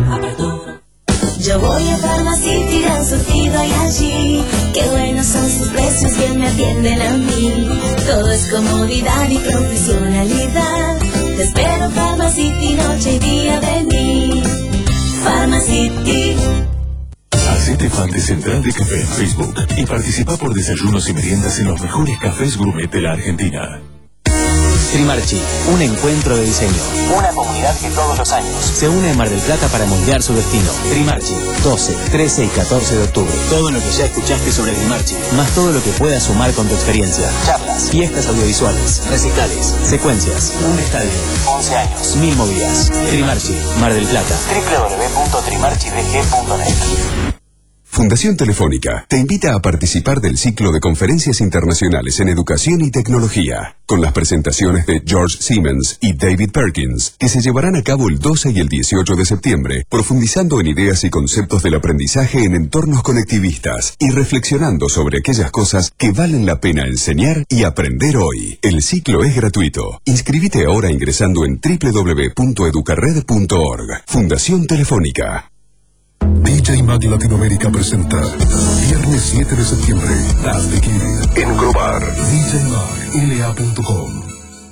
Yo voy a Pharmacity, gran surtido hay allí. Qué buenos son sus precios, bien me atienden a mí. Todo es comodidad y profesionalidad. Te espero Pharmacity, noche y día vení. Pharmacity. Hacete fan de Central de Café en Facebook y participa por desayunos y meriendas en los mejores cafés gourmet de la Argentina. Trimarchi, un encuentro de diseño. Una comunidad que todos los años se une en Mar del Plata para moldear su destino. Trimarchi, doce, trece y catorce de octubre. Todo lo que ya escuchaste sobre Trimarchi, más todo lo que puedas sumar con tu experiencia. Charlas, fiestas audiovisuales, recitales, secuencias, un estadio, once años, mil movidas. Trimarchi, Mar del Plata. doble u doble u doble u punto trimarchi b g punto net. Fundación Telefónica te invita a participar del ciclo de conferencias internacionales en educación y tecnología, con las presentaciones de George Siemens y David Perkins, que se llevarán a cabo el doce y el dieciocho de septiembre, profundizando en ideas y conceptos del aprendizaje en entornos conectivistas y reflexionando sobre aquellas cosas que valen la pena enseñar y aprender hoy. El ciclo es gratuito. Inscríbete ahora ingresando en doble u doble u doble u punto educarred punto org. Fundación Telefónica. D J Mag Latinoamérica presenta viernes siete de septiembre Las de Kid en Grobar. D J Mag L A punto com.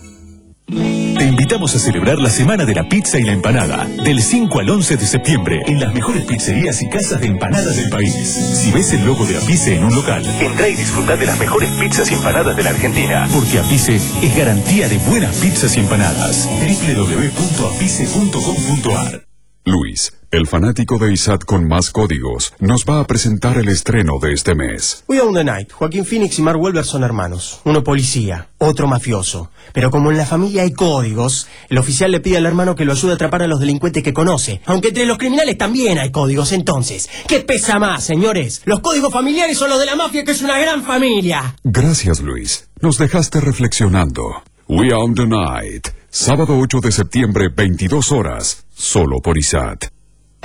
Te invitamos a celebrar la Semana de la Pizza y la Empanada, del cinco al once de septiembre, en las mejores pizzerías y casas de empanadas del país. Si ves el logo de Apice en un local, entra y disfruta de las mejores pizzas y empanadas de la Argentina, porque Apice es garantía de buenas pizzas y empanadas. doble u doble u doble u punto apice punto com punto ar. Luis, el fanático de I S A T con más códigos, nos va a presentar el estreno de este mes. We Own the Night. Joaquín Phoenix y Mark Wahlberg son hermanos. Uno policía, otro mafioso. Pero como en la familia hay códigos, el oficial le pide al hermano que lo ayude a atrapar a los delincuentes que conoce. Aunque entre los criminales también hay códigos. Entonces, ¿qué pesa más, señores? ¿Los códigos familiares o los de la mafia, que es una gran familia? Gracias, Luis. Nos dejaste reflexionando. We Own the Night. Sábado ocho de septiembre, veintidós horas. Solo por I S A T.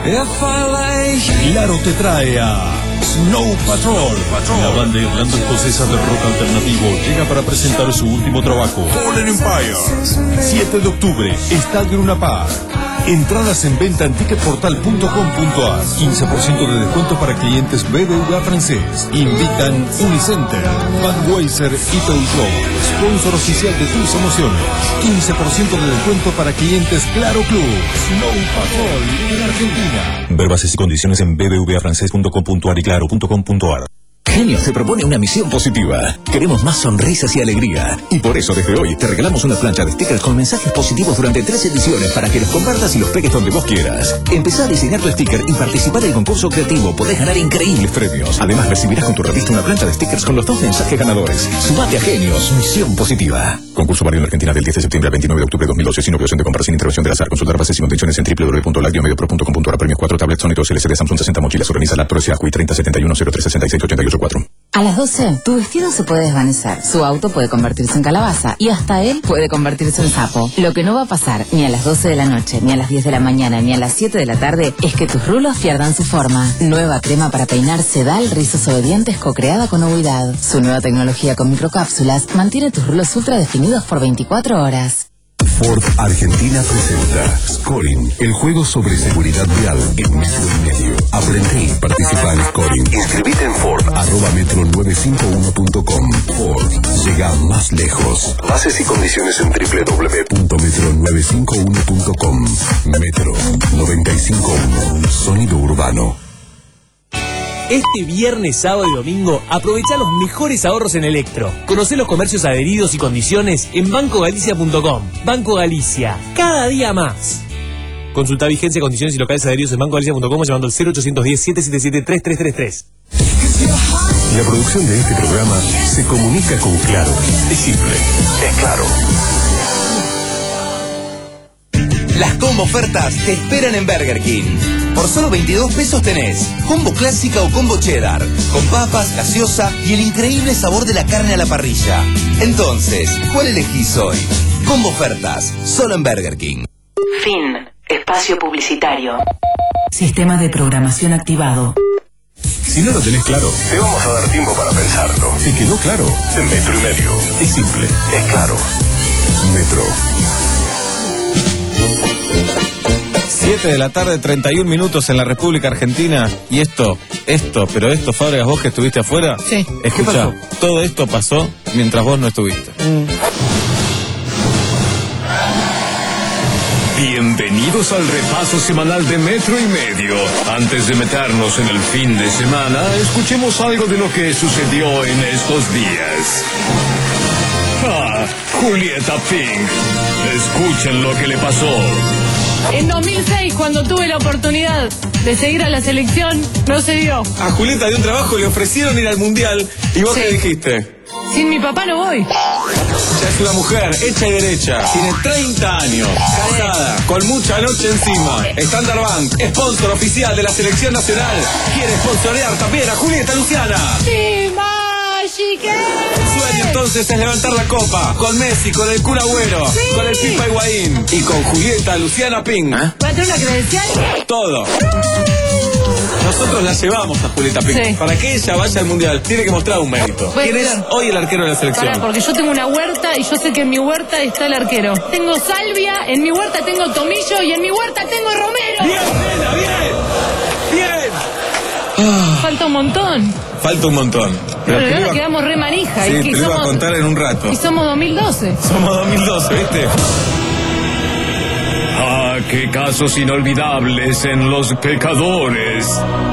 Claro te trae a Snow Patrol. La banda irlanda escocesa de rock alternativo llega para presentar su último trabajo, Fallen Empire. siete de octubre, Estadio Luna Park. Entradas en venta en ticketportal punto com punto ar. quince por ciento de descuento para clientes B B V A francés. Invitan Unicenter, Budweiser y Peugeot, sponsor oficial de tus emociones. quince por ciento de descuento para clientes Claro Club. Snow Patrol en Argentina. Ver bases y condiciones en b b v a francés punto com punto ar y claro punto com punto ar. Genios te propone una misión positiva. Queremos más sonrisas y alegría. Y por eso desde hoy te regalamos una plancha de stickers con mensajes positivos durante tres ediciones para que los compartas y los pegues donde vos quieras. Empezá a diseñar tu sticker y participar del concurso creativo. Podés ganar increíbles premios. Además recibirás con tu revista una plancha de stickers con los dos mensajes ganadores. Sumate a Genios, misión positiva. Concurso válido en Argentina del diez de septiembre al veintinueve de octubre de dos mil doce sin obligación de compra, sin intervención del azar. Consultar bases y condiciones en doble u doble u doble u punto lacdiomediopro punto com punto ar. Premios cuatro tablets Sony dos L C D Samsung sesenta mochilas. Organiza la Pro S A C U I treinta setenta y uno cero tres sesenta y seis ochenta y ocho cuatro. A las doce, tu vestido se puede desvanecer, su auto puede convertirse en calabaza y hasta él puede convertirse en sapo. Lo que no va a pasar ni a las doce de la noche, ni a las diez de la mañana, ni a las siete de la tarde es que tus rulos pierdan su forma. Nueva crema para peinar Sedal Rizos Obedientes co-creada con Ovidad. Su nueva tecnología con microcápsulas mantiene tus rulos ultra definidos por veinticuatro horas. Ford Argentina presenta Scoring, el juego sobre seguridad vial en metro y medio. Aprende y participa en Scoring. Inscribite en Ford, arroba metro nueve cinco uno punto com. Ford llega más lejos. Bases y condiciones en doble u doble u doble u punto metro nueve cinco uno punto com. Metro noventa y cinco uno. Sonido urbano. Este viernes, sábado y domingo, aprovecha los mejores ahorros en Electro. Conocé los comercios adheridos y condiciones en banco galicia punto com. Banco Galicia, cada día más. Consulta vigencia, condiciones y locales adheridos en banco galicia punto com o llamando al cero ochocientos diez, setecientos setenta y siete, treinta y tres treinta y tres. La producción de este programa se comunica con Claro. Es simple, es claro. Las combo ofertas te esperan en Burger King. Por solo veintidós pesos tenés combo clásica o combo cheddar, con papas, gaseosa y el increíble sabor de la carne a la parrilla. Entonces, ¿cuál elegís hoy? Combo ofertas, solo en Burger King. Fin. Espacio publicitario. Sistema de programación activado. Si no lo tenés claro, te vamos a dar tiempo para pensarlo. ¿Te quedó claro? En metro y medio. Es simple, es claro. Metro. siete de la tarde, treinta y un minutos en la República Argentina. Y esto, esto, pero esto, Fábregas, vos que estuviste afuera. Sí. Escucha, todo esto pasó mientras vos no estuviste. Mm. Bienvenidos al repaso semanal de Metro y Medio. Antes de meternos en el fin de semana, escuchemos algo de lo que sucedió en estos días. ¡Ja! Julieta Pink. Escuchen lo que le pasó. En dos mil seis, cuando tuve la oportunidad de seguir a la selección, no se dio. A Julieta de un trabajo le ofrecieron ir al mundial. ¿Y vos Sí. qué dijiste? Sin mi papá no voy. Ya es una mujer hecha y derecha. Tiene treinta años. Casada. Con mucha noche encima. Standard Bank, sponsor oficial de la selección nacional. Quiere sponsorear también a Julieta Luciana. ¡Sí, Magic! El sueño entonces es levantar la copa. Con Messi, con el Kun Agüero, Sí. con el Pipa Higuaín y con Julieta Luciana Ping. ¿Va a tener una credencial? Todo. Nosotros la llevamos a Julieta Ping. Sí. Para que ella vaya al mundial, tiene que mostrar un mérito. Puede ¿Quién es ser. hoy el arquero de la selección? Pará, porque yo tengo una huerta y yo sé que en mi huerta está el arquero. Tengo salvia, en mi huerta tengo tomillo y en mi huerta tengo romero. ¡Bien, nena, bien! ¡Bien! Falta un montón. Falta un montón. Pero te lo ahora iba- quedamos re manija. Sí, y, te que lo iba a somos, contar en un rato. y somos dos mil doce. Somos dos mil doce, ¿viste? ¡Ah, qué casos inolvidables en Los Pecadores!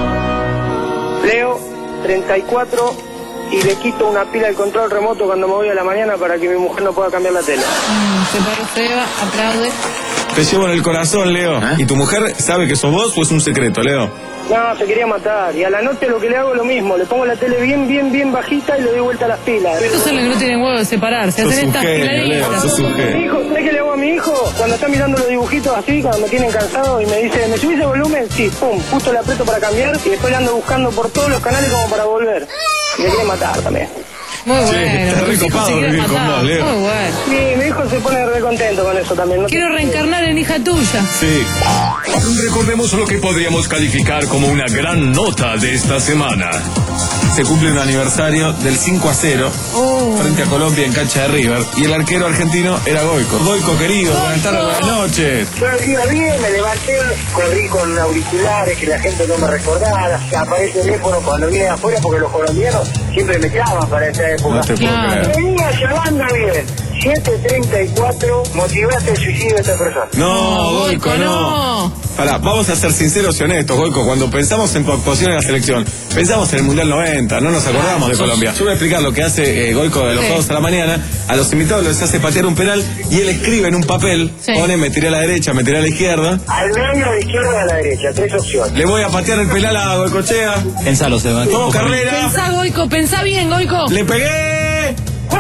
Leo, treinta y cuatro, y le quito una pila del control remoto cuando me voy a la mañana para que mi mujer no pueda cambiar la tele. Mm, se paró Seba, aplaude. Te llevo en el corazón, Leo. ¿Y tu mujer sabe que sos vos o es un secreto, Leo? No, se quería matar. Y a la noche lo que le hago es lo mismo. Le pongo la tele bien, bien, bien bajita y le doy vuelta a las pilas. Estos son los que no tienen huevo de separarse. Sos Hacen un estas genio, piladitas. Leo, sos un genio. Mi hijo, ¿sabes qué le hago a mi hijo? Cuando está mirando los dibujitos así, cuando me tienen cansado y me dice, ¿me subís el volumen? Sí, pum, justo le aprieto para cambiar y después le ando buscando por todos los canales como para volver. Y me quiere matar también. Muy bueno. está tus re hijos copado se quieren vivir con matar. vos, Leo. Muy bueno. Sí, mi hijo se pone re contento con eso también. ¿no? Quiero reencarnar en hija tuya. Sí. Recordemos lo que podríamos calificar como una gran nota de esta semana. Se cumple un aniversario del cinco a cero Oh. frente a Colombia en cancha de River. Y el arquero argentino era Goico. Goico, querido, buenas tardes, buenas noches. Yo iba bien, me levanté, corrí con auriculares, que la gente no me recordara, aparece el teléfono cuando viene de afuera porque los colombianos siempre me llaman para esa época. No te puedo Claro. creer. Venía llamando bien, siete treinta y cuatro, motivaste el suicidio de esta persona. No, Goico, no. no. Pará, vamos a ser sinceros y honestos, Goico. Cuando pensamos en tu actuación en la selección, pensamos en el Mundial noventa, no nos acordamos de sos- Colombia. Yo voy a explicar lo que hace eh, Goico de los Sí. sábados a la mañana. A los invitados les hace patear un penal y él escribe en un papel, Sí. pone me tiré a la derecha, me tiré a la izquierda. Al medio, de izquierda o a la derecha, tres opciones. Le voy a patear el penal a Goicochea. Pensalo, Seba. Vamos, carrera. Pensá, Goico, pensá bien, Goico. ¡Le pegué!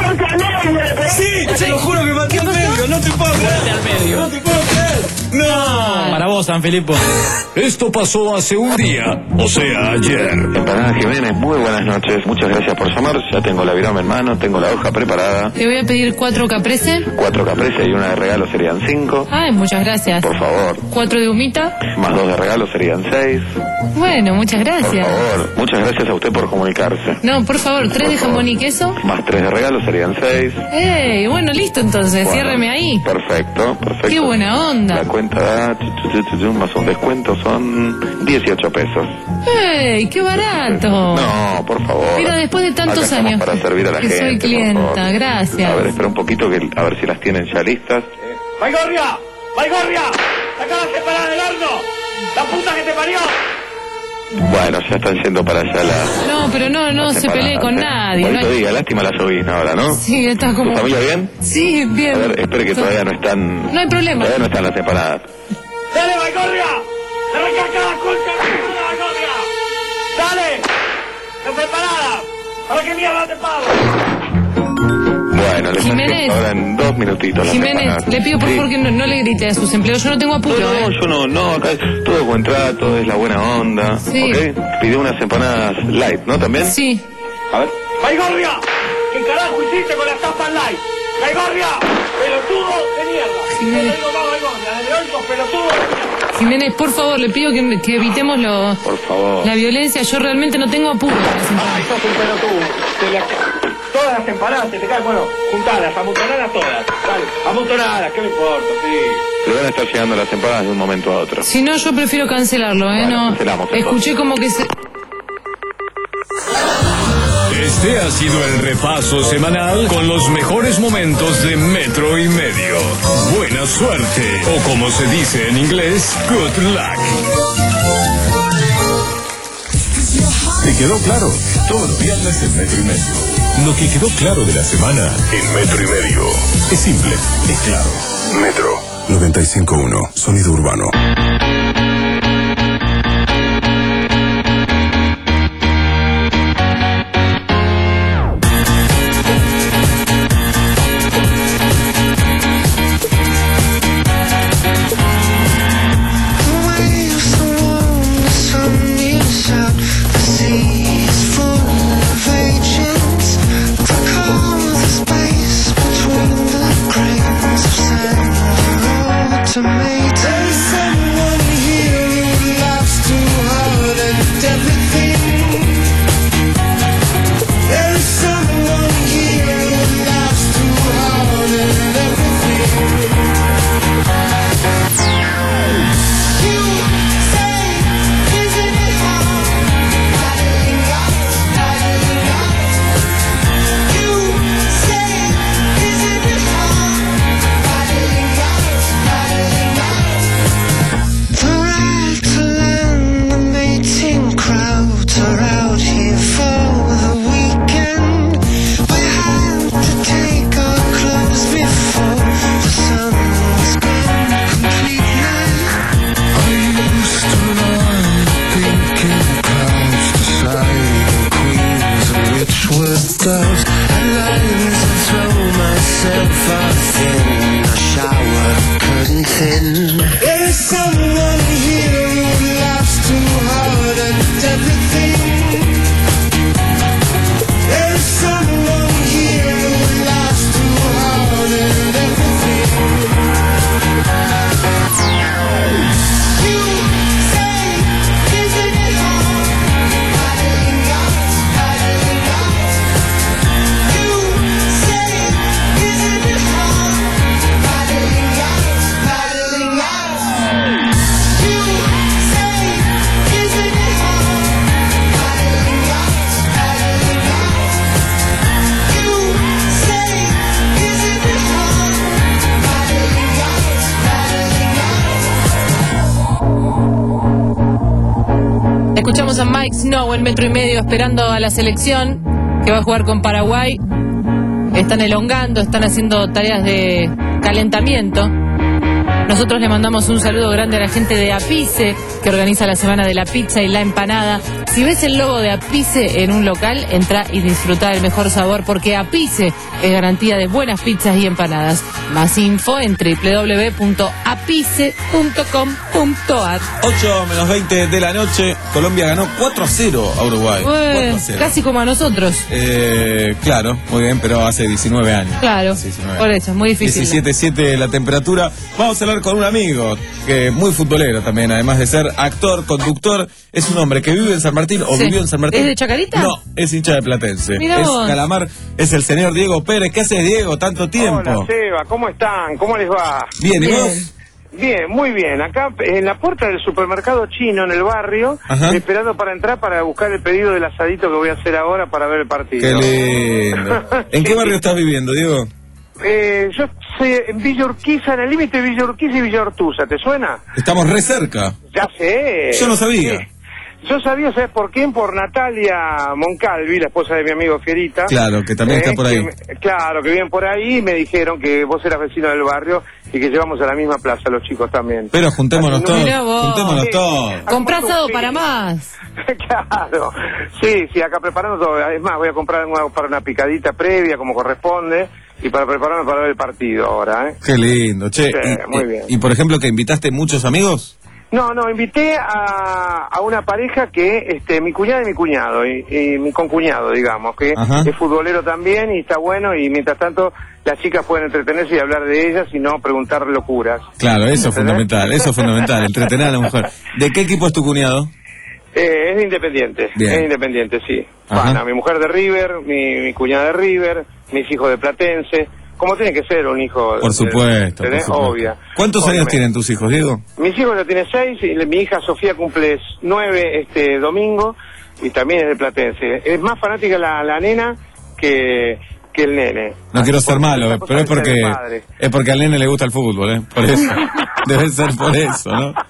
Sí, te lo juro que pateé al medio, no te puedo creer. No te puedo creer. No. Para vos, San Filipo. Esto pasó hace un día, o sea, ayer. Empanada Jiménez, muy buenas noches. Muchas gracias por llamar. Ya tengo la virome en mano, tengo la hoja preparada. Te voy a pedir cuatro caprese. Cuatro caprese y una de regalo serían cinco. Ay, muchas gracias. Por favor. Cuatro de humita. Más dos de regalo serían seis. Bueno, muchas Por gracias. favor. Muchas gracias a usted por comunicarse. No, por favor, tres de jamón y queso. Más tres de regalo serían seis. ¡Ey! Bueno, listo entonces, Bueno, ciérreme ahí. Perfecto, perfecto. Qué buena onda. La cuenta da, tu, tu, tu, tu, tu, más un descuento son dieciocho pesos. ¡Ey! ¡Qué barato! No, por favor. Mira, después de tantos Acá estamos años para servir a la que gente. soy por clienta, favor. gracias. A ver, espera un poquito que a ver si las tienen ya listas. ¡Baigorria! ¡Baigorria! ¡Sacá la separada del horno! ¡La puta que te parió! Bueno, ya están yendo para allá las... No, pero no, no se pelee con nadie. Bonito no hay- diga, lástima la sobrina ahora, ¿no? Sí, está como... ¿Tu familia bien? Sí, bien. A ver, espere que todavía no están... No hay problema. Todavía no están las separadas. ¡Dale, Baigorria! ¡Se recaca la concha de tu puta, Baigorria! ¡Dale! ¡La separada! ¿Para qué mierda te pago? Bueno, les Jiménez. hacemos ahora en dos minutitos las Jiménez, separadas. le pido por Sí. favor que no, no le grite a sus empleados. Yo no tengo apuro, No, ¿eh? yo no, no, acá es todo buen trato, es la buena onda, Sí. ¿ok? Pidió unas empanadas light, ¿no? ¿También? Sí. A ver. ¡Baigorria! ¿Qué carajo hiciste con las tapas light? ¡Baigorria! ¡Pelotudo de mierda! Jiménez. Te digo más, Baigorria, desde hoy sos pelotudo de mierda. Jiménez, por favor, le pido que, que evitemos lo, Por favor. la violencia. Yo realmente no tengo apuro. para las empanadas. Ay, sos un pelotudo. Te la- Todas las empanadas se te caen, bueno, juntadas, amontonadas todas. Dale, amontonadas, ¿qué me importa? Sí. Le van a estar llegando las empanadas de un momento a otro. Si no, yo prefiero cancelarlo, ¿eh? Bueno, No. cancelamos, entonces. Escuché como que se... Este ha sido el repaso semanal con los mejores momentos de Metro y Medio. Buena suerte, o como se dice en inglés, good luck. ¿Te quedó claro? Todos los viernes en Metro y Medio. Lo que quedó claro de la semana en Metro y Medio. Es simple, es claro. Metro noventa y cinco punto uno, sonido urbano. Escuchamos a Mike Snow en Metro y Medio esperando a la selección que va a jugar con Paraguay. Están elongando, están haciendo tareas de calentamiento. Nosotros le mandamos un saludo grande a la gente de Apice, que organiza la semana de la pizza y la empanada. Si ves el logo de Apice en un local, entra y disfruta del mejor sabor, porque Apice es garantía de buenas pizzas y empanadas. Más info en doble u doble u doble u punto apice punto com punto a r. ocho menos veinte de la noche, Colombia ganó cuatro a cero a Uruguay. Ué, casi como a nosotros. Eh, claro, muy bien, pero hace diecinueve años. Claro, diecinueve por eso, es muy difícil. diecisiete siete la temperatura. Vamos a hablar con un amigo, que es muy futbolero también, además de ser actor, conductor. Es un hombre que vive en San Martín, o Sí. vivió en San Martín. ¿Es de Chacarita? No, es hincha de Platense. Mirá es vos. Calamar, es el señor Diego Pérez. ¿Qué haces, Diego? Tanto tiempo. Hola, Seba, ¿cómo están? ¿Cómo les va? Bien, ¿y vos? Bien, muy bien. Acá en la puerta del supermercado chino en el barrio, Ajá. esperando para entrar para buscar el pedido del asadito que voy a hacer ahora para ver el partido. Qué lindo. ¿En qué barrio estás viviendo, Diego? Eh, yo estoy en Villa Urquiza, en el límite de Villa Urquiza y Villa Ortuza, ¿te suena? Estamos re cerca. Ya sé. Yo no sabía. Sí. Yo sabía, ¿sabes por quién? Por Natalia Moncalvi, la esposa de mi amigo Fierita. Claro, que también está por ahí. que me- claro, que viven por ahí y me dijeron que vos eras vecino del barrio y que llevamos a la misma plaza los chicos también. Pero juntémonos todos. Mirá vos. Juntémonos Sí. todos. Comprá asado para más. Claro, sí, sí, acá preparando todo. Es más, voy a comprar una, para una picadita previa como corresponde y para prepararme para ver el partido ahora, ¿eh? Qué lindo, che. Sí, y, muy y- bien. y por ejemplo, que invitaste muchos amigos. No, no, invité a, a una pareja que, este, mi cuñada y mi cuñado, y, y mi concuñado, digamos, que Ajá. es futbolero también y está bueno, y mientras tanto las chicas pueden entretenerse y hablar de ellas y no preguntar locuras. Claro, eso es ¿Entendés? fundamental, eso es fundamental, entretener a la mujer. ¿De qué equipo es tu cuñado? Eh, es de Independiente, Bien. es de Independiente, sí. Ajá. Pana, mi mujer de River, mi, mi cuñada de River, mis hijos de Platense, como tiene que ser un hijo de... Por supuesto, por ¿entendés? supuesto. Obvia. ¿Cuántos años Obviamente. tienen tus hijos, Diego? Mis hijos ya tienen seis, y mi hija Sofía cumple nueve este domingo, y también es de Platense. Es más fanática la, la nena que, que el nene. No quiero ser malo, esa eh, cosa pero es de ser porque padre. es porque al nene le gusta el fútbol, ¿eh? Por eso. Debe ser por eso, ¿no?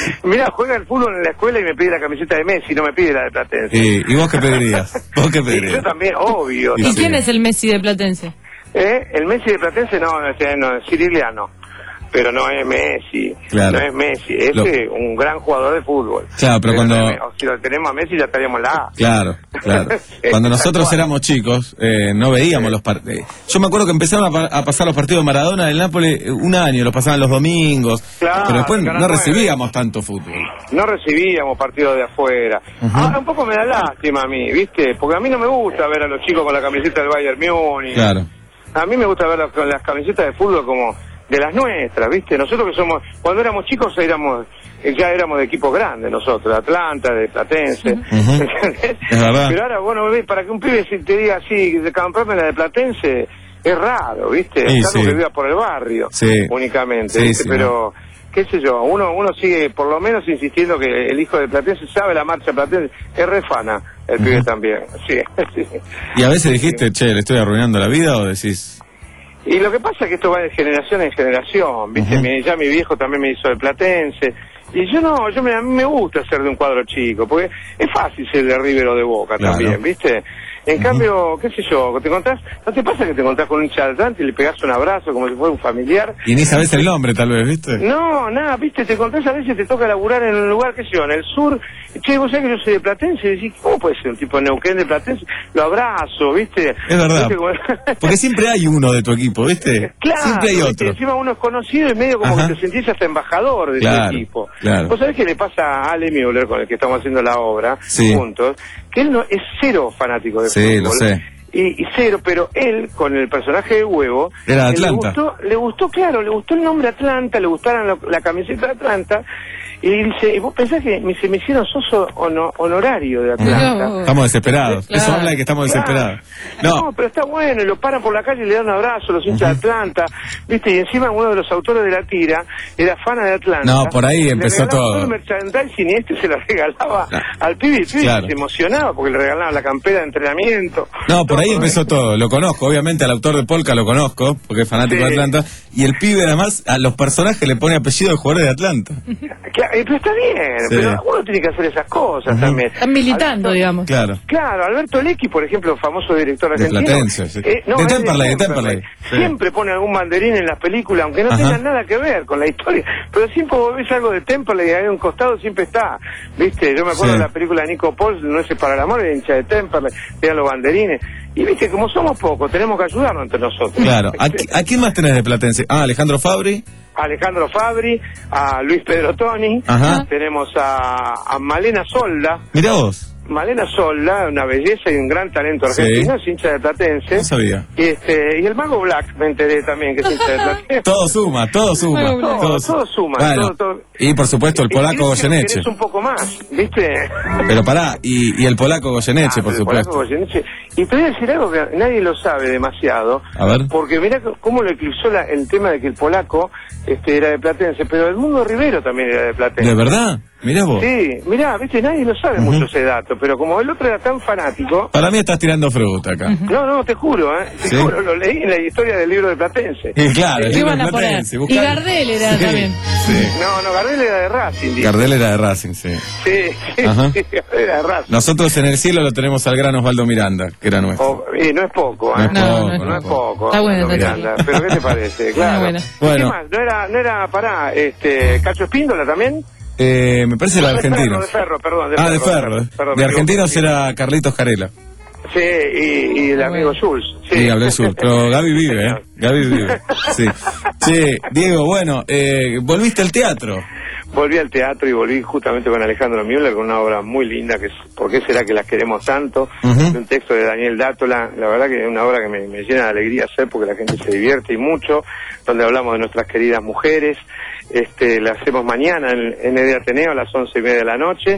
Mirá, juega el fútbol en la escuela y me pide la camiseta de Messi, no me pide la de Platense. ¿Y, y vos qué pedirías? ¿Vos qué pedirías? Yo también, obvio. ¿Y también. quién es el Messi de Platense? ¿Eh? El Messi de Platense no, no, no es Cirigliano. Pero no es Messi, Claro. no es Messi, es Lo- eh, un gran jugador de fútbol. Claro, pero cuando- no es- o si lo tenemos a Messi ya estaríamos en la A. Claro, claro. Cuando nosotros éramos chicos, eh, no veíamos los partidos. Yo me acuerdo que empezaron a, pa- a pasar los partidos de Maradona del Nápoles eh, un año, los pasaban los domingos, Claro, pero después Canal no nueve. recibíamos tanto fútbol. No recibíamos partidos de afuera. Ahora un poco me da lástima a mí, ¿viste? Porque a mí no me gusta ver a los chicos con la camiseta del Bayern Múnich. Claro. A mí me gusta ver las, con las camisetas de fútbol como de las nuestras, ¿viste? Nosotros que somos, cuando éramos chicos éramos, eh, ya éramos de equipos grandes nosotros, de Atlanta, de Platense, ¿entendés? Es verdad. Pero ahora, bueno, ves, para que un pibe si te diga así, de comprarme la de Platense, es raro, ¿viste? Sí, Es algo sí. que viva por el barrio, Sí. únicamente, Sí, ¿viste? sí, Pero, qué sé yo, uno uno sigue por lo menos insistiendo que el hijo de Platense sabe la marcha Platense, es refana, el pibe también, sí, sí. ¿Y a veces dijiste, che, le estoy arruinando la vida o decís... Y lo que pasa es que esto va de generación en generación, ¿viste? Ujú. Mi- ya mi viejo también me hizo de Platense. Y yo no, yo me, a mí me gusta ser de un cuadro chico, porque es fácil ser de River o de Boca Claro. también, ¿viste? En cambio, qué sé yo, te encontrás, ¿no te pasa que te encontrás con un hincha de Atlante y le pegás un abrazo como si fuera un familiar? Y ni sabés el nombre, tal vez, ¿viste? No, nada, viste, te encontrás a veces, te toca laburar en un lugar, qué sé yo, en el sur, y, che, vos sabés que yo soy de Platense, y decís, ¿cómo puede ser un tipo de Neuquén de Platense? Lo abrazo, ¿viste? Es verdad. ¿Viste cómo- Porque siempre hay uno de tu equipo, ¿viste? Claro, Siempre hay ¿viste? otro. Encima uno es conocido y medio como Ajá. que te sentís hasta embajador de Claro, tu equipo. claro. ¿Vos sabés qué le pasa a Ale Müller, con el que estamos haciendo la obra Sí. juntos? Que él no, es cero fanático de Sí, fútbol. lo sé. Y, y cero, pero él, con el personaje de Huevo, Era de eh, le Atlanta. gustó, le gustó, claro, le gustó el nombre Atlanta, le gustaron la, la camiseta de Atlanta, y dice, ¿y vos pensás que me, se me hicieron socio hono- honorario de Atlanta? Estamos desesperados. Claro. Eso habla de que estamos Claro. desesperados. No. No, pero está bueno, y lo paran por la calle y le dan un abrazo, los hinchas de Atlanta, ¿viste? Y encima uno de los autores de la tira era fana de Atlanta. No, por ahí Le empezó regalaba todo. el merchandising y este se lo regalaba al pibe, y el pibe Claro. se emocionaba porque le regalaban la campera de entrenamiento. no, por ahí empezó todo. Lo conozco, obviamente al autor de Polka lo conozco, porque es fanático Sí. de Atlanta. Y el pibe además a los personajes le pone apellido de jugadores de Atlanta. Claro, eh, pero está bien, Sí. pero uno tiene que hacer esas cosas también. Están militando, Alberto- digamos. Claro. Claro, Alberto Lecchi, por ejemplo, famoso director De argentino. Platense, sí. eh, no, De es Temperley, de Temperley. Temperley. Sí. Siempre pone algún banderín en las películas, aunque no Ajá. tengan nada que ver con la historia. Pero siempre vos ves algo de Temperley y ahí a un costado siempre está. ¿Viste? Yo me acuerdo Sí. de la película de Nico Paul, No es para el amor, era hincha de Temperley, tenían los banderines. Y viste, como somos pocos, tenemos que ayudarnos entre nosotros. Claro. ¿A, qui- a quién más tenés de Platense? Ah, Alejandro Fabri. Alejandro Fabri, a Luis Pedro Toni, Ajá. tenemos a, a Malena Solda. Mirá vos. Malena Solda, una belleza y un gran talento Sí. argentino, es hincha de Platense. No sabía. Y, este, y el Mago Black, me enteré también que es hincha de Platense. Todo suma, todo suma. Todo, Todo todo suma, Bueno, todo, todo. y por supuesto el Y polaco querés que lo Goyeneche. querés un poco más, ¿viste? Pero pará, y, y el polaco Goyeneche, Ah, por el polaco supuesto. Goyeneche. Y te voy a decir algo que nadie lo sabe demasiado, A ver. porque mirá c- cómo lo eclipsó la- el tema de que el polaco este, era de Platense, pero el Mundo Rivero también era de Platense. ¿De verdad? Mirá vos. Sí, mirá, viste, nadie lo sabe mucho ese dato, pero como el otro era tan fanático, Para mí estás tirando fruta acá. no, no, te juro, ¿eh? Te ¿Sí? juro, lo leí en la historia del libro de Platense. Y claro, el ¿Qué libro iban a de poner? Platense, Y buscá- Gardel era Sí, también. Sí. No, no, Gardel era de Racing, dice. Gardel era de Racing, sí. Sí, sí, Ajá. sí, Gardel era de Racing. Nosotros en el cielo lo tenemos al gran Osvaldo Miranda, que era nuestro. O- y no es poco, ¿eh? No es poco, no, no es poco. Está bueno, Aldo está Miranda. Pero ¿qué te parece? Claro. bueno. ¿Y Bueno. ¿Qué más? ¿No era, no era pará, este, Cacho Espíndola también? Eh, me parece la de De Ferro, argentinos. de Ferro, perdón. De Ah, de Ferro, Ferro. eh. Perdón, De me argentinos equivoqué. era Carlitos Carela. Sí, y, y el amigo Jules. Sí, Sí, hablé sur. Pero Gaby vive, ¿eh? Gaby vive. Sí. Sí, Diego, bueno, eh, volviste al teatro. Volví al teatro y volví justamente con Alejandro Müller con una obra muy linda que es ¿Por qué será que las queremos tanto? Ujú. De un texto de Daniel Dátola. La verdad que es una obra que me, me llena de alegría hacer porque la gente se divierte y mucho, donde hablamos de nuestras queridas mujeres. Este, la hacemos mañana en, en E D Ateneo a las once y media de la noche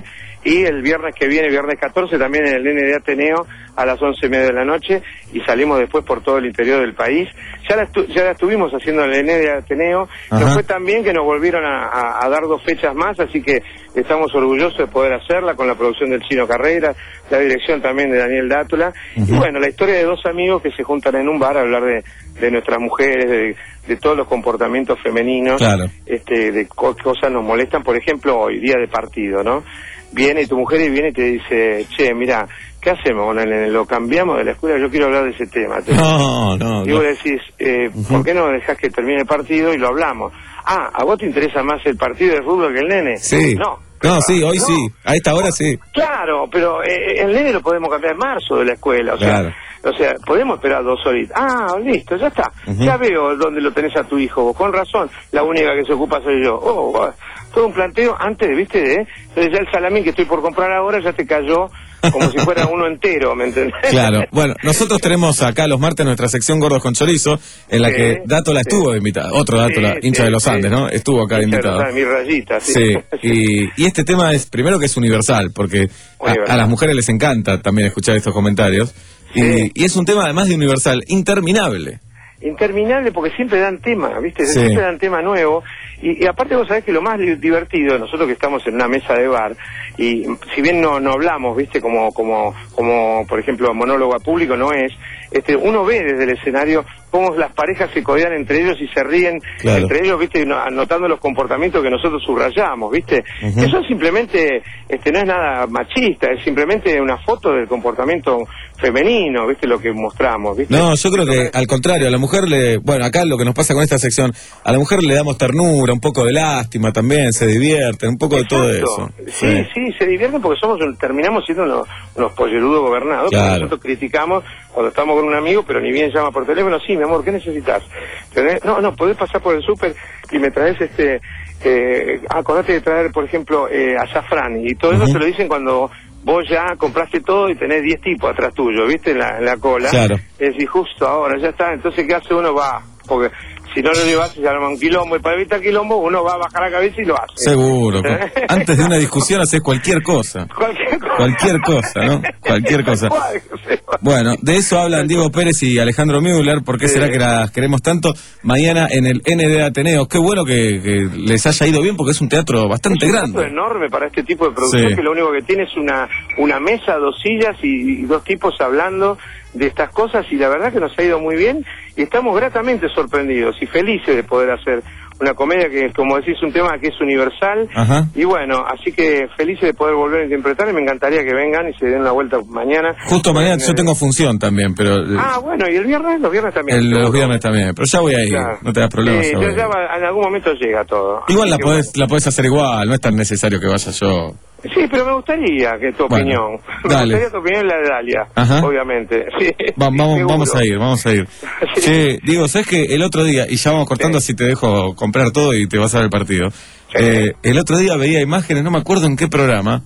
y el viernes que viene, viernes catorce, también en el N de Ateneo a las once y media de la noche, y salimos después por todo el interior del país. Ya la, estu ya la estuvimos haciendo en el N de Ateneo, nos fue tan bien que nos volvieron a, a, a dar dos fechas más, así que estamos orgullosos de poder hacerla con la producción del Chino Carrera, la dirección también de Daniel Dátula, uh-huh. y bueno, la historia de dos amigos que se juntan en un bar a hablar de, de nuestras mujeres, de, de todos los comportamientos femeninos, claro. este, de co cosas nos molestan, por ejemplo, hoy, día de partido, ¿no? Viene tu mujer y viene y te dice, che, mira, ¿qué hacemos con el, lo cambiamos de la escuela? Yo quiero hablar de ese tema. Te no, no. Y vos no. decís, eh, uh-huh. ¿por qué no dejás que termine el partido y lo hablamos? Ah, ¿a vos te interesa más el partido de fútbol que el nene? Sí. No. No, sí, hoy no. sí. A esta hora sí. Claro, pero eh, el nene lo podemos cambiar en marzo de la escuela, o claro. sea, o sea, podemos esperar dos horitas. Ah, listo, ya está. Uh-huh. Ya veo dónde lo tenés a tu hijo. Con razón, la única que se ocupa soy yo. Oh, oh, todo un planteo antes, ¿viste? De, entonces ya el salamín que estoy por comprar ahora ya te cayó como si fuera uno entero, ¿me entendés? Claro. Bueno, nosotros tenemos acá los martes nuestra sección Gordos con Chorizo, en la sí, que Dátola sí. estuvo de invitada. Otro Dátola, sí, hincha sí, de los Andes, sí. ¿no? Estuvo acá de invitado. De mi rayita, sí. Sí. Y, y este tema es, primero que es universal, porque universal. A, a las mujeres les encanta también escuchar estos comentarios. Sí. Y, y es un tema, además de universal, interminable. Interminable porque siempre dan tema, ¿viste? Sí. Siempre dan tema nuevo. Y, y aparte vos sabés que lo más divertido, nosotros que estamos en una mesa de bar, y si bien no no hablamos, ¿viste? Como, como, como por ejemplo, monólogo a público no es, este, uno ve desde el escenario cómo las parejas se codean entre ellos y se ríen claro. entre ellos, ¿viste? Anotando los comportamientos que nosotros subrayamos, ¿viste? Uh-huh. Eso simplemente, este, no es nada machista, es simplemente una foto del comportamiento femenino, ¿viste? Lo que mostramos, ¿viste? No, yo creo que al contrario, a la mujer le, bueno, acá lo que nos pasa con esta sección, a la mujer le damos ternura, un poco de lástima también, se divierten, un poco Exacto. de todo eso. Sí, sí, sí, se divierten porque somos terminamos siendo unos, unos pollerudos gobernados, claro. porque nosotros criticamos cuando estamos con un amigo, pero ni bien llama por teléfono, sí, mi amor, ¿qué necesitas? ¿Tenés? No, no, podés pasar por el súper y me traes este, eh, acordate de traer, por ejemplo, eh, azafrán, y todo uh-huh. eso se lo dicen cuando vos ya compraste todo y tenés diez tipos atrás tuyo, ¿viste? En la, en la cola. Claro. Es decir, justo ahora, ya está, entonces ¿qué hace uno? Va, porque si no lo llevas se arma un quilombo, y para evitar quilombo uno va a bajar la cabeza y lo hace. Seguro. Antes de una discusión haces cualquier cosa. Cualquier cosa. Cualquier cosa, ¿no? Cualquier cosa. Bueno, de eso hablan Diego Pérez y Alejandro Müller. ¿Por qué sí. será que las queremos tanto? Mañana en el N D Ateneo. Qué bueno que, que les haya ido bien porque es un teatro bastante es un grande. Es enorme para este tipo de producción, sí. que lo único que tiene es una, una mesa, dos sillas y, y dos tipos hablando de estas cosas, y la verdad que nos ha ido muy bien y estamos gratamente sorprendidos y felices de poder hacer una comedia que, como decís, un tema que es universal. Ajá. Y bueno, así que felices de poder volver a interpretar, y me encantaría que vengan y se den una vuelta mañana. Justo mañana yo tengo función también, pero... Ah, bueno, y el viernes, los viernes también. El, los viernes también, pero ya voy a ir, claro. no te das problemas. Sí, ya, ya va, en algún momento llega todo. Igual la podés, bueno. la podés hacer igual, no es tan necesario que vaya yo... Sí, pero me gustaría que tu bueno, opinión. Me dale. gustaría tu opinión la de Dalia, Ajá. obviamente. Sí, Va, vamos, vamos a ir, vamos a ir. Sí. Che, digo, ¿sabes qué? El otro día, y ya vamos cortando, sí. así te dejo comprar todo y te vas a ver el partido. Sí. Eh, el otro día veía imágenes, no me acuerdo en qué programa.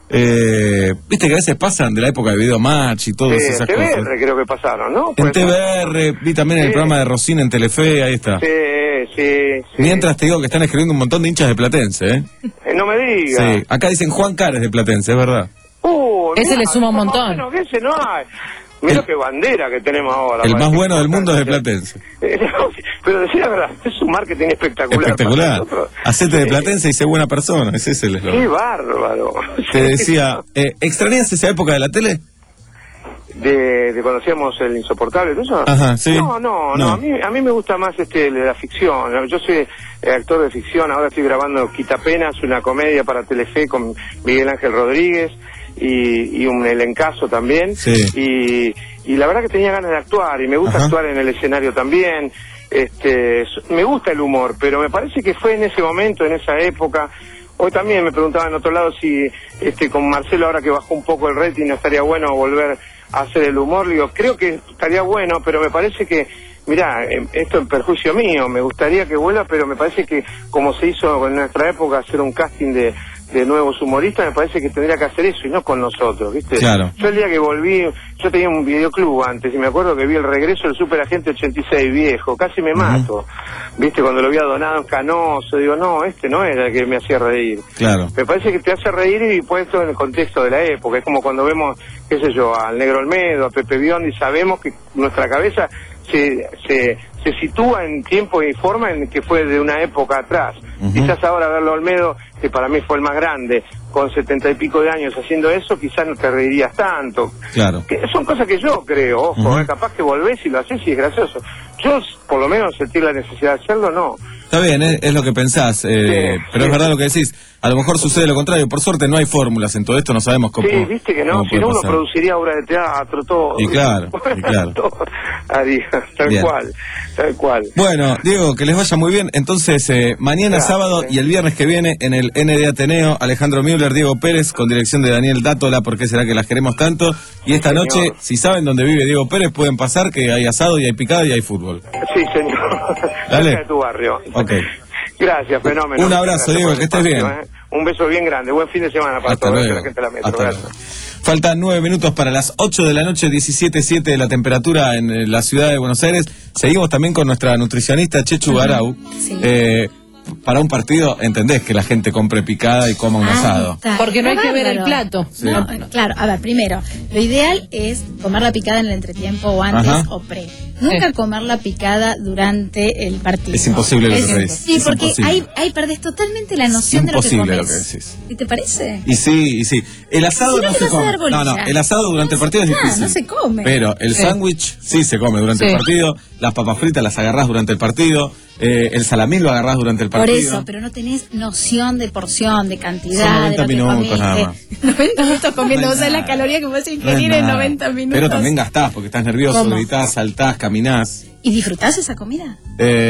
Eh, Viste que a veces pasan de la época de Video Match y todas sí, esas T V R cosas. creo que pasaron, ¿no? En T V R, vi también sí. el programa de Rosina en Telefe, ahí está. Sí, sí, sí. Mientras te digo que están escribiendo un montón de hinchas de Platense, ¿eh? eh no me digas. Sí, acá dicen Juan Cares de Platense, es verdad. Uh, ese mirá, le suma un montón. Bueno, que ese no hay. Mira qué bandera que tenemos ahora. El más bueno del mundo es de Platense. Pero decir la verdad, es un marketing espectacular. Espectacular. Hacete de Platense y sé buena persona, ese es el eslogan. Qué bárbaro. Te decía, eh, ¿extrañas esa época de la tele? De, de cuando hacíamos El Insoportable, ¿no? Eso? Ajá, sí. No, no, no, no. A mí, a mí me gusta más este la ficción. Yo soy eh, actor de ficción, ahora estoy grabando Quitapenas, una comedia para Telefe con Miguel Ángel Rodríguez y, y un elencazo también. Sí. Y, y la verdad que tenía ganas de actuar y me gusta Ajá. actuar en el escenario también. Este, me gusta el humor, pero me parece que fue en ese momento, en esa época. Hoy también me preguntaban en otro lado si este con Marcelo, ahora que bajó un poco el rating, no estaría bueno volver a hacer el humor. Le digo, creo que estaría bueno, pero me parece que, mirá, esto en perjuicio mío, me gustaría que vuelva, pero me parece que como se hizo en nuestra época, hacer un casting de, de nuevos humoristas, me parece que tendría que hacer eso y no con nosotros, ¿viste? Claro. Yo el día que volví, yo tenía un videoclub antes y me acuerdo que vi el regreso del Superagente ochenta y seis, viejo, casi me mato, ¿viste? Cuando lo vi a Donado Canoso, digo, no, este no era el que me hacía reír. Claro. Me parece que te hace reír y puesto en el contexto de la época, es como cuando vemos, qué sé yo, al Negro Olmedo, a Pepe Biondi, sabemos que nuestra cabeza se, se, se sitúa en tiempo y forma en que fue de una época atrás. Uh-huh. Quizás ahora verlo a Olmedo, que para mí fue el más grande, con setenta y pico de años haciendo eso, quizás no te reirías tanto. Claro. Que son cosas que yo creo, ojo, uh-huh. eh, capaz que volvés y lo haces y es gracioso. Yo, por lo menos, sentir la necesidad de hacerlo, no. Está bien, es, es lo que pensás, eh, sí, pero sí. Es verdad lo que decís. A lo mejor sucede lo contrario. Por suerte no hay fórmulas en todo esto, no sabemos cómo. Sí, viste que no, si no uno produciría obras de teatro, todo. Y claro, y claro. Todo, haría, tal bien. cual, tal cual. Bueno, Diego, que les vaya muy bien. Entonces, eh, mañana Gracias. sábado y el viernes que viene en el N D Ateneo, Alejandro Müller, Diego Pérez, con dirección de Daniel Dátola, ¿por qué será que las queremos tanto? Y esta sí, noche, señor. Si saben dónde vive Diego Pérez, pueden pasar que hay asado y hay picada y hay fútbol. Sí, señor. Dale. Cerca de tu barrio. Ok. Gracias, fenómeno. Un abrazo, Diego, que estés bien. Eh. Un beso bien grande, buen fin de semana para toda la gente de la metro. Gracias. Faltan nueve minutos para las ocho de la noche, diecisiete punto siete de la temperatura en la ciudad de Buenos Aires. Seguimos también con nuestra nutricionista Chechu Garau. Sí. Eh, para un partido, entendés que la gente compre picada y coma un ah, asado. Está. Porque no hay que ver el Bárbaro. plato. Sí. No, claro, a ver, primero, lo ideal es comer la picada en el entretiempo o antes Ajá. o pre. Nunca eh. comer la picada durante el partido. Es imposible lo es, que decís. Sí, es porque imposible. ahí, ahí perdés totalmente la noción de lo que comes. Lo que decís. ¿Y te parece? Y sí, y sí. El asado si no, no se come. No, no, el asado durante no el partido se, es difícil. No se come. Pero el sí. sándwich sí se come durante sí. el partido. Las papas fritas las agarrás durante el partido. Eh, el salamín lo agarrás durante el partido. Por eso, pero no tenés noción de porción, de cantidad. Son noventa de lo que minutos nada más. noventa minutos comiendo, no vos sabés la caloría que puedes ingerir no en noventa minutos. Pero también gastás, porque estás nervioso, ¿Cómo? gritás, saltás, caminás. ¿Y disfrutás esa comida?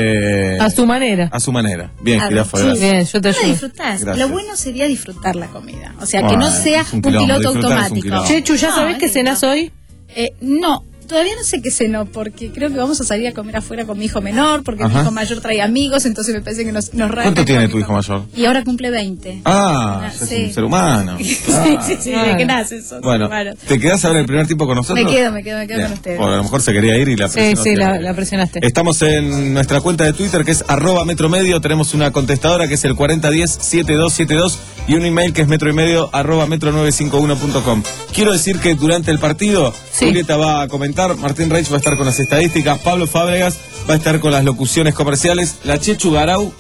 Eh, a su manera. A su manera. Bien, Jirafa, sí. gracias. Bien, yo te ayudo. No disfrutás. Gracias. Lo bueno sería disfrutar la comida. O sea, Bueno, que no sea un un, quilombo, piloto disfrutar es un automático. quilombo. Chechu, ¿ya No, sabés es qué cenás hoy? Eh, no. Todavía no sé qué cenó, porque creo que vamos a salir a comer afuera con mi hijo menor, porque Ajá. mi hijo mayor trae amigos, entonces me parece que nos, nos ¿Cuánto tiene tu hijo mayor? Y ahora cumple veinte. Ah, Ah, ya sí. es un ser humano. sí, Ah. sí, sí, de que nace eso. Bueno, Claro. ¿te quedás a ver el primer tiempo con nosotros? Me quedo, me quedo, me quedo Bien. con ustedes. Bueno, a lo mejor se quería ir y la Sí, presionaste. sí, la, la presionaste. Estamos en nuestra cuenta de Twitter, que es arroba metromedio. Tenemos una contestadora que es el cuarenta diez setenta y dos setenta y dos y un email que es metro y medio arroba metro nueve cinco uno punto com. Quiero decir que durante el partido, sí. Julieta va a comentar, Martín Reich va a estar con las estadísticas, Pablo Fábregas va a estar con las locuciones comerciales, la Chechu Garau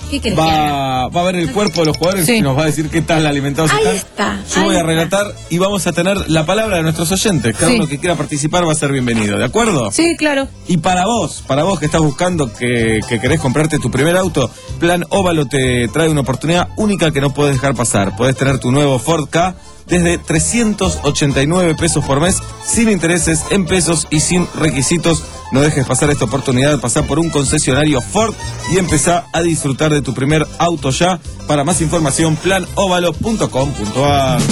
va, va a ver el cuerpo de los jugadores sí. y nos va a decir qué tal alimentados Ahí están. está. Yo ahí voy a está. relatar y vamos a tener la palabra de nuestros oyentes. Cada sí. uno que quiera participar va a ser bienvenido, ¿de acuerdo? Sí, claro. Y para vos, para vos que estás buscando que, que querés comprarte tu primer auto, Plan Óvalo te trae una oportunidad única que no podés dejar pasar. Podés tener tu nuevo Ford Ka desde trescientos ochenta y nueve pesos por mes, sin intereses, en pesos y sin requisitos. No dejes pasar esta oportunidad, pasá por un concesionario Ford y empezá a disfrutar de tu primer auto ya. Para más información, plan óvalo punto com punto a r.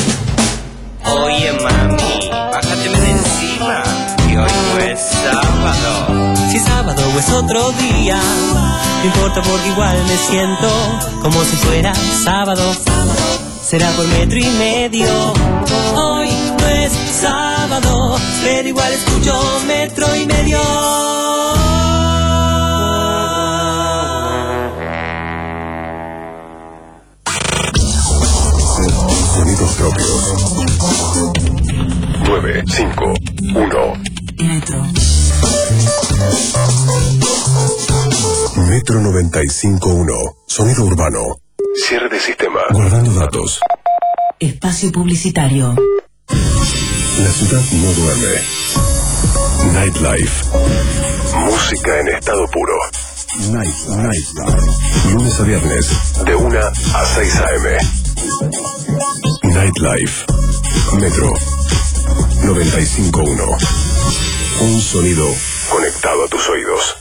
Oye mami, bájateme de encima, que hoy no es sábado. Si sábado es otro día, no importa porque igual me siento como si fuera sábado. Será por metro y medio. Hoy no es sábado, pero igual escucho metro y medio. Sonidos propios. nueve cinco uno. Metro. Metro noventa y cinco punto uno. Sonido urbano. Cierre de sistema. Guardando datos. Espacio publicitario. La ciudad no duerme. Nightlife. Música en estado puro. Night, Nightlife. Lunes a viernes, de una a seis a eme. Nightlife. Metro noventa y cinco punto uno. Un sonido conectado a tus oídos.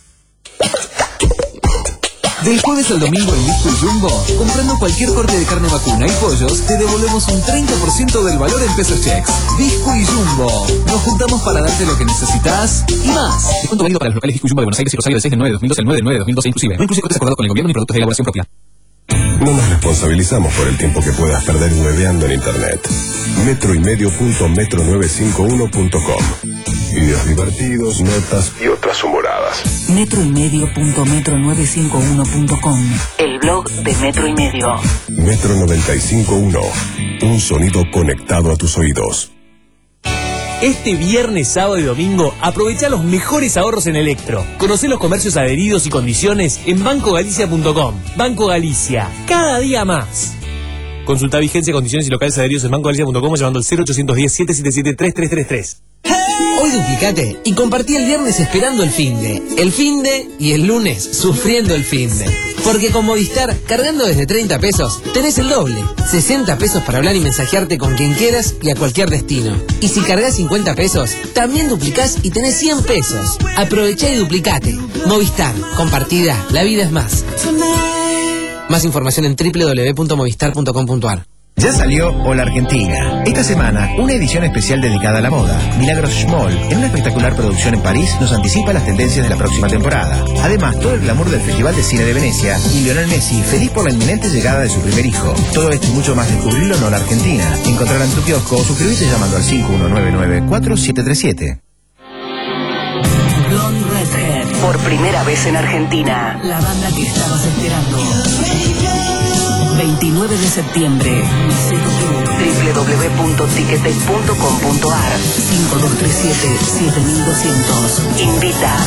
Del jueves al domingo en Disco y Jumbo, comprando cualquier corte de carne vacuna y pollos, te devolvemos un treinta por ciento del valor en pesos checks. Disco y Jumbo. Nos juntamos para darte lo que necesitas y más. Descuento válido para los locales Disco y Jumbo de Buenos Aires y Rosario del seis del nueve de dos mil dos al nueve del nueve de dos mil doce inclusive. No incluye costes acordados con el gobierno ni productos de elaboración propia. No nos responsabilizamos por el tiempo que puedas perder hueveando en internet. Metro y medio punto metro novecientos cincuenta y uno punto com. Videos divertidos, notas y otras humoradas. Metro y medio punto metro novecientos cincuenta y uno punto com. El blog de Metro y Medio. Metro noventa y cinco punto uno. Un sonido conectado a tus oídos. Este viernes, sábado y domingo, aprovecha los mejores ahorros en Electro. Conocé los comercios adheridos y condiciones en banco galicia punto com. Banco Galicia, cada día más. Consulta vigencia, condiciones y locales adheridos en banco galicia punto com llamando al cero ochocientos diez, setecientos setenta y siete, treinta y tres treinta y tres. Hoy duplicate y compartí el viernes esperando el finde, el finde y el lunes sufriendo el finde. Porque con Movistar, cargando desde treinta pesos, tenés el doble. sesenta pesos para hablar y mensajearte con quien quieras y a cualquier destino. Y si cargas cincuenta pesos, también duplicás y tenés cien pesos. Aprovechá y duplicate. Movistar, compartida, la vida es más. Más información en doble u doble u doble u punto movistar punto com punto a r. Ya salió Hola Argentina. Esta semana, una edición especial dedicada a la moda. Milagros Schmoll, en una espectacular producción en París, nos anticipa las tendencias de la próxima temporada. Además, todo el glamour del Festival de Cine de Venecia y Lionel Messi, feliz por la inminente llegada de su primer hijo. Todo esto y mucho más descubrirlo en Hola Argentina. Encontrarla en tu kiosco o suscribirte llamando al cinco uno nueve nueve, cuatro siete tres siete. Blonde Redhead. Por primera vez en Argentina. La banda que estabas esperando. veintinueve de septiembre. doble u doble u doble u punto ticketek punto com punto a r. cinco dos tres siete, siete mil doscientos. Invita.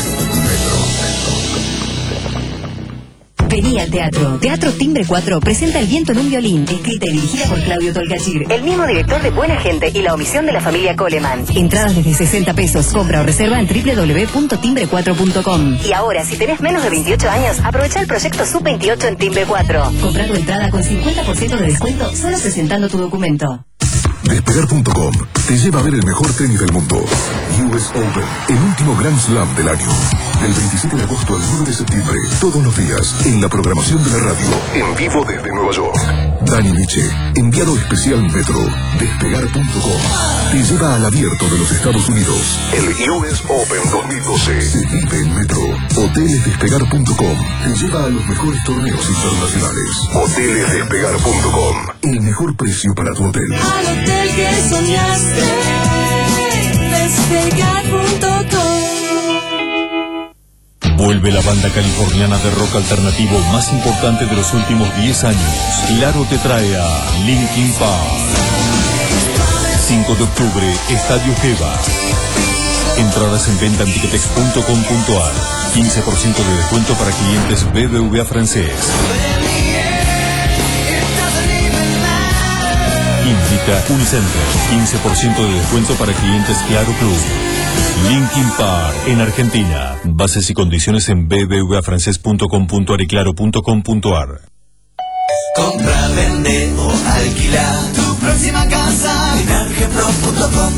Vení al teatro. Teatro Timbre cuatro presenta El viento en un violín, escrita y dirigida por Claudio Tolcachir, el mismo director de Buena Gente y La omisión de la familia Coleman. Entradas desde sesenta pesos. Compra o reserva en doble u doble u doble u punto timbre cuatro punto com. Y ahora, si tenés menos de veintiocho años, aprovecha el proyecto sub veintiocho en Timbre cuatro. Compra tu entrada con cincuenta por ciento de descuento solo presentando tu documento. Despegar punto com te lleva a ver el mejor tenis del mundo. U S Open, el último Grand Slam del año. Del veintisiete de agosto al nueve de septiembre, todos los días, en la programación de la radio, en vivo desde Nueva York. Dani Miche, enviado especial Metro. Despegar punto com te lleva al abierto de los Estados Unidos. El U S Open dos mil doce se vive en Metro. Hoteles Despegar punto com te lleva a los mejores torneos internacionales. Hoteles Despegar punto com, el mejor precio para tu hotel. Al hotel que soñaste, Despegar punto com. Vuelve la banda californiana de rock alternativo más importante de los últimos diez años. Claro te trae a Linkin Park. cinco de octubre, Estadio Geva. Entradas en venta en ticketek punto com punto a r. quince por ciento de descuento para clientes B B V A francés. Invita Unicenter. quince por ciento de descuento para clientes Claro Club. Linkin Park en Argentina. Bases y condiciones en b b v a francés punto com punto a r y claro punto com punto a r. Compra, vende o alquila tu próxima casa en argepro punto com.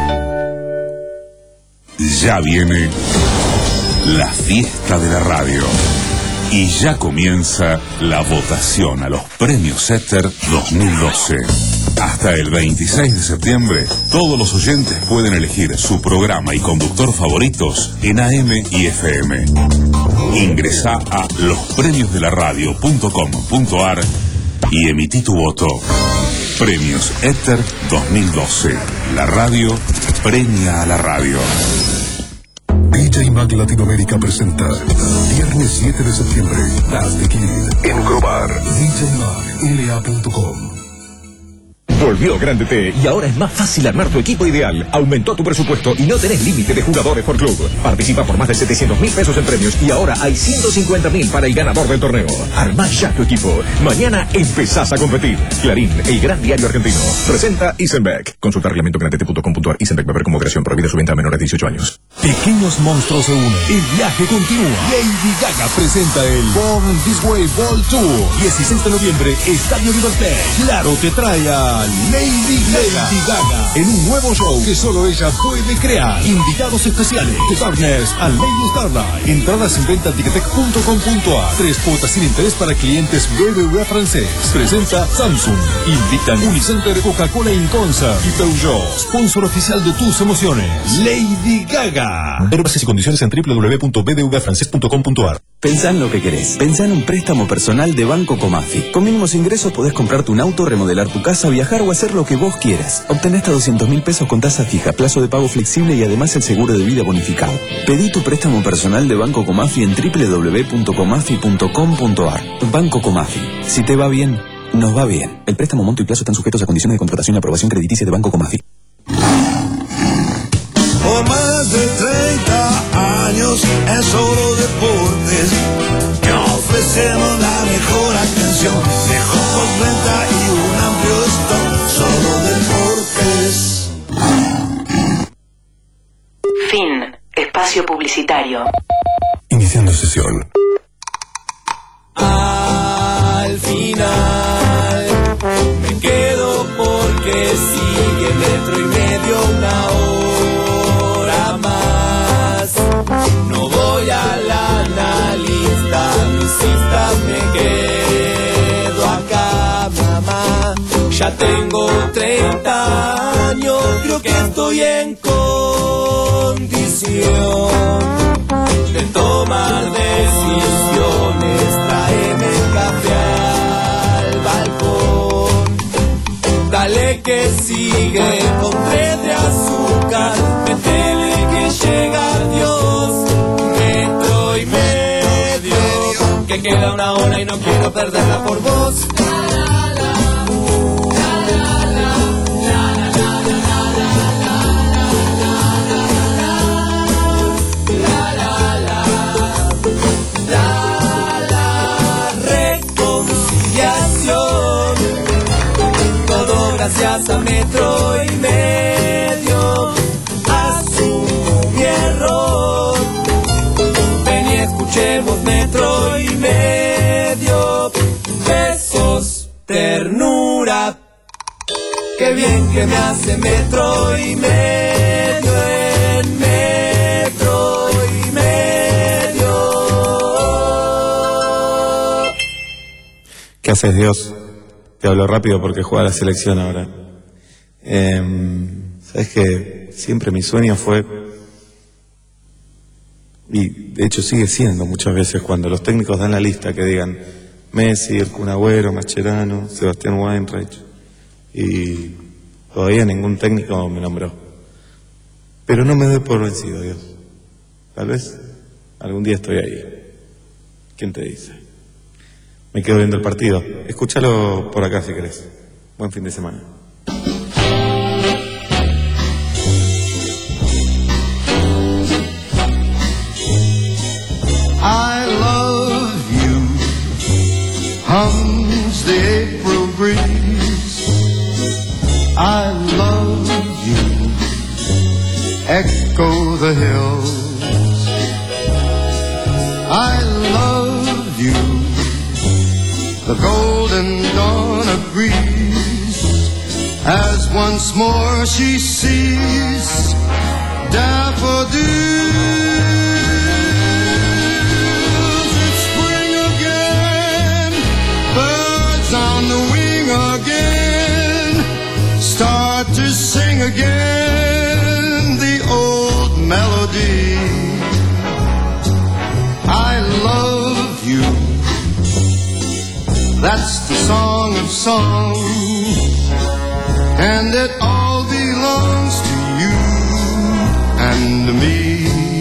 Ya viene la fiesta de la radio. Y ya comienza la votación a los premios Éter dos mil doce. Hasta el veintiséis de septiembre, todos los oyentes pueden elegir su programa y conductor favoritos en A M y F M. Ingresá a los premios de la radio punto com punto a r y emití tu voto. Premios Éter dos mil doce. La radio premia a la radio. D J Mag Latinoamérica presenta viernes siete de septiembre Las de Kid en Grobar. D J Mag L A punto com. Volvió Grande T y ahora es más fácil armar tu equipo ideal. Aumentó tu presupuesto y no tenés límite de jugadores por club. Participa por más de setecientos mil pesos en premios y ahora hay ciento cincuenta mil para el ganador del torneo. Armá ya tu equipo. Mañana empezás a competir. Clarín, el gran diario argentino. Presenta Isenbeck. Consulta reglamento grandete punto com punto a r. Isenbeck beber con moderación. Prohibida su venta a menores de dieciocho años. Pequeños monstruos se unen. El viaje continúa. Lady Gaga presenta el Born This Way Ball Tour. dieciséis de noviembre, Estadio Liberté. Claro te trae a Lady Gaga. Lady Gaga en un nuevo show que solo ella puede crear. Invitados especiales: The Darkness, A Lady Starlight. Entradas en venta ticketek punto com punto a. Tres cuotas sin interés para clientes B B V A francés. Presenta Samsung. Invitan Unicenter, Coca-Cola Inconsa y Peugeot. Sponsor oficial de tus emociones. Lady Gaga. Ver bases y condiciones en doble u doble u doble u punto b b v a francés punto com punto a r. Pensá en lo que querés. Pensá en un préstamo personal de Banco Comafi. Con mínimos ingresos podés comprarte un auto, remodelar tu casa, viajar o hacer lo que vos quieras. Obtenés hasta doscientos mil pesos con tasa fija, plazo de pago flexible y además el seguro de vida bonificado. Pedí tu préstamo personal de Banco Comafi en doble u doble u doble u punto comafi punto com punto a r. Banco Comafi. Si te va bien, nos va bien. El préstamo, monto y plazo están sujetos a condiciones de contratación y aprobación crediticia de Banco Comafi. Por más de treinta años en Solo Deportes te ofrecemos la mejor atención, mejor venta y un amplio stock. Solo Deportes. Fin. Espacio publicitario. Iniciando sesión. Al final me quedo porque sigue metro y medio una hora más. No voy a la analista, misista, me quedo acá, mamá. Ya tengo treinta años, creo que estoy en condición de tomar decisiones. Tráeme café al balcón, dale que sigue con tres de azúcar, métele que llega Dios, metro y medio, que queda una hora y no quiero perderla por vos. Gracias a metro y medio, asumo mi error. Ven y escuchemos metro y medio. Besos, ternura. Qué bien que me hace metro y medio en metro y medio. ¿Qué haces, Dios? Te hablo rápido porque juega la selección ahora. Eh, Sabes que siempre mi sueño fue, y de hecho sigue siendo muchas veces cuando los técnicos dan la lista que digan Messi, el Kun Agüero, Mascherano, Sebastián Weinreich, y todavía ningún técnico me nombró. Pero no me doy por vencido, Dios. Tal vez algún día estoy ahí. ¿Quién te dice? Me quedo viendo el partido. Escúchalo por acá si querés. Buen fin de semana. I love you, hums the April breeze. I love you, echo the hills. I love you, the golden dawn agrees, as once more she sees daffodils. It's spring again, birds on the wing again, start to sing again the old melody. I love you, that's the song of songs, and it all belongs to you and me.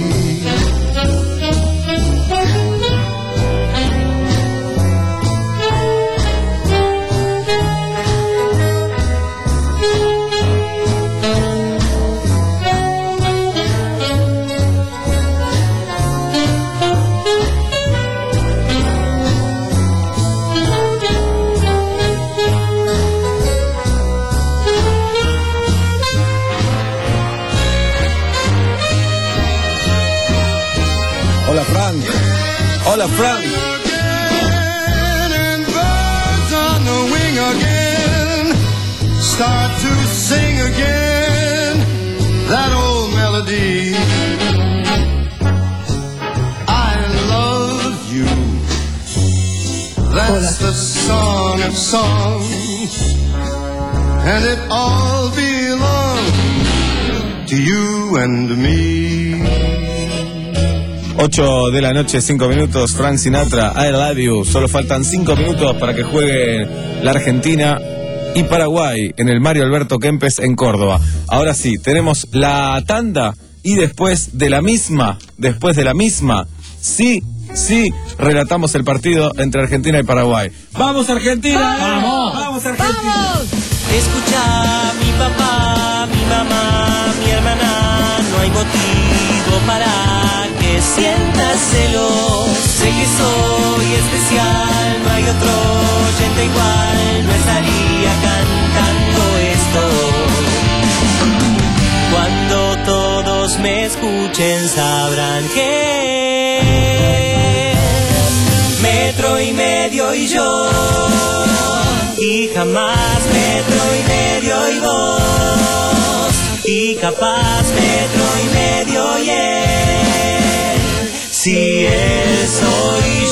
Hola, Frank. Hola, Frank. And birds on the wing again start to sing again that old melody. song, and it all belongs to you and me. ocho de la noche, cinco minutos, Frank Sinatra, I love you. Solo faltan cinco minutos para que juegue la Argentina y Paraguay en el Mario Alberto Kempes en Córdoba. Ahora sí, tenemos la tanda y después de la misma, después de la misma, sí, sí, relatamos el partido entre Argentina y Paraguay. ¡Vamos Argentina! ¡Vamos! ¡Vamos Argentina! ¡Vamos! Escucha, mi papá, mi mamá, mi hermana, no hay motivo para que sientas celos. Sé que soy especial, no hay otro oyente igual, no estaría cantando esto. Cuando todos me escuchen sabrán que metro y medio y yo, y jamás metro y medio y vos, y capaz metro y medio y él, si él soy